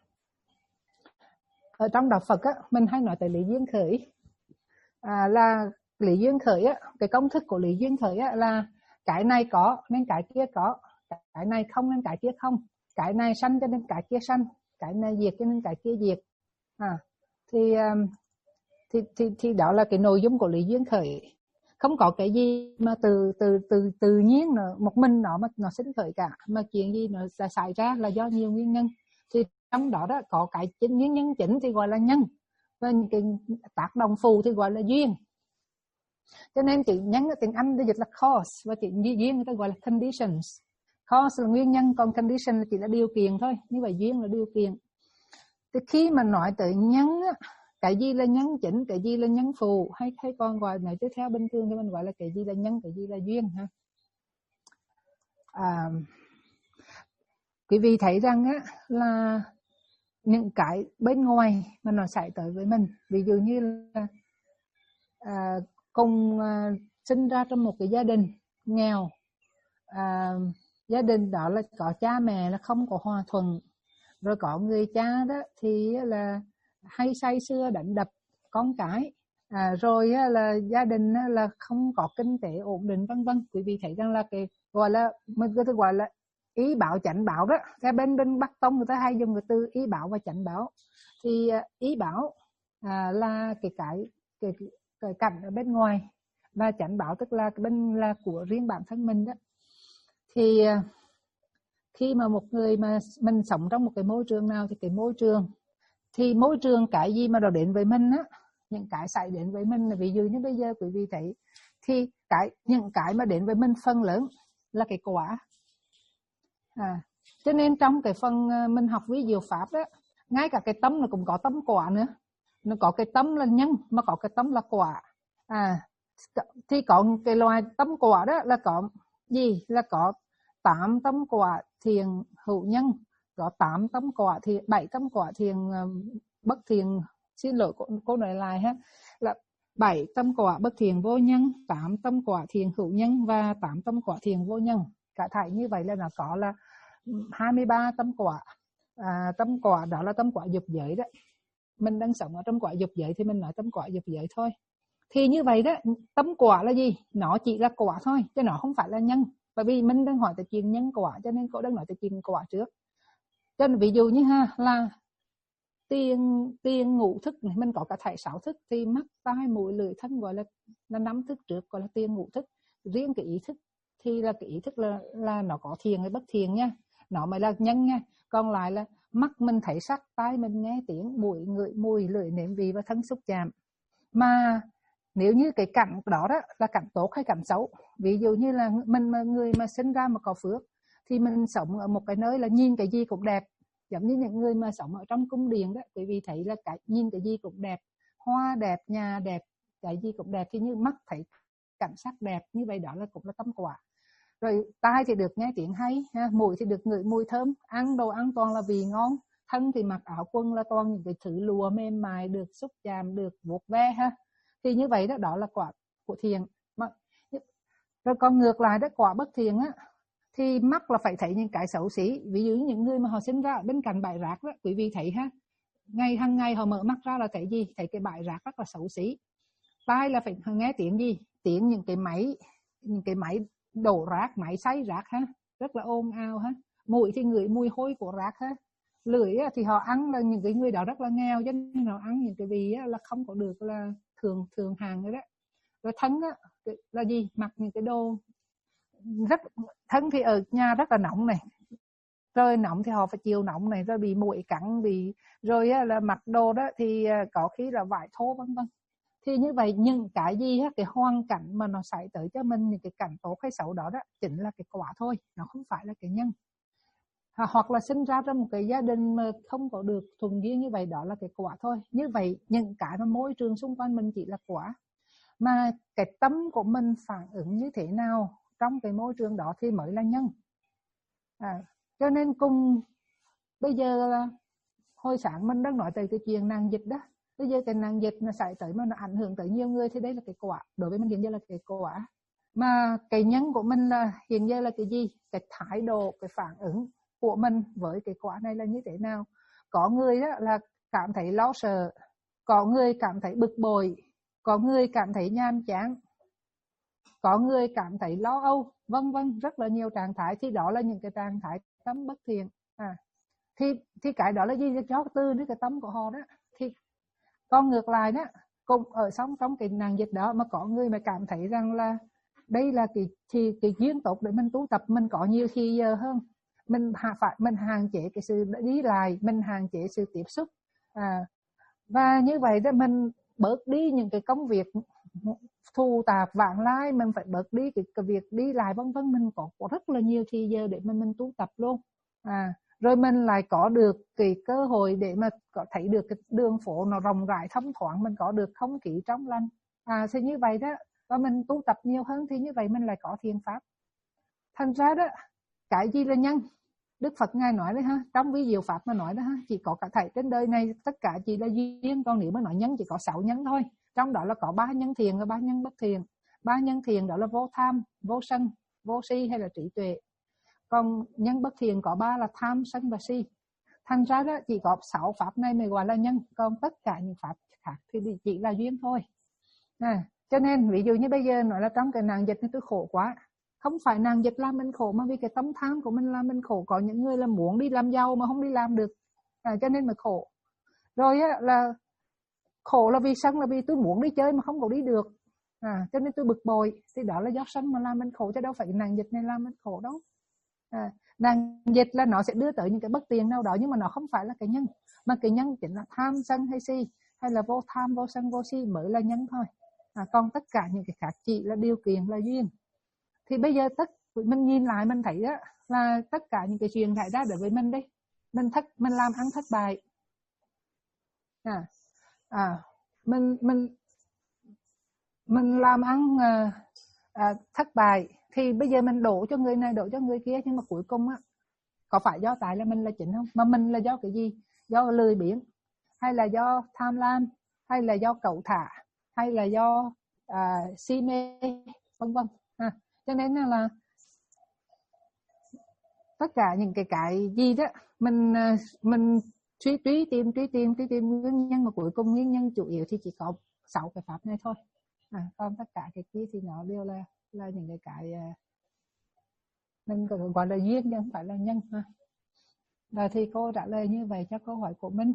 ở trong đạo Phật á, mình hay nói tới lý duyên khởi. À, là lý duyên khởi á, cái công thức của lý duyên khởi á, là cái này có nên cái kia có, cái này không nên cái kia không, cái này sanh cho nên cái kia sanh, cái này diệt cho nên cái kia diệt. À, thì, thì thì thì đó là cái nội dung của lý duyên khởi. Không có cái gì mà từ từ từ tự nhiên nó, một mình nó mà nó sinh khởi cả, mà chuyện gì nó sẽ xảy ra là do nhiều nguyên nhân. Thì trong đó đó có cái chính nguyên nhân chính thì gọi là nhân, và những cái tác động phụ thì gọi là duyên. Cho nên chữ nhân ở tiếng Anh dịch là cause, và chữ duyên người ta gọi là conditions. Cause là nguyên nhân, còn condition là chỉ là điều kiện thôi, như vậy duyên là điều kiện. Thì khi mà nói tới nhân á, cái gì là nhân chính, cái gì là nhân phụ, hay hay còn gọi này tiếp theo bình thường thì mình gọi là cái gì là nhân, cái gì là duyên ha. À, quý vị thấy rằng á là những cái bên ngoài mà nó xảy tới với mình, ví dụ như là à, cùng à, sinh ra trong một cái gia đình nghèo, à, gia đình đó là có cha mẹ là không có hòa thuận, rồi có người cha đó thì là hay say sưa đánh đập con cái, à, rồi là gia đình là không có kinh tế ổn định vân vân. Quý vị thấy rằng là cái gọi là mình có thể gọi là ý bảo chánh bảo đó. Cái bên bên Bắc Tông người ta hay dùng cái từ ý bảo và chánh bảo. Thì ý bảo à, là cái cái cái, cái cái cảnh ở bên ngoài, và chánh bảo tức là cái bên là của riêng bản thân mình đó. Thì khi mà một người mà mình sống trong một cái môi trường nào thì cái môi trường thì môi trường cái gì mà nó đến với mình á, những cái xảy đến với mình là ví dụ như bây giờ quý vị thấy thì cái những cái mà đến với mình phần lớn là cái quả. À, cho nên trong cái phần mình học vi diệu pháp đó, ngay cả cái tâm nó cũng có tâm quả nữa. Nó có cái tâm là nhân mà có cái tâm là quả. À, thì có cái loài tâm quả đó là có gì? Là có tám tâm quả thiền hữu nhân, có tám tâm quả thì bảy tâm quả thiền bất thiền, xin lỗi cô, cô nói lại ha, là bảy tâm quả bất thiền vô nhân, tám tâm quả thiền hữu nhân và tám tâm quả thiền vô nhân. Cả thảy như vậy là nó có là hai mươi ba tâm quả. À, tâm quả đó là tâm quả dục giới đó. Mình đang sống ở trong quả dục giới thì mình nói tâm quả dục giới thôi. Thì như vậy đó, tâm quả là gì? Nó chỉ là quả thôi, chứ nó không phải là nhân. Bởi vì mình đang hỏi tới chuyện nhân quả, cho nên cô đang nói tới chuyện quả trước. Cho nên ví dụ như ha, là tiền tiền ngũ thức này, mình có cả thảy sáu thức, thì mắt, tai, mũi, lưỡi, thân gọi là là năm thức trước, gọi là tiền ngũ thức. Riêng cái ý thức thì là cái ý thức là là nó có thiền hay bất thiền nha, nó mới là nhân nha. Còn lại là mắt mình thấy sắc, tai mình nghe tiếng, mũi ngửi mùi, lưỡi nếm vị và thân xúc chạm. Mà nếu như cái cảnh đó đó là cảnh tốt hay cảnh xấu, ví dụ như là mình mà người mà sinh ra mà có phước thì mình sống ở một cái nơi là nhìn cái gì cũng đẹp, giống như những người mà sống ở trong cung điện đó, quý vị thấy là cái nhìn cái gì cũng đẹp, hoa đẹp, nhà đẹp, cái gì cũng đẹp, thì như mắt thấy cảnh sắc đẹp, như vậy đó là cũng là tâm quả. Rồi tai thì được nghe tiếng hay ha, mũi thì được ngửi mùi thơm, ăn đồ ăn toàn là vị ngon, thân thì mặc áo quần là toàn những cái thứ lụa mềm mại, được xúc chạm, được vuốt ve ha. Thì như vậy đó, đó là quả của thiền. Rồi còn ngược lại đó, quả bất thiền á, thì mắt là phải thấy những cái xấu xí. Ví dụ những người mà họ sinh ra ở bên cạnh bãi rác đó, quý vị thấy ha, ngày hàng ngày họ mở mắt ra là thấy gì? Thấy cái bãi rác rất là xấu xí. Tai là phải nghe tiếng gì? Tiếng những cái máy, những cái máy đổ rác, máy xay rác ha, rất là ồn ào ha. Mũi thì ngửi mùi hôi của rác ha. Lưỡi thì họ ăn là những cái người đó rất là nghèo, cho nên họ ăn những cái gì là không có được là thường thường hàng nữa đó. Rồi thân á, là gì? Mặc những cái đồ rất, thân thì ở nhà rất là nóng này, trời nóng thì họ phải chịu nóng này, rồi bị muỗi cắn, bị rồi là mặc đồ đó thì có khi là vải thô vân vân. Thì như vậy những cái gì á, cái hoàn cảnh mà nó xảy tới cho mình, những cái cảnh tốt hay xấu đó đó chính là cái quả thôi, nó không phải là cái nhân. Hoặc là sinh ra trong một cái gia đình mà không có được thuận duyên, như vậy đó là cái quả thôi. Như vậy những cái mà môi trường xung quanh mình chỉ là quả. mà cái tâm của mình phản ứng như thế nào trong cái môi trường đó thì mới là nhân. À, cho nên cùng bây giờ là hồi sáng mình đang nói tới cái chuyện nạn dịch đó. Bây giờ cái nạn dịch nó xảy tới mà nó ảnh hưởng tới nhiều người thì đấy là cái quả. Đối với mình hiện giờ là cái quả. Mà cái nhân của mình là hiện giờ là cái gì? Cái thái độ, cái phản ứng của mình với cái quả này là như thế nào? Có người đó là cảm thấy lo sợ, có người cảm thấy bực bội, có người cảm thấy nhàm chán, có người cảm thấy lo âu, vân vân, rất là nhiều trạng thái. Thì đó là những cái trạng thái tâm bất thiện. À, thì thì cái đó là gì? Do từ đến cái tâm của họ đó. Thì còn ngược lại đó, cùng ở sống trong cái nạn dịch đó mà có người mà cảm thấy rằng là đây là cái thì cái duyên tốt để mình tu tập, mình có nhiều khi giờ hơn, mình phải mình hạn chế cái sự đi lại, mình hạn chế sự tiếp xúc, à, và như vậy đó mình bớt đi những cái công việc thù tạp vãng lai, mình phải bớt đi cái, cái việc đi lại vân vân, mình có, có rất là nhiều thì giờ để mình mình tu tập luôn. À, rồi mình lại có được cái cơ hội để mà có thấy được cái đường phố nó rộng rãi thông thoáng, mình có được không khí trong lành. À, thì như vậy đó, và mình tu tập nhiều hơn thì như vậy mình lại có thiền pháp. Thành ra đó, cái gì là nhân? Đức Phật Ngài nói đấy ha, trong vi diệu pháp mà nói đó ha, chỉ có cả thảy trên đời này tất cả chỉ là duyên, còn nếu mà nói nhân chỉ có sáu nhân thôi. Trong đó là có ba nhân thiện và ba nhân bất thiện. Ba nhân thiện đó là vô tham, vô sân, vô si hay là trí tuệ. Còn nhân bất thiện có ba là tham, sân và si. Thành ra đó chỉ có sáu pháp này mới gọi là nhân, còn tất cả những pháp khác thì chỉ là duyên thôi. À, cho nên ví dụ như bây giờ nói là trong cái nạn dịch này tôi khổ quá, không phải nạn dịch làm mình khổ mà vì cái tâm tham của mình làm mình khổ. Có những người là muốn đi làm giàu mà không đi làm được, à, cho nên mà khổ. Rồi á, là khổ là vì sân, là vì tôi muốn đi chơi mà không có đi được, à, cho nên tôi bực bội. Thì đó là do sân mà làm mình khổ, chứ đâu phải nạn dịch này làm mình khổ đâu. À, nạn dịch là nó sẽ đưa tới những cái bất tiện nào đó, nhưng mà nó không phải là cái nhân, mà cái nhân chính là tham sân hay si, hay là vô tham vô sân vô si mới là nhân thôi. À, còn tất cả những cái khác chỉ là điều kiện, là duyên. Thì bây giờ tất mình nhìn lại mình thấy đó, là tất cả những cái chuyện xảy ra đối với mình đây, mình thất mình làm ăn thất bại, à, à mình mình mình làm ăn à, à, thất bại thì bây giờ mình đổ cho người này đổ cho người kia, nhưng mà cuối cùng á, có phải do tại là mình là chính không? Mà mình là do cái gì? Do lười biếng, hay là do tham lam, hay là do cẩu thả, hay là do à, si mê, vân vân. À, cho nên là tất cả những cái cái gì đó mình mình truy truy tìm truy tìm truy tìm nguyên nhân, mà cuối cùng nguyên nhân chủ yếu thì chỉ có sáu cái pháp này thôi. À, còn tất cả cái kia thì nó đều là là những cái cái mình gọi là duyên chứ không phải là nhân ha. Và thì cô trả lời như vậy cho câu hỏi của mình.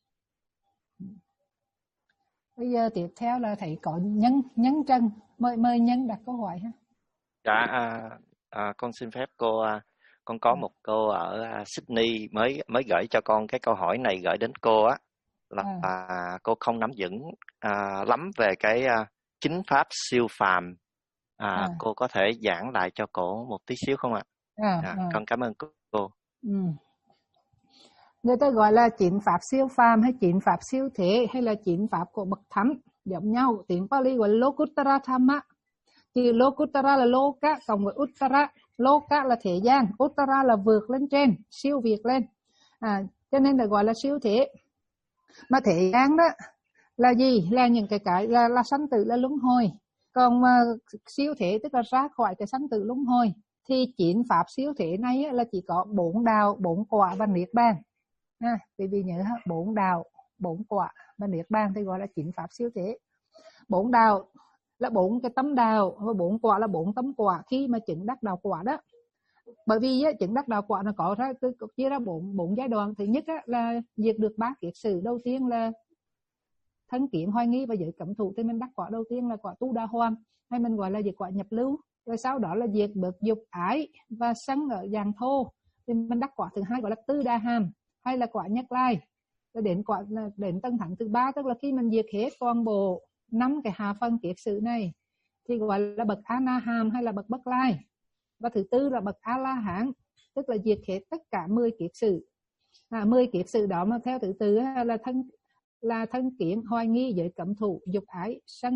Bây giờ tiếp theo là thầy có nhân nhân Trần, mời mời nhân đặt câu hỏi ha. Dạ, à, à, con xin phép cô, à, con có một cô ở à, Sydney mới mới gửi cho con cái câu hỏi này gửi đến cô á, là à. À, cô không nắm vững à, lắm về cái à, chính pháp siêu phàm. À, à. Cô có thể giảng lại cho cổ một tí xíu không ạ? À, à, à. Con cảm ơn cô. Ừ. Người ta gọi là chín pháp siêu phàm hay chín pháp siêu thế, hay là chín pháp của bậc thánh, giống nhau. Tiếng Pali gọi là Lokuttara Dhamma. Thì Lokuttara là Loka cộng với Uttara. Loka là thế gian, Uttara là vượt lên trên, siêu việt lên. À, cho nên là gọi là siêu thế. Mà thế gian đó là gì? Là những cái cái là, là sanh tử, là luân hồi. Còn uh, siêu thế tức là ra khỏi cái sanh tử luân hồi. Thì chín pháp siêu thế này là chỉ có bốn đạo, bốn quả và niết bàn. À, quý vị nhớ ha, bốn đạo, bốn quả và niết bàn thì gọi là chín pháp siêu thế. Bốn đạo là bốn cái tấm đạo, và bốn quả là bốn tấm quả khi mà chứng đắc đạo quả đó. Bởi vì á, chứng đắc đạo quả nó có ra chia ra bốn bốn giai đoạn. Thứ nhất á, là diệt được ba kiết sử. Đầu tiên là thân kiến, hoài nghi và giới cấm thủ, thì mình đắc quả đầu tiên là quả tu đa hoàn, hay mình gọi là diệt quả nhập lưu. Rồi sau đó là diệt được dục ái và sân ở dạng thô, thì mình đắc quả thứ hai gọi là tư đa hàm, hay là quả nhất lai. Rồi đến quả đến tân thắng thứ ba, tức là khi mình diệt hết toàn bộ năm cái hạ phân kiết sử này thì gọi là bậc a na hàm hay là bậc bất lai. Và thứ tư là bậc a la hán, tức là diệt hết tất cả mười kiết sử. À, mười kiết sử đó mà theo thứ tự là thân là thân kiến, hoài nghi, giới cấm thủ, dục ái, sân.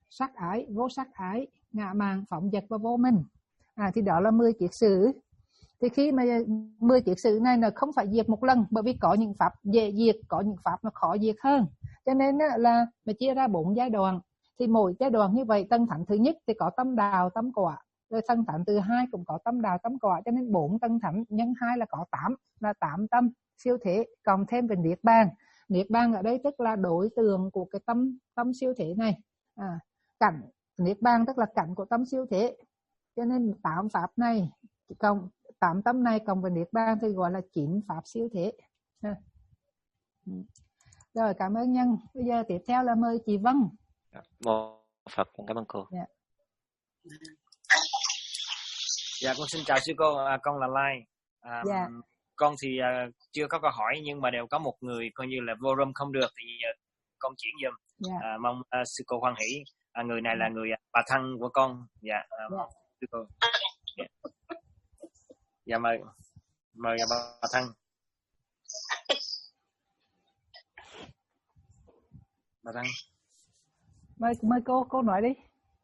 sắc ái, vô sắc ái, ngã mạn, phóng dật và vô minh. À, thì đó là mười kiết sử. Thì khi mà mười kiết sử này là không phải diệt một lần, bởi vì có những pháp dễ diệt, có những pháp nó khó diệt hơn. Cho nên là mà chia ra bốn giai đoạn. Thì mỗi giai đoạn như vậy, tầng thánh thứ nhất thì có tâm đào, tâm quả. Rồi tầng thánh thứ hai cũng có tâm đào, tâm quả. Cho nên bốn tầng thánh nhân hai là có tám, là tám tâm siêu thế, cộng thêm về niết bàn. Niết bàn ở đây tức là đối tượng của cái tâm tâm siêu thế này. À, cảnh niết bàn tức là cảnh của tâm siêu thế. Cho nên tám pháp này cộng tám tâm này cộng với niết bàn thì gọi là chín pháp siêu thế. À. Rồi, cảm ơn Nhân. Bây giờ tiếp theo là mời chị Vân. Mô Phật, cảm ơn cô. Dạ. Dạ, con xin chào sư cô, à, con là Lai. À, Dạ. Con thì à, chưa có câu hỏi nhưng mà đều có một người coi như là vô room không được thì à, con chuyển giùm. Dạ. À, mong à, sư cô hoan hỷ. À, người này là người à, bà thân của con. Dạ, à, Dạ. sư cô. Dạ, dạ mời mời bà, bà thân. Bà thân. Mời mời cô cô nói đi.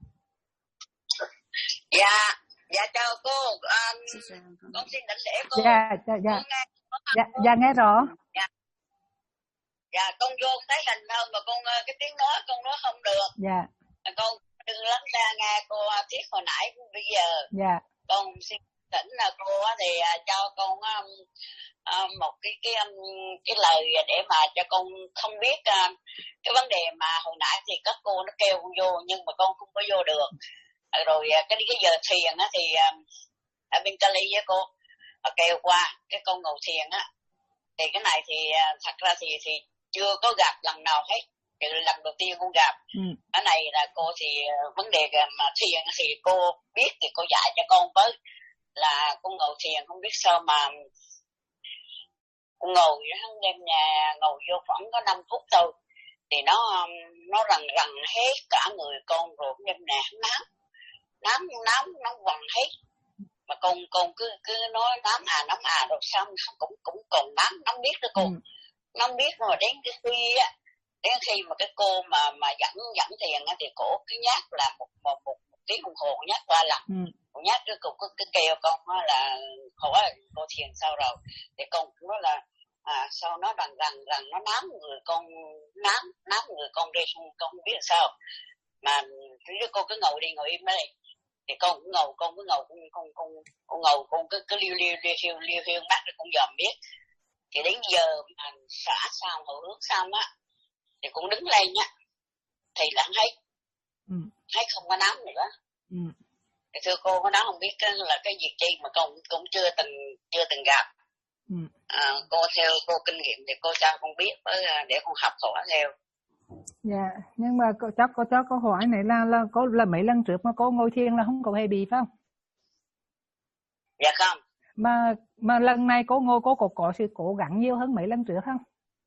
Dạ, dạ chào cô, à, con xin đảnh lễ cô. Dạ, dạ, dạ, nghe, dạ, dạ nghe rõ. Dạ, dạ con vô thấy hình hơn mà con cái tiếng nói con nói không được. Dạ. Con đừng lắng ra nghe cô thuyết hồi nãy bây giờ. Dạ. Con xin thỉnh là cô thì cho con um, um, một cái cái um, cái lời để mà cho con không biết um, cái vấn đề mà hồi nãy thì các cô nó kêu con vô nhưng mà con không có vô được. Rồi cái cái giờ thiền á thì ở bên Cali với cô kêu qua cái con ngồi thiền á thì cái này thì thật ra thì thì chưa có gặp lần nào hết, thì lần đầu tiên con gặp. Ừ. Cái này là cô thì vấn đề mà thiền thì cô biết thì cô dạy cho con với, là con ngồi thiền không biết sao mà con ngồi hắn đêm nhà ngồi vô khoảng có năm phút thôi thì nó nó rần rần hết cả người con, rồi đêm nè nám nám nám nó quằn hết mà con con cứ cứ nói nám à nám à rồi xong cũng cũng còn nám nóng biết đó cô. Ừ. Nóng biết mà đến cái khi á, đến khi mà cái cô mà mà dẫn dẫn thiền á thì cổ cứ nhắc là một một một, một tiếng đồng hồ nhắc ba lần. Ừ. Cô nhắc cái cô cứ, cứ kêu con là hỏi cô thiền sao rồi thì con cũng nói là à sao nó rằng rằng rằng nó nám người con, nám nám người con đi xong con không biết sao mà đứa cô cứ ngồi đi ngồi im đấy thì con cũng ngồi con cứ ngồi con con con con ngồi con cứ cứ liêu liêu liêu liêu liêu liêu mắt rồi con dòm biết thì đến giờ mà xả xong hồi hướng xong á thì cũng đứng lên nhá thì lặng hết. Ừ. Hết không có nám nữa. Ừ. Thì thưa cô có nói không biết cái là cái việc chi mà con cũng chưa từng chưa từng gặp. Ừ. À, cô theo cô kinh nghiệm thì cô cho con biết với để con học hỏi theo. Dạ, nhưng mà cô chắc cô cho câu hỏi này là là có là mấy lần trước mà cô ngồi thiền là không có hề bị phải không? Dạ không. Mà mà lần này cô ngồi cô có có sự cố gắng nhiều hơn mấy lần trước không?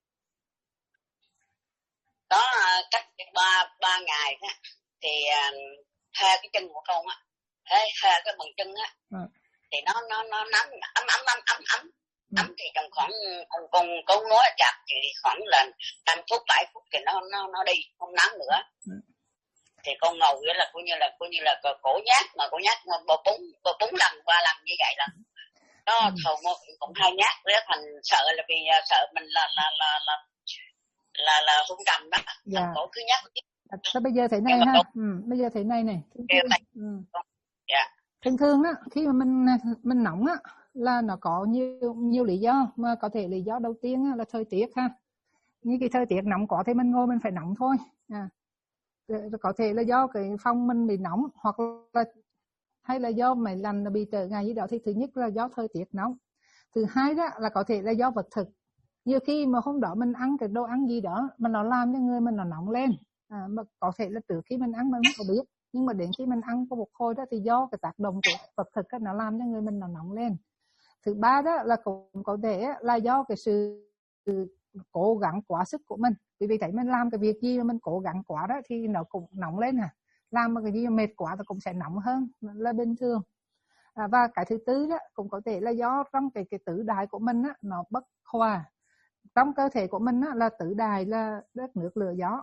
Đó cách ba ba ngày á thì hai cái chân của con á, hai hai cái bằng chân á, à. Thì nó nó nó nắm ấm ấm ấm ấm ấm ấm ừ. Thì trong khoảng con con con nói chặt thì khoảng là năm phút bảy phút thì nó nó nó đi không nắm nữa. Ừ. Thì con ngồi nghĩa là coi như là coi như là cổ nhát mà cổ nhát bò bốn bò bốn lần ba lần như vậy là nó ừ. Thầu một cũng hai nhát rất thành sợ là vì sợ mình là là là là là là hung trầm đó. Dạ. Cổ cứ nhát. À, bây giờ thế này ha, ừ, bây giờ thế này này. Ừ. Dạ. Thường thường á, khi mà mình mình nóng á là nó có nhiều nhiều lý do, mà có thể lý do đầu tiên á, là thời tiết ha. Như cái thời tiết nóng quá thì mình ngồi mình phải nóng thôi. À. Có thể là do cái phòng mình bị nóng hoặc là hay là do máy lạnh bị trở ngại gì đó, thì thứ nhất là do thời tiết nóng. Thứ hai đó là có thể là do vật thực. Nhiều khi mà hôm đó mình ăn cái đồ ăn gì đó mà nó làm cho người mình nó nóng lên. À, mà có thể là từ khi mình ăn mình không có biết, nhưng mà đến khi mình ăn có một hồi đó thì do cái tác động của vật thực đó, nó làm cho người mình nó nóng lên. Thứ ba đó là cũng có thể là do cái sự, sự cố gắng quá sức của mình. Vì thấy mình làm cái việc gì mà mình cố gắng quá đó thì nó cũng nóng lên à. Làm mà cái gì mà mệt quá thì cũng sẽ nóng hơn là bình thường. À, và cái thứ tư đó cũng có thể là do trong cái cái tử đại của mình á, nó bất hòa. Trong cơ thể của mình á, là tử đại là đất nước lửa gió.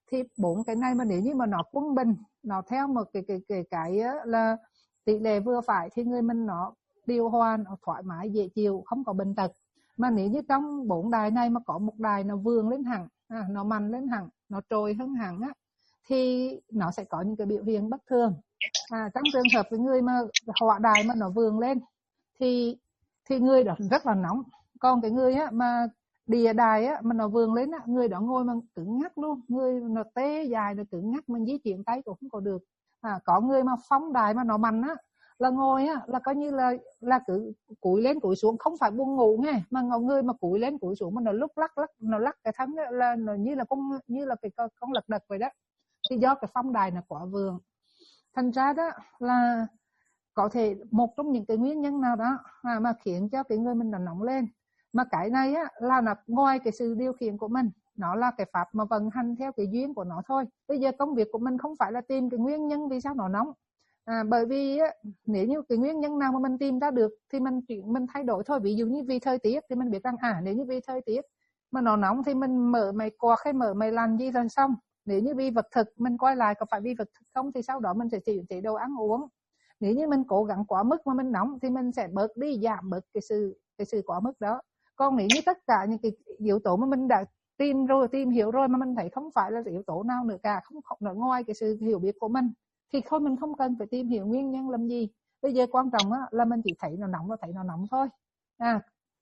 thì bốn cái này mà nếu như mà nó quân bình, nó theo một cái cái cái cái là tỷ lệ vừa phải thì người mình nó điều hòa, nó thoải mái dễ chịu, không có bệnh tật. Mà nếu như trong bốn đài này mà có một đài nó vươn lên hẳn, à, nó mạnh lên hẳn, nó trồi hơn hẳn á, thì nó sẽ có những cái biểu hiện bất thường. À, trong trường hợp với người mà hỏa đài mà nó vươn lên thì thì người đó rất là nóng. Còn cái người á mà địa đài á mà nó vươn lên á, người đó ngồi mà cứng ngắc luôn, người nó tê dài, nó cứng ngắc, mình di chuyển tay cũng không có được. À, có người mà phong đài mà nó mạnh á là ngồi á là coi như là là cứ cúi lên cúi xuống, không phải buông ngủ nghe, mà người mà cúi lên cúi xuống mà nó lúc lắc lắc nó lắc cái thân á, là nó như là con như là cái con, con lật đật vậy đó. Thì do cái phong đài nó quá vượng, thành ra đó là có thể một trong những cái nguyên nhân nào đó à, mà khiến cho cái người mình nó nóng lên. Mà cái này á là nó ngoài cái sự điều khiển của mình, nó là cái pháp mà vận hành theo cái duyên của nó thôi. Bây giờ công việc của mình không phải là tìm cái nguyên nhân vì sao nó nóng, à, bởi vì á, nếu như cái nguyên nhân nào mà mình tìm ra được thì mình chuyển mình thay đổi thôi. Ví dụ như vì thời tiết thì mình biết rằng à nếu như vì thời tiết mà nó nóng thì mình mở máy quạt hay mở máy lạnh gì rồi xong. Nếu như vì vật thực mình quay lại có phải vì vật thực không thì sau đó mình sẽ chỉ chế độ ăn uống. Nếu như mình cố gắng quá mức mà mình nóng thì mình sẽ bớt đi, giảm bớt cái sự cái sự quá mức đó. Còn nếu như tất cả những cái yếu tố mà mình đã tìm rồi tìm hiểu rồi mà mình thấy không phải là yếu tố nào nữa cả, không không ở ngoài cái sự hiểu biết của mình, thì thôi mình không cần phải tìm hiểu nguyên nhân làm gì. Bây giờ quan trọng á, là mình chỉ thấy nó nóng là thấy nó nóng thôi. À,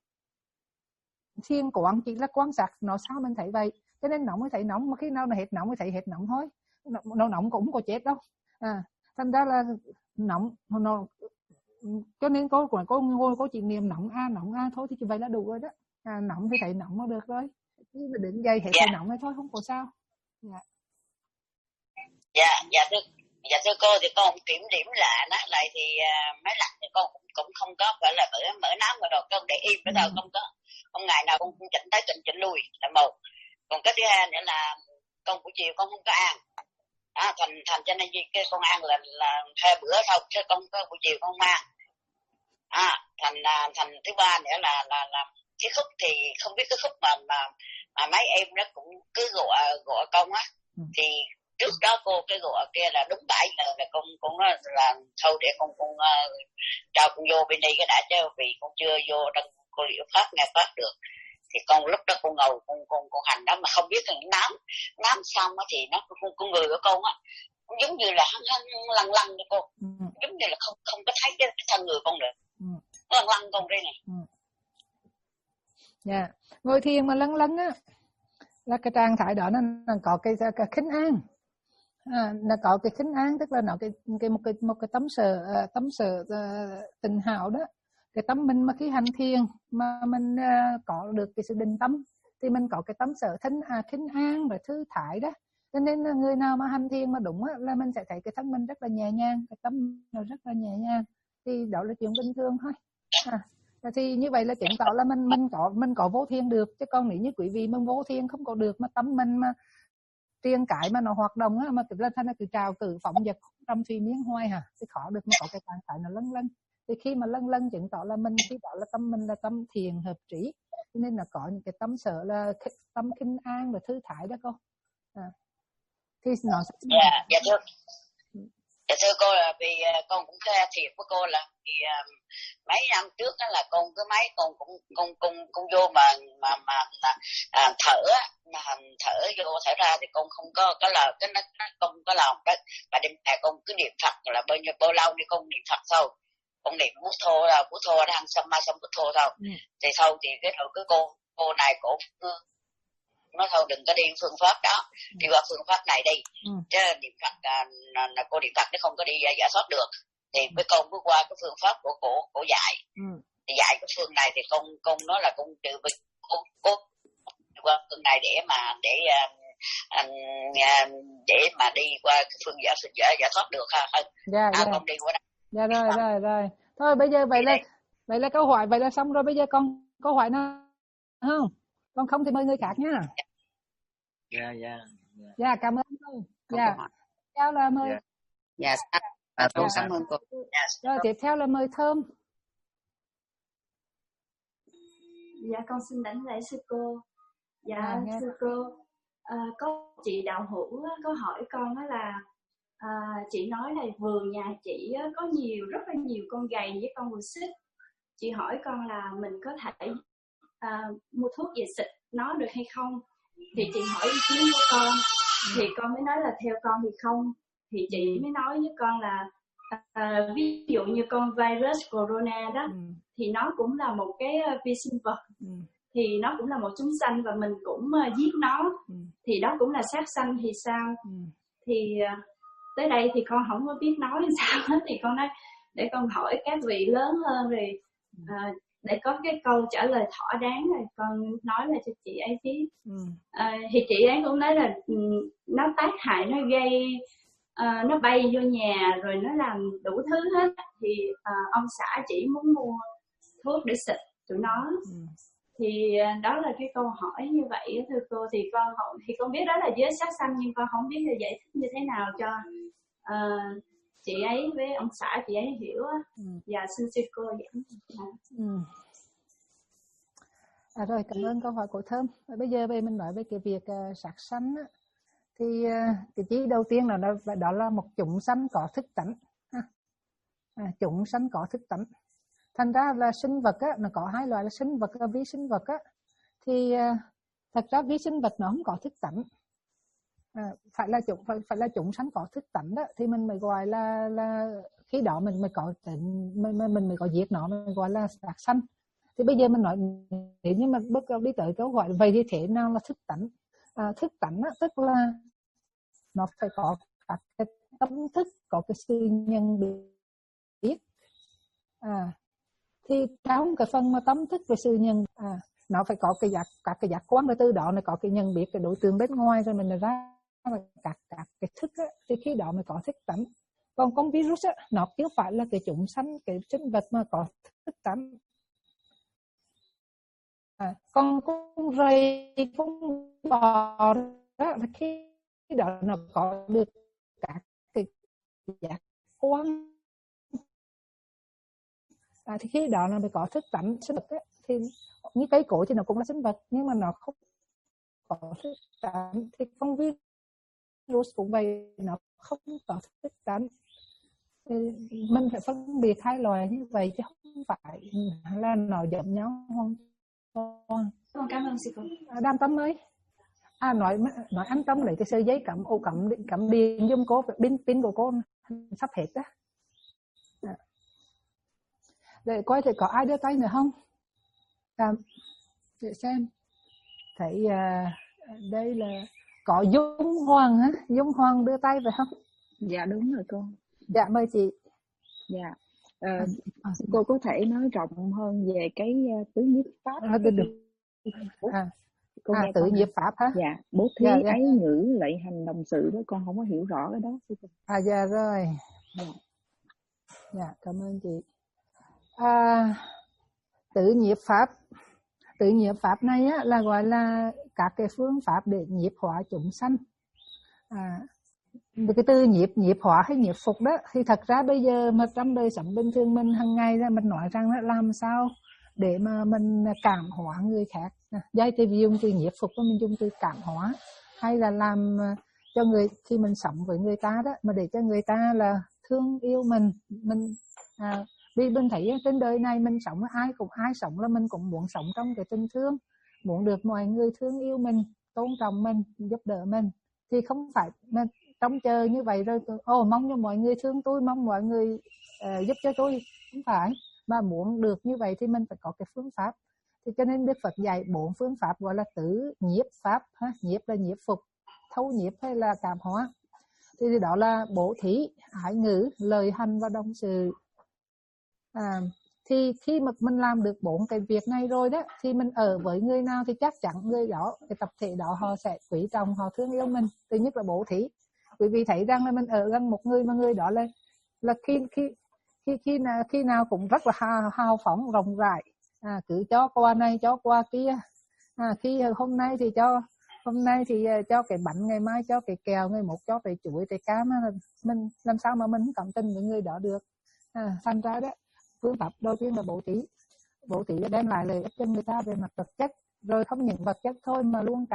thiền quán chỉ là quan sát nó sao mình thấy vậy. Cho nên nóng mới thấy nóng, mà khi nào nó hết nóng mới thấy hết nóng thôi. Nó nóng cũng không có chết đâu. À, thành ra là nóng nó cho nên cô của cô ngồi cô chỉ niệm nóng a nóng a thôi thì vậy là đủ rồi đó. À, nóng thì thấy nóng mà được rồi. Chứ mà đứng dây hết dạ. thấy nóng thì thôi không có sao. Dạ. Dạ, dạ thưa, dạ thưa cô thì con kiểm điểm lại nó lại thì uh, máy lạnh thì con cũng, cũng không có phải là mở mở nóng rồi con để im đó thôi, không có không ngày nào con cũng chỉnh tới chỉnh chỉnh lui là một. Còn cái thứ hai nữa là con buổi chiều con không có ăn, à, thành thành cho nên cái con ăn là là hai bữa thôi chứ con có buổi chiều con không ăn. À, thành thành thứ ba nữa là là là cái khúc thì không biết cái khúc mà mà, mà mấy em nó cũng cứ gọi gọi con á, thì trước đó cô cái gọi kia là đúng bảy giờ là con cũng là thôi để con con uh, cho con vô bên đây cái đã chứ vì con chưa vô đăng cô liệu pháp nghe pháp được. Thì con lúc đó con ngồi con con con hành đó mà không biết là nám nám xong á thì nó con, con người của con á giống như là hăng hăng lăn lăn cho cô, ừ. giống như là không không có thấy cái thân người con nữa, ừ. lăn lăn con đây này. Dạ, yeah. Ngồi thiền mà lăn lăn á là cái trạng thái đó nó, nó có cái cái khinh an, à, nó có cái khinh an tức là nó cái cái một cái một cái tấm sở uh, tấm sở uh, tình hảo đó. Cái tâm mình mà khi hành thiền mà mình uh, có được cái sự định tâm thì mình có cái tấm sở thính à, khinh an và thư thái đó. Cho nên là người nào mà hành thiền mà đúng á, là mình sẽ thấy cái thân mình rất là nhẹ nhàng, cái tâm nó rất là nhẹ nhàng, thì đó là chuyện bình thường thôi. À, thì như vậy là chứng tỏ là mình mình có mình có vô thiền được. Chứ còn nếu như quý vị mà vô thiền không có được mà tâm mình mà triền cái mà nó hoạt động á, mà tức là thành là cứ trào cử phóng dật trong thủy miên hoài hả, thì khó được mà có cái trạng thái nó lân lân. Thì khi mà lân lân chứng tỏ là mình khi đó là tâm mình là tâm thiền hợp trí, cho nên là có những cái tâm sở là tâm khinh an và thư thái đó cô. À. Thì nó sẽ... Dạ, dạ thưa dạ thưa cô là vì uh, con cũng khai thiệt với cô là vì uh, mấy năm trước đó là con cứ máy con cũng con con con vô mà mà mà à, thở mà thở vô thở ra thì con không có có là cái nó không có lòng đó, mà đêm nay con cứ niệm Phật là bao nhiêu bao lâu đi con niệm Phật thôi, con niệm bút thô là bút thô đó ăn xong mai xong bút thô thôi, ừ. Thì sau thì cái đầu cái cô cô này cổ nói thôi đừng có đi phương pháp đó, đi qua phương pháp này đi, ừ. Chứ niệm Phật là, là cô niệm Phật nó không có đi giải thoát được, thì ừ. với con bước qua cái phương pháp của cổ cổ dạy, ừ. Thì dạy cái phương này thì con con nói là con từ cô cô qua phương này để mà để uh, để mà đi qua cái phương giải giải, giải thoát được ha, dạ, à, dạ. con đi qua đó. Dạ rồi rồi rồi thôi bây giờ vậy là vậy là câu hỏi vậy là xong rồi, bây giờ con câu hỏi nào không? Con không thì mời người khác nha. Dạ dạ. Dạ cảm ơn cô. Dạ. Tiếp theo là mời. Dạ. À, tôi cảm ơn cô. Rồi tiếp theo là mời Thơm. Dạ con xin đảnh lễ sư cô. Dạ à, sư cô. À, có chị đạo hữu có hỏi con đó là à, chị nói là vườn nhà chị có nhiều rất là nhiều con gầy với con bồ xích. Chị hỏi con là mình có thể à, mua thuốc về xịt nó được hay không? Thì chị hỏi ý kiến của con, thì con mới nói là theo con thì không. Thì chị mới nói với con là à, ví dụ như con virus corona đó, ừ. thì nó cũng là một cái vi sinh vật, ừ. thì nó cũng là một chúng sanh và mình cũng uh, giết nó, ừ. thì đó cũng là sát sanh thì sao? Ừ. Thì uh, tới đây thì con không có biết nói sao hết, thì con nói để con hỏi các vị lớn hơn rồi uh, để có cái câu trả lời thỏa đáng rồi con nói lại cho chị ấy biết. Ừ. À, thì chị ấy cũng nói là um, nó tác hại, nó gây uh, nó bay vô nhà rồi nó làm đủ thứ hết. Thì uh, ông xã chỉ muốn mua thuốc để xịt tụi nó. Ừ. Thì uh, đó là cái câu hỏi như vậy thưa cô. Thì con không, thì con biết đó là giới sát sanh, nhưng con không biết là giải thích như thế nào cho uh, chị ấy với ông xã chị ấy hiểu. Ừ. Và xin sư cô giảng. Ừ. À, rồi cảm ơn câu hỏi của Thơm. Bây giờ về mình nói về cái việc uh, sát sanh á, thì uh, cái chí đầu tiên là đó, đó là một chúng sanh có thức tánh. À, chúng sanh có thức tánh. Thành ra là sinh vật á, nó có hai loại là sinh vật và vi sinh vật á. Thì uh, thật ra vi sinh vật nó không có thức tánh. À, phải là chúng phải, phải là chúng sanh có thức tánh đó thì mình mới gọi là là khi đó mình mới có mình mình, mình mới có giết nó, mình gọi là sát sanh. Thì bây giờ mình nói nếu như mà bước đi tới câu gọi vậy thì thế nào là thức tánh? À, thức tánh á, tức là nó phải có các cái tâm thức, có cái sự nhận biết. À, thì trong cái phần mà tâm thức về sự nhận, à, nó phải có cái giác, các cái giác quan, và từ đó nó có cái nhận biết cái đối tượng bên ngoài, rồi mình ra các các cái thức á, thì khi đó mới có thức tánh. Còn con virus á, nó chưa phải là cái chúng sanh, cái sinh vật mà có thức tánh. À, con con rầy, con bò đó, khi đó nó có được các cái giác quan, à, thì khi đó nó mới có thức tánh sinh vật ấy. Thì như cây cối thì nó cũng là sinh vật, nhưng mà nó không có thức tánh. Thì con virus cũng vậy, nó không có thức tánh. Thì mình phải phân biệt hai loài như vậy, chứ không phải là nó giống nhau không. Con cảm ơn sư cô. À, Đam Tâm ơi, à, nói nói anh Tâm lấy cái sợi dây cắm ô cắm cắm điện giùm cô, pin pin của cô sắp hết đó. À. Để coi thì có ai đưa tay nữa không? À, để xem. Thấy à, đây là có Dung Hoàng hả? Dung Hoàng đưa tay phải không? Dạ đúng rồi cô. Dạ mời chị. Dạ. À, à, cô có thể nói rộng hơn về cái uh, tứ nhiếp pháp. À, được được. À, cô à tự nhiếp pháp hả? Dạ, bố thí, dạ, dạ. Ái ngữ, lệ hành, đồng sự đó con không có hiểu rõ cái đó. À dạ rồi. Dạ, dạ cảm ơn chị. À, tự nhiếp pháp, tự nhiếp pháp này á, là gọi là các cái phương pháp để nhiếp hóa chúng sanh. À, cái từ nhiếp nhiếp hóa hay nhiếp phục đó, thì thật ra bây giờ mà trong đời sống bình thường mình hàng ngày ra mình nói rằng là làm sao để mà mình cảm hóa người khác. Giai thì dùng từ nhiếp phục, mình dùng từ cảm hóa, hay là làm cho người khi mình sống với người ta đó, mà để cho người ta là thương yêu mình, mình à, vì mình thấy trên đời này mình sống ai cũng ai sống là mình cũng muốn sống trong cái tình thương, muốn được mọi người thương yêu mình, tôn trọng mình, giúp đỡ mình. Thì không phải mà trông chờ như vậy rồi ồ mong cho mọi người thương tôi, mong mọi người uh, giúp cho tôi, không phải. Mà muốn được như vậy thì mình phải có cái phương pháp. Thì cho nên Đức Phật dạy bốn phương pháp gọi là tứ nhiếp pháp ha. Nhiếp là nhiếp phục, thấu nhiếp hay là cảm hóa. Thì đó là bố thí, ái ngữ, lời hành và đồng sự. À, thì khi mà mình làm được bốn cái việc này rồi đó, thì mình ở với người nào thì chắc chắn người đó, cái tập thể đó họ sẽ quý trọng, họ thương yêu mình. Thứ nhất là bố thí, bởi vì thấy rằng là mình ở gần một người mà người đó là là khi khi khi khi nào khi nào cũng rất là hào, hào phóng rộng rãi, à, cứ cho qua này cho qua kia, à, khi hôm nay thì cho hôm nay thì cho cái bánh, ngày mai cho cái kẹo, ngày một cho cái chuối, cái cam, mình làm sao mà mình không cảm tình với người đó được. À, thành ra đó, phương pháp đầu tiên là bố thí. Bố thí đem lại lợi ích cho người ta về mặt vật chất, rồi không những vật chất thôi mà luôn cả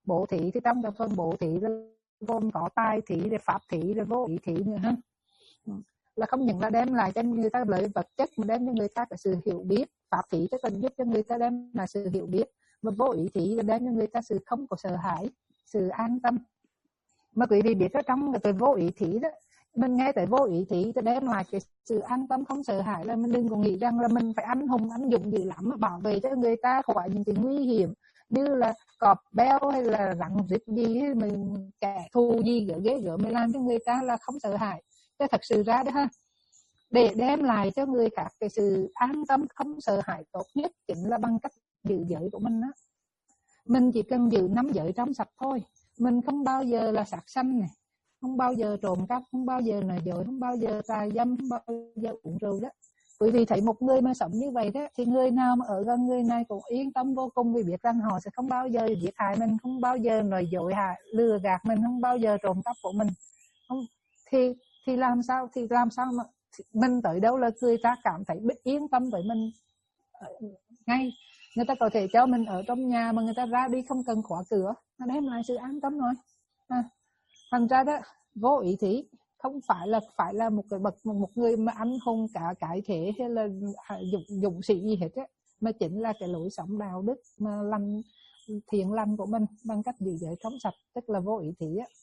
Bố thí thì trong cái phần bố thí là gồm có tài thí, rồi pháp thí, rồi vô ý thí nữa ha. Là không những là đem lại cho người ta lợi vật chất mà đem cho người ta cái sự hiểu biết. Pháp thí tức là giúp cho người ta đem lại sự hiểu biết, và vô ý thí là đem cho người ta sự không có sợ hãi, sự an tâm. Mà quý vị biết ở trong cái vô ý thí đó, mình nghe tới vô ý thí thì đem lại cái sự an tâm không sợ hãi, là mình đừng có nghĩ rằng là mình phải anh hùng anh dũng dữ lắm mà bảo vệ cho người ta khỏi những cái nguy hiểm như là cọp beo hay là rắn rít gì, mình kẻ thù gì gỡ ghế gỡ, mình làm cho người ta là không sợ hãi. Thế thật sự ra đó ha, để đem lại cho người khác cái sự an tâm không sợ hãi tốt nhất chính là bằng cách giữ giới của mình đó. Mình chỉ cần giữ năm giới trong sạch thôi. Mình không bao giờ là sát sanh này, không bao giờ trộm cắp, không bao giờ nói dối, không bao giờ tà dâm, không bao giờ uống rượu đó. Bởi vì thấy một người mà sống như vậy đó, thì người nào mà ở gần người này cũng yên tâm vô cùng, vì biết rằng họ sẽ không bao giờ giết hại mình, không bao giờ nói dối hại, lừa gạt mình, không bao giờ trộm cắp của mình. Không, thì thì làm sao thì làm sao mà mình tới đâu là người ta cảm thấy yên tâm với mình ngay. Người ta có thể cho mình ở trong nhà mà người ta ra đi không cần khóa cửa, nó đem lại sự an tâm rồi. À, thành ra đó, vô ý thí không phải là phải là một cái bậc một, một người mà anh hùng cả cái thể hay là dũng dũng sĩ gì hết á, mà chính là cái lối sống đạo đức mà lành thiện lành của mình bằng cách giữ giới trong sạch, tức là vô ý thí á.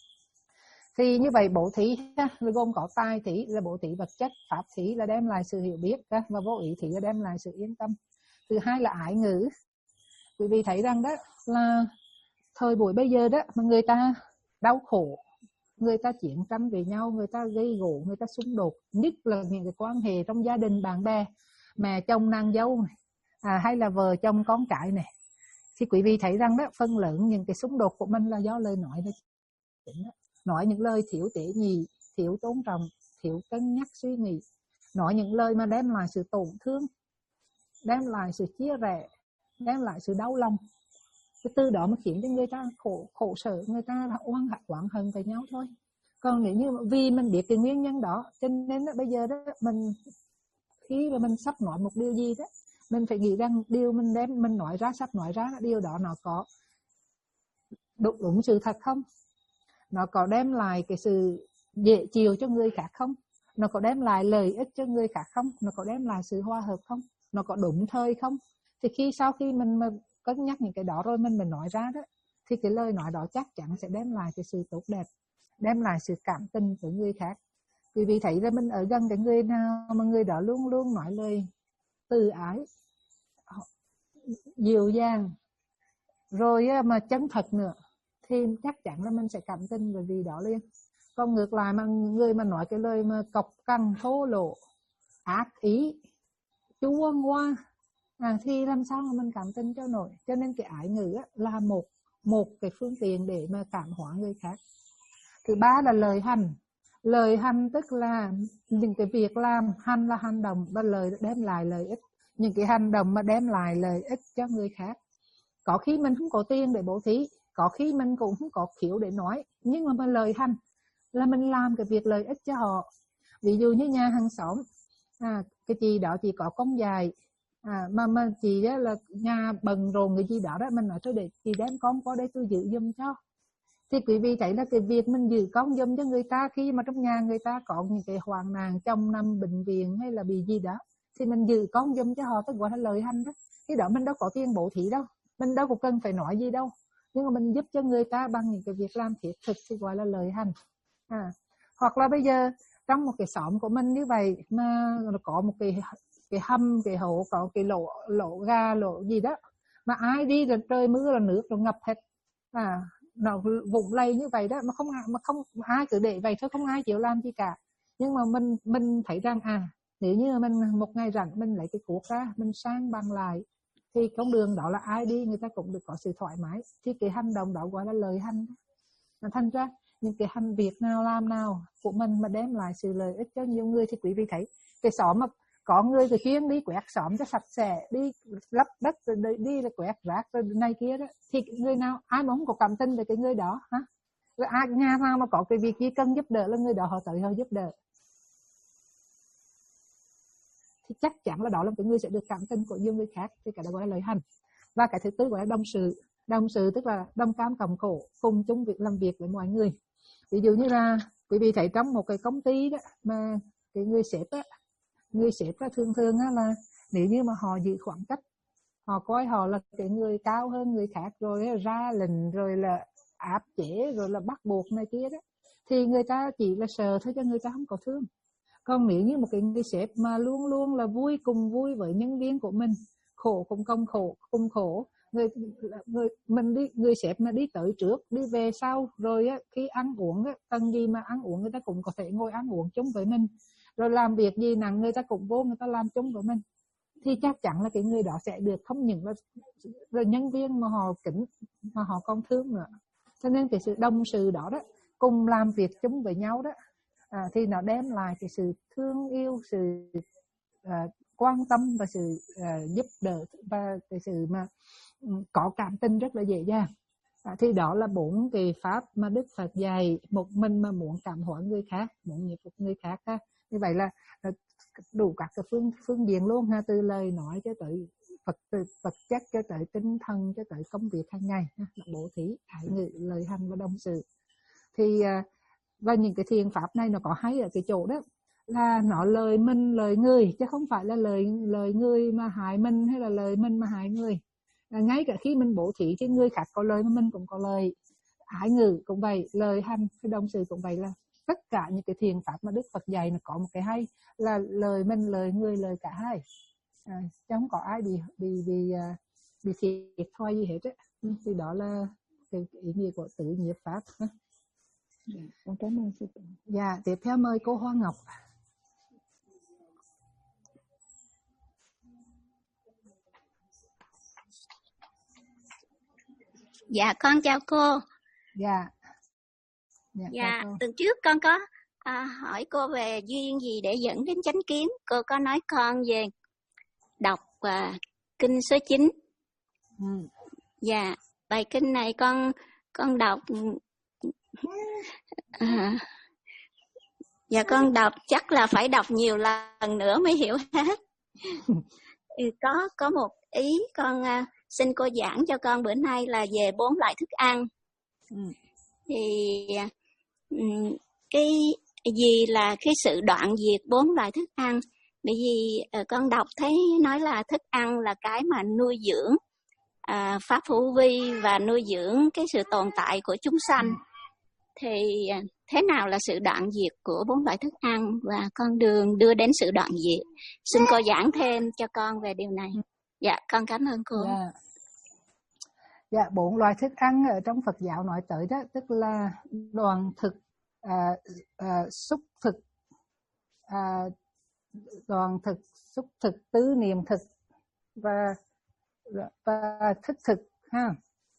Thì như vậy bố thí ha, gồm có tài thí là bố thí vật chất, pháp thí là đem lại sự hiểu biết ha, và vô ý thí là đem lại sự yên tâm. Thứ hai là ái ngữ. Quý vị thấy rằng đó là thời buổi bây giờ đó mà người ta đau khổ, người ta chiến tranh với nhau, người ta gây gổ, người ta xung đột, nhất là những cái quan hệ trong gia đình bạn bè, mẹ chồng nàng dâu này, à, hay là vợ chồng con cái này, thì quý vị thấy rằng đó phần lớn những cái xung đột của mình là do lời nói đó. Nói những lời thiếu tế nhị, thiếu tôn trọng, thiếu cân nhắc suy nghĩ, nói những lời mà đem lại sự tổn thương, đem lại sự chia rẽ, đem lại sự đau lòng. Cái từ đó mà khiến cho người ta khổ khổ sở, người ta oán hận oán hận với nhau thôi. Còn nếu như vì mình biết cái nguyên nhân đó, cho nên đó, bây giờ đó mình khi mà mình sắp nói một điều gì đó, mình phải nghĩ rằng điều mình đem mình nói ra, sắp nói ra điều đó nó có đúng, đúng sự thật không? Nó có đem lại cái sự dễ chịu cho người khác không? Nó có đem lại lợi ích cho người khác không? Nó có đem lại sự hòa hợp không? Nó có đúng thời không? Thì khi sau khi mình mà cân nhắc những cái đó rồi mình mình nói ra đó, thì cái lời nói đó chắc chắn sẽ đem lại cái sự tốt đẹp, đem lại sự cảm tình với người khác. Vì vì thấy ra mình ở gần cái người nào mà người đó luôn luôn nói lời từ ái, dịu dàng, rồi mà chân thật nữa, thì chắc chắn là mình sẽ cảm tin về vì đó liền. Còn ngược lại mà người mà nói cái lời mà cọc cằn thô lỗ, ác ý, chua ngoa, à, thì làm sao mà mình cảm tin cho nổi. Cho nên cái ái ngữ á, là một một cái phương tiện để mà cảm hóa người khác. Thứ ba là lời hành. Lời hành tức là những cái việc làm, hành là hành động và lời đem lại lợi ích. Những cái hành động mà đem lại lợi ích cho người khác. Có khi mình không có tiền để bố thí, có khi mình cũng không có khiếu để nói, nhưng mà mình lời hành là mình làm cái việc lợi ích cho họ. Ví dụ như nhà hàng xóm, à, cái chị đó chị có con dài, à, mà mà chị đó là nhà bận rộn cái gì đó đó, mình nói thôi để chị đem con qua đây tôi giữ giùm cho. Thì quý vị thấy là cái việc mình giữ con giùm cho người ta, khi mà trong nhà người ta có những cái hoạn nạn, chồng nằm bệnh viện hay là bị gì đó, thì mình giữ con giùm cho họ, tức gọi là lời hành đó. Cái đó mình đâu có tiền bố thí đâu, mình đâu có cần phải nói gì đâu, nhưng mà mình giúp cho người ta bằng những cái việc làm thiết thực thì gọi là lời hành. À, hoặc là bây giờ trong một cái xóm của mình như vậy mà có một cái cái hầm, cái hố, có cái lỗ lỗ ga lỗ gì đó, mà ai đi là trời mưa là nước rồi ngập hết, à, nó vụng lầy như vậy đó, mà không mà không ai cứ để vậy thôi, không ai chịu làm gì cả. Nhưng mà mình mình thấy rằng à, nếu như mình một ngày rảnh mình lấy cái cuốc ra, mình sang bằng lại, thì con đường đó là ai đi người ta cũng được có sự thoải mái, thì cái hành động đó gọi là lời hành. Thành ra những cái hành việc nào làm nào của mình mà đem lại sự lợi ích cho nhiều người, thì quý vị thấy cái xóm mà có người thì chuyên đi quét xóm cho sạch sẽ, đi lấp đất rồi đi, đi là quét rác rồi này kia đó, thì người nào ai mà không có cảm tin về cái người đó hả? Rồi ai nhà nào mà có cái việc gì cần giúp đỡ là người đó họ tới họ giúp đỡ, thì chắc chắn là đó là cái người sẽ được cảm tin của nhiều người khác, thì cái đó gọi là lời hành. Và cái thứ tư gọi là đồng sự. Đồng sự tức là đồng cam cộng khổ, cùng chung việc làm việc với mọi người. Ví dụ như là quý vị thấy trong một cái công ty đó mà cái người sếp á, người sếp á thường thường á là nếu như mà họ giữ khoảng cách, họ coi họ là cái người cao hơn người khác, rồi ra lệnh, rồi là áp chế, rồi là bắt buộc này kia đó, thì người ta chỉ là sợ thôi, cho người ta không có thương. Còn nếu như một cái người sếp mà luôn luôn là vui cùng vui với nhân viên của mình, khổ cùng công khổ cùng khổ, người người mình đi người sếp mà đi tới trước đi về sau, rồi á, khi ăn uống á, cần gì mà ăn uống người ta cũng có thể ngồi ăn uống chung với mình, rồi làm việc gì nặng người ta cũng vô người ta làm chung với mình, thì chắc chắn là cái người đó sẽ được không những là, là nhân viên mà họ kính mà họ còn thương nữa. Cho nên cái sự đồng sự đó đó, cùng làm việc chung với nhau đó, à, thì nó đem lại cái sự thương yêu, sự à, quan tâm và sự à, giúp đỡ và cái sự mà um, có cảm tình rất là dễ dàng. À, thì đó là bốn cái pháp mà Đức Phật dạy một mình mà muốn cảm hóa người khác, muốn nghiệp phục người khác ha. Như vậy là đủ các cái phương phương diện luôn ha, từ lời nói cho tới vật từ vật chất cho tới tinh thần cho tới công việc hàng ngày ha, bố thí, hải ngữ, lời hành và đồng sự. Thì và những cái thiền pháp này nó có hay ở cái chỗ đó là nó lời mình lời người, chứ không phải là lời lời người mà hại mình hay là lời mình mà hại người. À, ngay cả khi mình bố thí thì người khác có lời mà mình cũng có lời, hải ngữ cũng vậy, lời hành cái đồng sự cũng vậy, là tất cả những cái thiền pháp mà Đức Phật dạy nó có một cái hay là lời mình lời người lời cả hai, à, chứ không có ai bị bị bị bị thiệt thòi gì hết á. Thì đó là cái ý nghĩa của tự nghiệp pháp. Con cảm ơn sư phụ. Dạ, tiếp theo mời cô Hoa Ngọc. Dạ con chào cô. Dạ. Dạ, dạ tuần trước con có à, hỏi cô về duyên gì để dẫn đến chánh kiến. Cô có nói con về đọc à, kinh số chín. Ừ. Dạ, bài kinh này con con đọc à, dạ con đọc chắc là phải đọc nhiều lần nữa mới hiểu hết. có có một ý con à, xin cô giảng cho con bữa nay là về bốn loại thức ăn. Ừ. Thì cái gì là cái sự đoạn diệt bốn loại thức ăn? Bởi vì uh, con đọc thấy nói là thức ăn là cái mà nuôi dưỡng uh, pháp hữu vi và nuôi dưỡng cái sự tồn tại của chúng sanh. Thì uh, thế nào là sự đoạn diệt của bốn loại thức ăn và con đường đưa đến sự đoạn diệt? Xin cô giảng thêm cho con về điều này. Dạ, con cảm ơn cô. Dạ. Dạ, bốn loại thức ăn ở trong Phật giáo nói tới đó, tức là đoàn thực, à, à, xúc thực, à, đoàn thực, xúc thực, tứ niệm thực và và thức thực ha.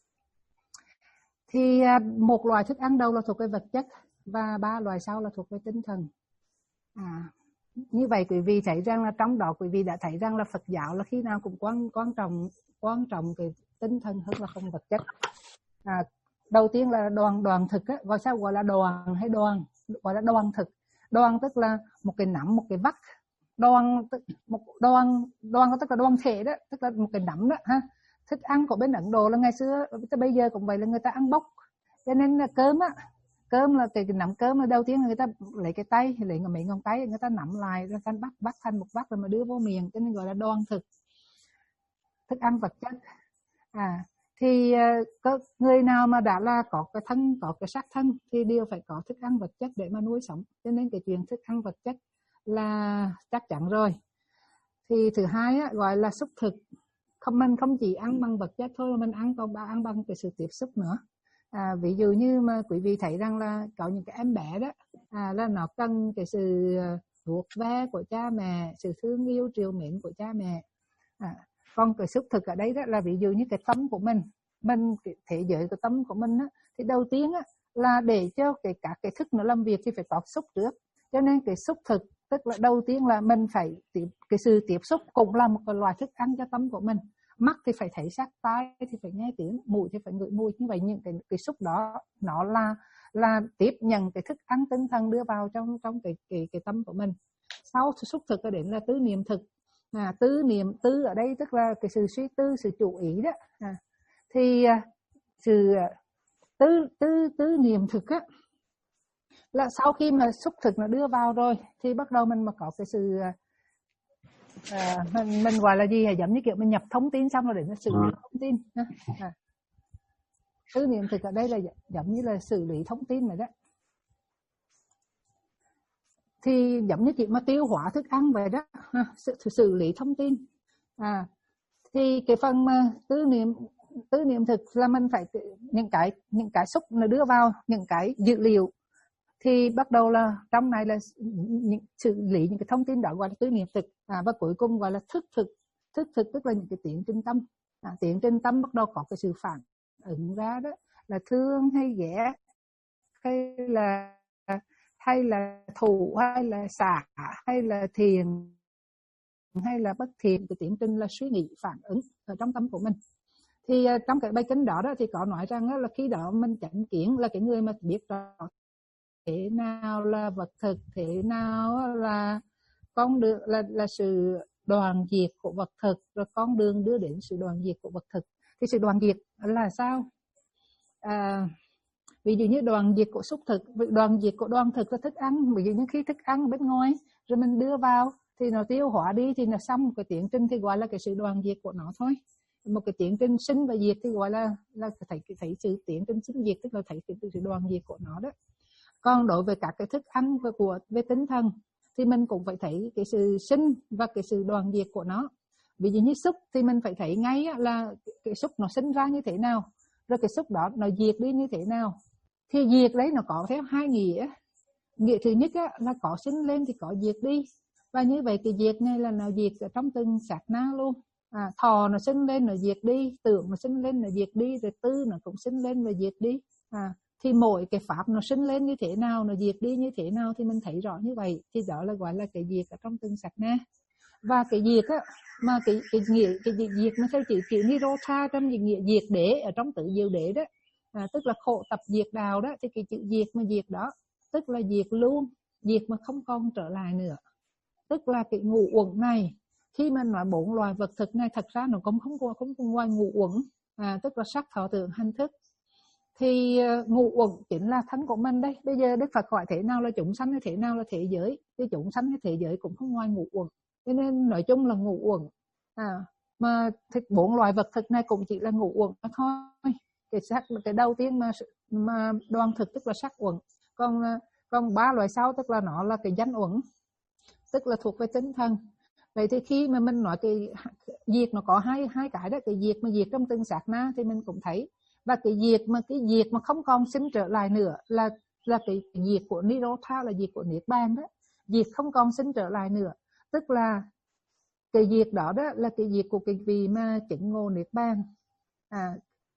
Thì à, một loại thức ăn đầu là thuộc về vật chất và ba loại sau là thuộc về tinh thần. À, như vậy quý vị thấy rằng là trong đó quý vị đã thấy rằng là Phật giáo là khi nào cũng quan quan trọng quan trọng cái tinh thần hơn là không vật chất. À, đầu tiên là đoàn đoàn thực á, gọi sao gọi là đoàn hay đoàn, gọi là đoàn thực. Đoàn tức là một cái nắm, một cái vắt. Đoàn tức một đoàn đoàn tức là đoàn thể đó, tức là một cái nắm đó ha. Thức ăn của bên Ấn Độ là ngày xưa tới bây giờ cũng vậy, là người ta ăn bốc. Cho nên là cơm á, cơm là cái, cái nắm cơm là đầu tiên là người ta lấy cái tay, lấy mấy ngón tay người ta nắm lại rồi thành bắt bắt thành một vắt rồi mà đưa vô miệng, cho nên gọi là đoàn thực. Thức ăn vật chất. À, thì có người nào mà đã là có cái thân, có cái sắc thân thì đều phải có thức ăn vật chất để mà nuôi sống. Cho nên cái chuyện thức ăn vật chất là chắc chắn rồi. Thì thứ hai á, gọi là xúc thực. Không, mình không chỉ ăn bằng vật chất thôi mà mình ăn còn ăn bằng cái sự tiếp xúc nữa. À, ví dụ như mà quý vị thấy rằng là có những cái em bé đó, à, là nó cần cái sự vuốt ve của cha mẹ, sự thương yêu trìu mến của cha mẹ. À, còn cái xúc thực ở đây đó là ví dụ như cái tâm của mình, mình cái thế giới của tâm của mình á, thì đầu tiên á, là để cho cái các cái thức nó làm việc thì phải có xúc trước. Cho nên cái xúc thực tức là đầu tiên là mình phải cái sự tiếp xúc cũng là một loại thức ăn cho tâm của mình. Mắt thì phải thấy sắc, tai thì phải nghe tiếng, mũi thì phải ngửi mùi. Như vậy những cái cái xúc đó nó là là tiếp nhận cái thức ăn tinh thần đưa vào trong trong cái cái cái tâm của mình. Sau xúc thực là đến là tứ niệm thực. À, tứ niệm, tứ ở đây tức là cái sự suy tư, sự chú ý đó. À, thì sự tứ tứ tứ niệm thực á, là sau khi mà xúc thực nó đưa vào rồi thì bắt đầu mình mà có cái sự à, mình mình gọi là gì, là giống như kiểu mình nhập thông tin xong rồi để nó xử lý thông tin. À. Tứ niệm thực ở đây là giống như là xử lý thông tin vậy đó. Thì giống như kiểu mà tiêu hóa thức ăn vậy đó, xử, xử lý thông tin. À, thì cái phần mà tứ niệm tứ niệm thực là mình phải những cái những cái xúc nó đưa vào những cái dữ liệu, thì bắt đầu là trong này là những xử lý những cái thông tin đó gọi là tứ niệm thực. À, và cuối cùng gọi là thức thực. Thức thực tức là những cái tiến trên tâm. À, tiến trên tâm bắt đầu có cái sự phản ứng ra đó, là thương hay ghét, hay là hay là thù, hay là xả, hay là thiền, hay là bất thiện. Cái tiến trình là suy nghĩ phản ứng ở trong tâm của mình. Thì uh, trong cái bài kinh đó đó thì có nói rằng đó, là khi đó mình chánh kiến là cái người mà biết rõ thế nào là vật thực, thế nào là con đường là là sự đoàn diệt của vật thực, rồi con đường đưa đến sự đoàn diệt của vật thực. Thì sự đoàn diệt là sao? À, ví dụ như đoàn diệt của xúc thực, đoàn diệt của đoàn thực là thức ăn. Ví dụ như khi thức ăn bên ngoài rồi mình đưa vào thì nó tiêu hóa đi thì nó xong cái tiến trình thì gọi là cái sự đoàn diệt của nó thôi. Một cái tiến trình sinh và diệt thì gọi là là thấy thấy sự tiến trình sinh diệt, tức là thấy cái sự đoàn diệt của nó đó. Còn đối với các cái thức ăn của, của về tinh thần thì mình cũng phải thấy cái sự sinh và cái sự đoàn diệt của nó. Ví dụ như xúc thì mình phải thấy ngay là cái xúc nó sinh ra như thế nào, rồi cái xúc đó nó diệt đi như thế nào. Thì diệt đấy nó có theo hai nghĩa. Nghĩa thứ nhất á, là có sinh lên thì có diệt đi. Và như vậy cái diệt này là nó diệt ở trong từng sát na luôn. À, thọ nó sinh lên nó diệt đi, tưởng nó sinh lên nó diệt đi, rồi tư nó cũng sinh lên và diệt đi. À, thì mỗi cái pháp nó sinh lên như thế nào, nó diệt đi như thế nào thì mình thấy rõ như vậy. Thì đó là gọi là cái diệt ở trong từng sát na. Và cái diệt á, mà cái cái nghĩa cái diệt nó theo chữ chữ Nirotha trong nghĩa diệt đế ở trong tự diệu đế đó. À, tức là khổ tập diệt đạo đó, thì cái chữ diệt mà diệt đó tức là diệt luôn, diệt mà không còn trở lại nữa. Tức là cái ngũ uẩn này, khi mà nói bốn loài vật thực này thật ra nó cũng không có không có ngoài ngũ uẩn. À, tức là sắc thọ tưởng hành thức. Thì uh, ngũ uẩn chính là thân của mình đây. Bây giờ Đức Phật hỏi thế nào là chúng sanh hay thế nào là thế giới, thì chúng sanh hay thế giới cũng không ngoài ngũ uẩn. Cho nên nói chung là ngũ uẩn. À, mà thịt bốn loài vật thực này cũng chỉ là ngũ uẩn thôi. Cái sắc cái đầu tiên mà mà đoan thực tức là sắc uẩn. Còn còn ba loại sau tức là nó là cái danh uẩn, tức là thuộc về tinh thần. Vậy thì khi mà mình nói cái diệt nó có hai hai cái đó, cái diệt mà diệt trong từng sát na thì mình cũng thấy, và cái diệt mà cái diệt mà không còn sinh trở lại nữa là là cái diệt của Nirotha, là diệt của niết bàn đó. Diệt không còn sinh trở lại nữa, tức là cái diệt đó đó là cái diệt của cái vị mà chứng ngộ niết bàn. À,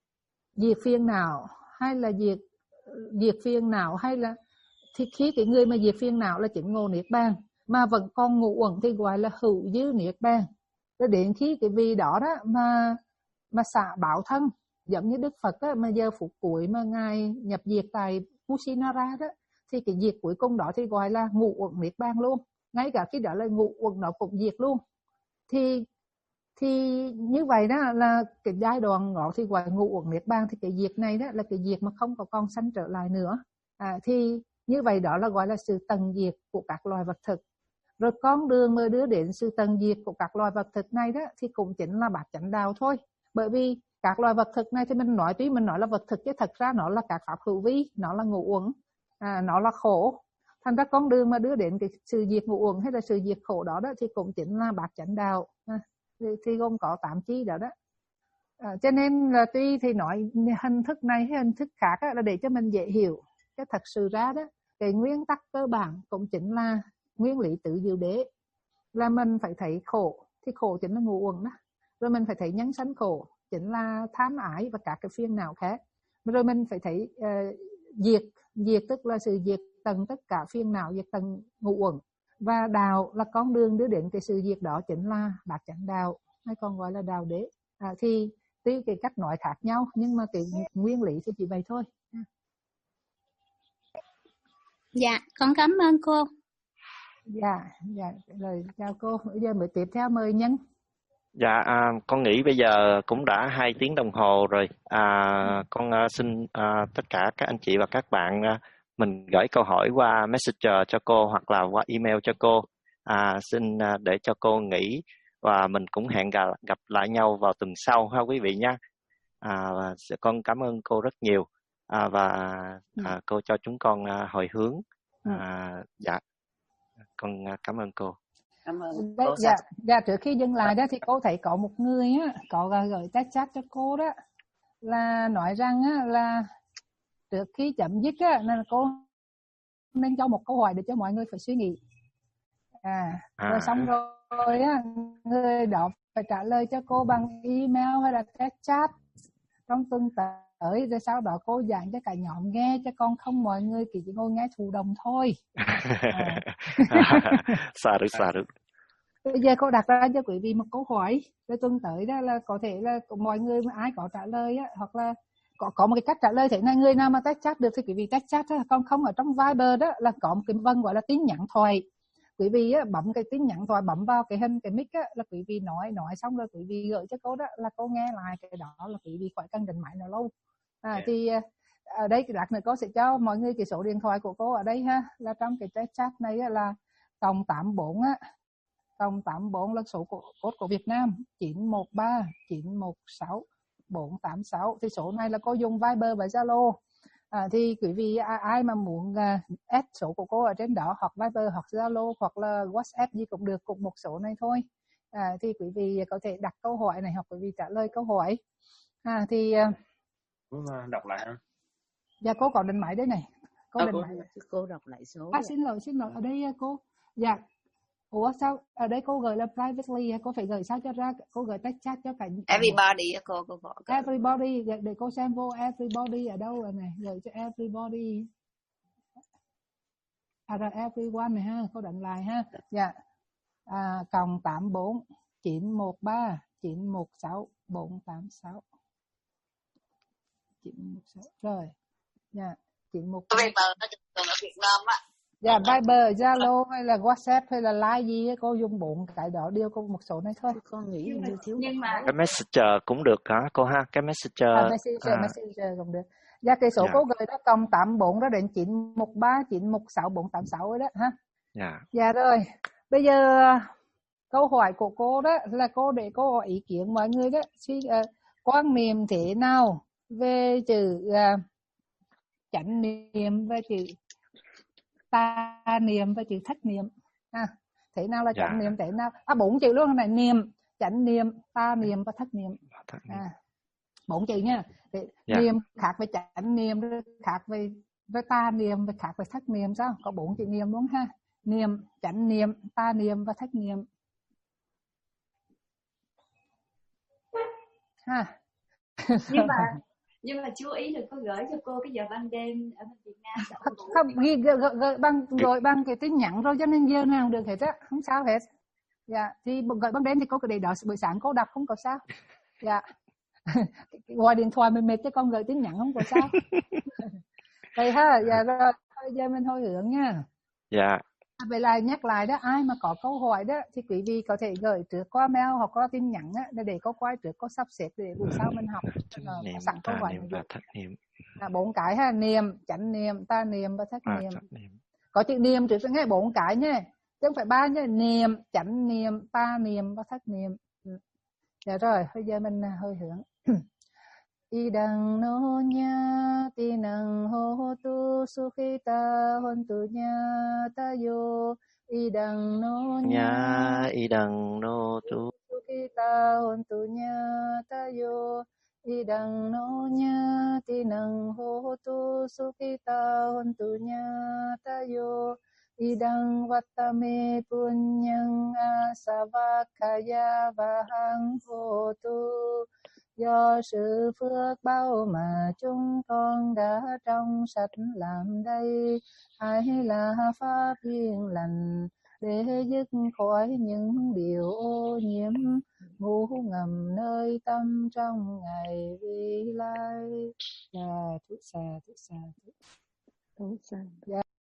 diệt phiền não hay là diệt diệt phiền não hay là thì khi cái người mà diệt phiền não là chứng ngộ niết bàn mà vẫn còn ngũ uẩn thì gọi là hữu dư niết bàn. Rồi đến khi cái vị đó đó mà mà xả báo thân, giống như Đức Phật á, mà giờ phút cuối mà ngài nhập diệt tại Kusinara đó, thì cái diệt cuối cùng đó thì gọi là ngũ uẩn niết bàn luôn. Ngay cả khi đó là ngũ uẩn nó cũng diệt luôn. Thì thì như vậy đó là cái giai đoạn đó thì gọi ngũ uẩn niết bàn. Thì cái diệt này đó là cái diệt mà không có con sanh trở lại nữa. À, thì như vậy đó là gọi là sự tận diệt của các loài vật thực. Rồi con đường mới đưa đến sự tận diệt của các loài vật thực này đó thì cũng chính là bát chánh đạo thôi. Bởi vì các loài vật thực này thì mình nói tuy mình nói là vật thực chứ thật ra nó là các pháp hữu vi, nó là ngũ uẩn, à, nó là khổ. Thành ra con đường mà đưa đến cái sự diệt ngũ uẩn hay là sự diệt khổ đó, đó thì cũng chính là bát chánh đạo. À, thì, thì gồm có tám chi đó đó. À, cho nên là tuy thì nói hình thức này hay hình thức khác á, là để cho mình dễ hiểu. Cái thật sự ra đó, cái nguyên tắc cơ bản cũng chính là nguyên lý tự diệu đế, là mình phải thấy khổ, thì khổ chính là ngũ uẩn đó. Rồi mình phải thấy nhân sanh khổ, chính là tham ái và các cái phiền não khác. Rồi mình phải thấy uh, diệt, diệt tức là sự diệt tận tất cả phiền não, diệt tận ngũ uẩn. Và đạo là con đường đưa đến cái sự diệt đó chính là bát chánh đạo, hay còn gọi là đạo đế. À, thì tuy cái cách nói khác nhau nhưng mà cái nguyên lý thì chỉ vậy thôi. Dạ, con cảm ơn cô. Dạ, dạ, rồi chào cô. Bây giờ mới tiếp theo mời Nhân. Dạ, à, con nghĩ bây giờ cũng đã hai tiếng đồng hồ rồi. À, con à, xin à, tất cả các anh chị và các bạn à, mình gửi câu hỏi qua Messenger cho cô hoặc là qua email cho cô. À, xin à, để cho cô nghĩ và mình cũng hẹn gặp, gặp lại nhau vào tuần sau ha quý vị nhé. À, và con cảm ơn cô rất nhiều à, và à, cô cho chúng con à, hồi hướng. À, dạ, con à, cảm ơn cô. Cảm ơn Đấy, cô dạ, Sa. dạ, trước khi dừng lại đó thì cô thấy có một người á, có gửi test chat cho cô đó, là nói rằng á, là trước khi chấm dứt á, là cô nên cho một câu hỏi để cho mọi người phải suy nghĩ. À, À. rồi xong rồi á, người đó phải trả lời cho cô bằng email hay là test chat trong tuần tới, rồi sau đó cô giảng cho cả nhóm nghe, cho con không mọi người chỉ ngồi nghe thụ động thôi. À. Xa được, xa được. Bây giờ cô đặt ra cho quý vị một câu hỏi, rồi tuần tới đó là có thể là mọi người mà ai có trả lời á, hoặc là có có một cái cách trả lời thế này, người nào mà test chat được thì quý vị test chat đó, còn không ở trong Viber đó là có một cái vân gọi là tin nhắn thoại. Quý vị á, bấm cái tin nhắn thoại, bấm vào cái hình cái mic á, là quý vị nói nói xong rồi quý vị gửi cho cô đó, là cô nghe lại cái đó, là quý vị khỏi cần định máy nào lâu. À, yeah. Thì ở đây lát nữa cô sẽ cho mọi người cái số điện thoại của cô ở đây ha, là trong cái test chat này á, là cộng tám bốn á, cộng tám bốn là số code của Việt Nam chín một ba chín một sáu bốn tám sáu. Thì số này là cô dùng Viber và Zalo. À, thì quý vị ai mà muốn uh, add số của cô ở trên đó, hoặc Viber hoặc Zalo hoặc là WhatsApp gì cũng được, cùng một số này thôi. À, thì quý vị có thể đặt câu hỏi này hoặc quý vị trả lời câu hỏi. À, thì uh... đọc lại hả? Dạ cô có định máy đây này. Cô à, định cô, máy. cô đọc lại số. À, xin lỗi xin lỗi ở đây cô. Dạ. Ủa sao ở đây cô gửi là privately, cô phải gửi sao cho ra, cô gửi tách chat cho cả everybody cô cô gọi everybody để cô xem vô everybody ở đâu rồi này, gửi cho everybody. À rồi everyone này ha, cô định lại ha. Dạ. À, cộng tám bốn chín một ba chín một sáu bốn tám sáu chín một sáu rồi. Dạ, chín một Viber nó thường ở Việt Nam á. Dạ, Viber, Zalo hay là WhatsApp hay là Line gì ấy, cô dùng bốn cái đó đều có một số này thôi. Con nghĩ như thiếu. Nhưng mà cái Messenger cũng được hả cô ha? Cái Messenger. À, Messenger, à. Messenger cũng được. Dạ, cái số Dạ. cô gửi đó cộng tám bốn đó đến chín một ba chín một sáu bốn tám sáu đó ha. Dạ. Dạ rồi. Bây giờ câu hỏi của cô đó là cô để cô hỏi ý kiến mọi người đó, suy uh, quan niệm thế nào về chữ uh, chánh niệm và chữ ta niệm và chữ thất niệm. À, thế nào là chánh dạ. niệm, thế nào à bốn chữ luôn này, niệm, chánh niệm, ta niệm và thất niệm. À, bốn chữ nha. Để, dạ. Niệm khác với chánh niệm, khác với với ta niệm, với khác với thất niệm, sao có bốn chữ niệm luôn ha. Niệm, chánh niệm, ta niệm và thất niệm ha. Nhưng mà nhưng mà chú ý đừng có gửi cho cô cái giờ ban đêm ở bên Việt Nam. Không, ghi gửi, gửi bằng rồi bằng cái tin nhắn rồi, cho nên giờ nào được hết á, không sao hết. Dạ, thì gửi ban đêm thì cô cứ để đó, buổi sáng cô đọc không có sao. Dạ. Gọi điện thoại mình mệt cho con gửi tin nhắn không có sao. Vậy ha, dạ rồi, thôi giờ mình thôi hướng nha. Dạ. À, vậy là nhắc lại đó, ai mà có câu hỏi đó thì quý vị có thể gửi trước qua mail hoặc qua tin nhắn á, để để có quay trước, có sắp xếp để buổi sau mình học. Chánh niệm, sẵn câu ta hỏi niệm và thất niệm. À, bốn cái ha, niệm, chánh niệm, ta niệm và thất à, niệm. niệm. Có chữ niệm trước nghe bốn cái nhé, chứ không phải ba nhé, niệm, chánh niệm, ta niệm và thất niệm. Dạ rồi, bây giờ mình hơi hướng. Idang no nya tinang ho tu sukhita hontu nya tayo. Idang no nya idang no tu sukhita hontu nya tayo. Idang no nya tinang ho tu sukhita hontu nya tayo. Idang vattame punyang asavakaya vahang hotu. Do sự phước bao mà chúng con đã trong sạch làm đây, hãy là pháp duyên lành để dứt khỏi những điều ô nhiễm ngủ ngầm nơi tâm trong ngày vi lai. Dạ, thú xa, thú xa, thú xa. Dạ.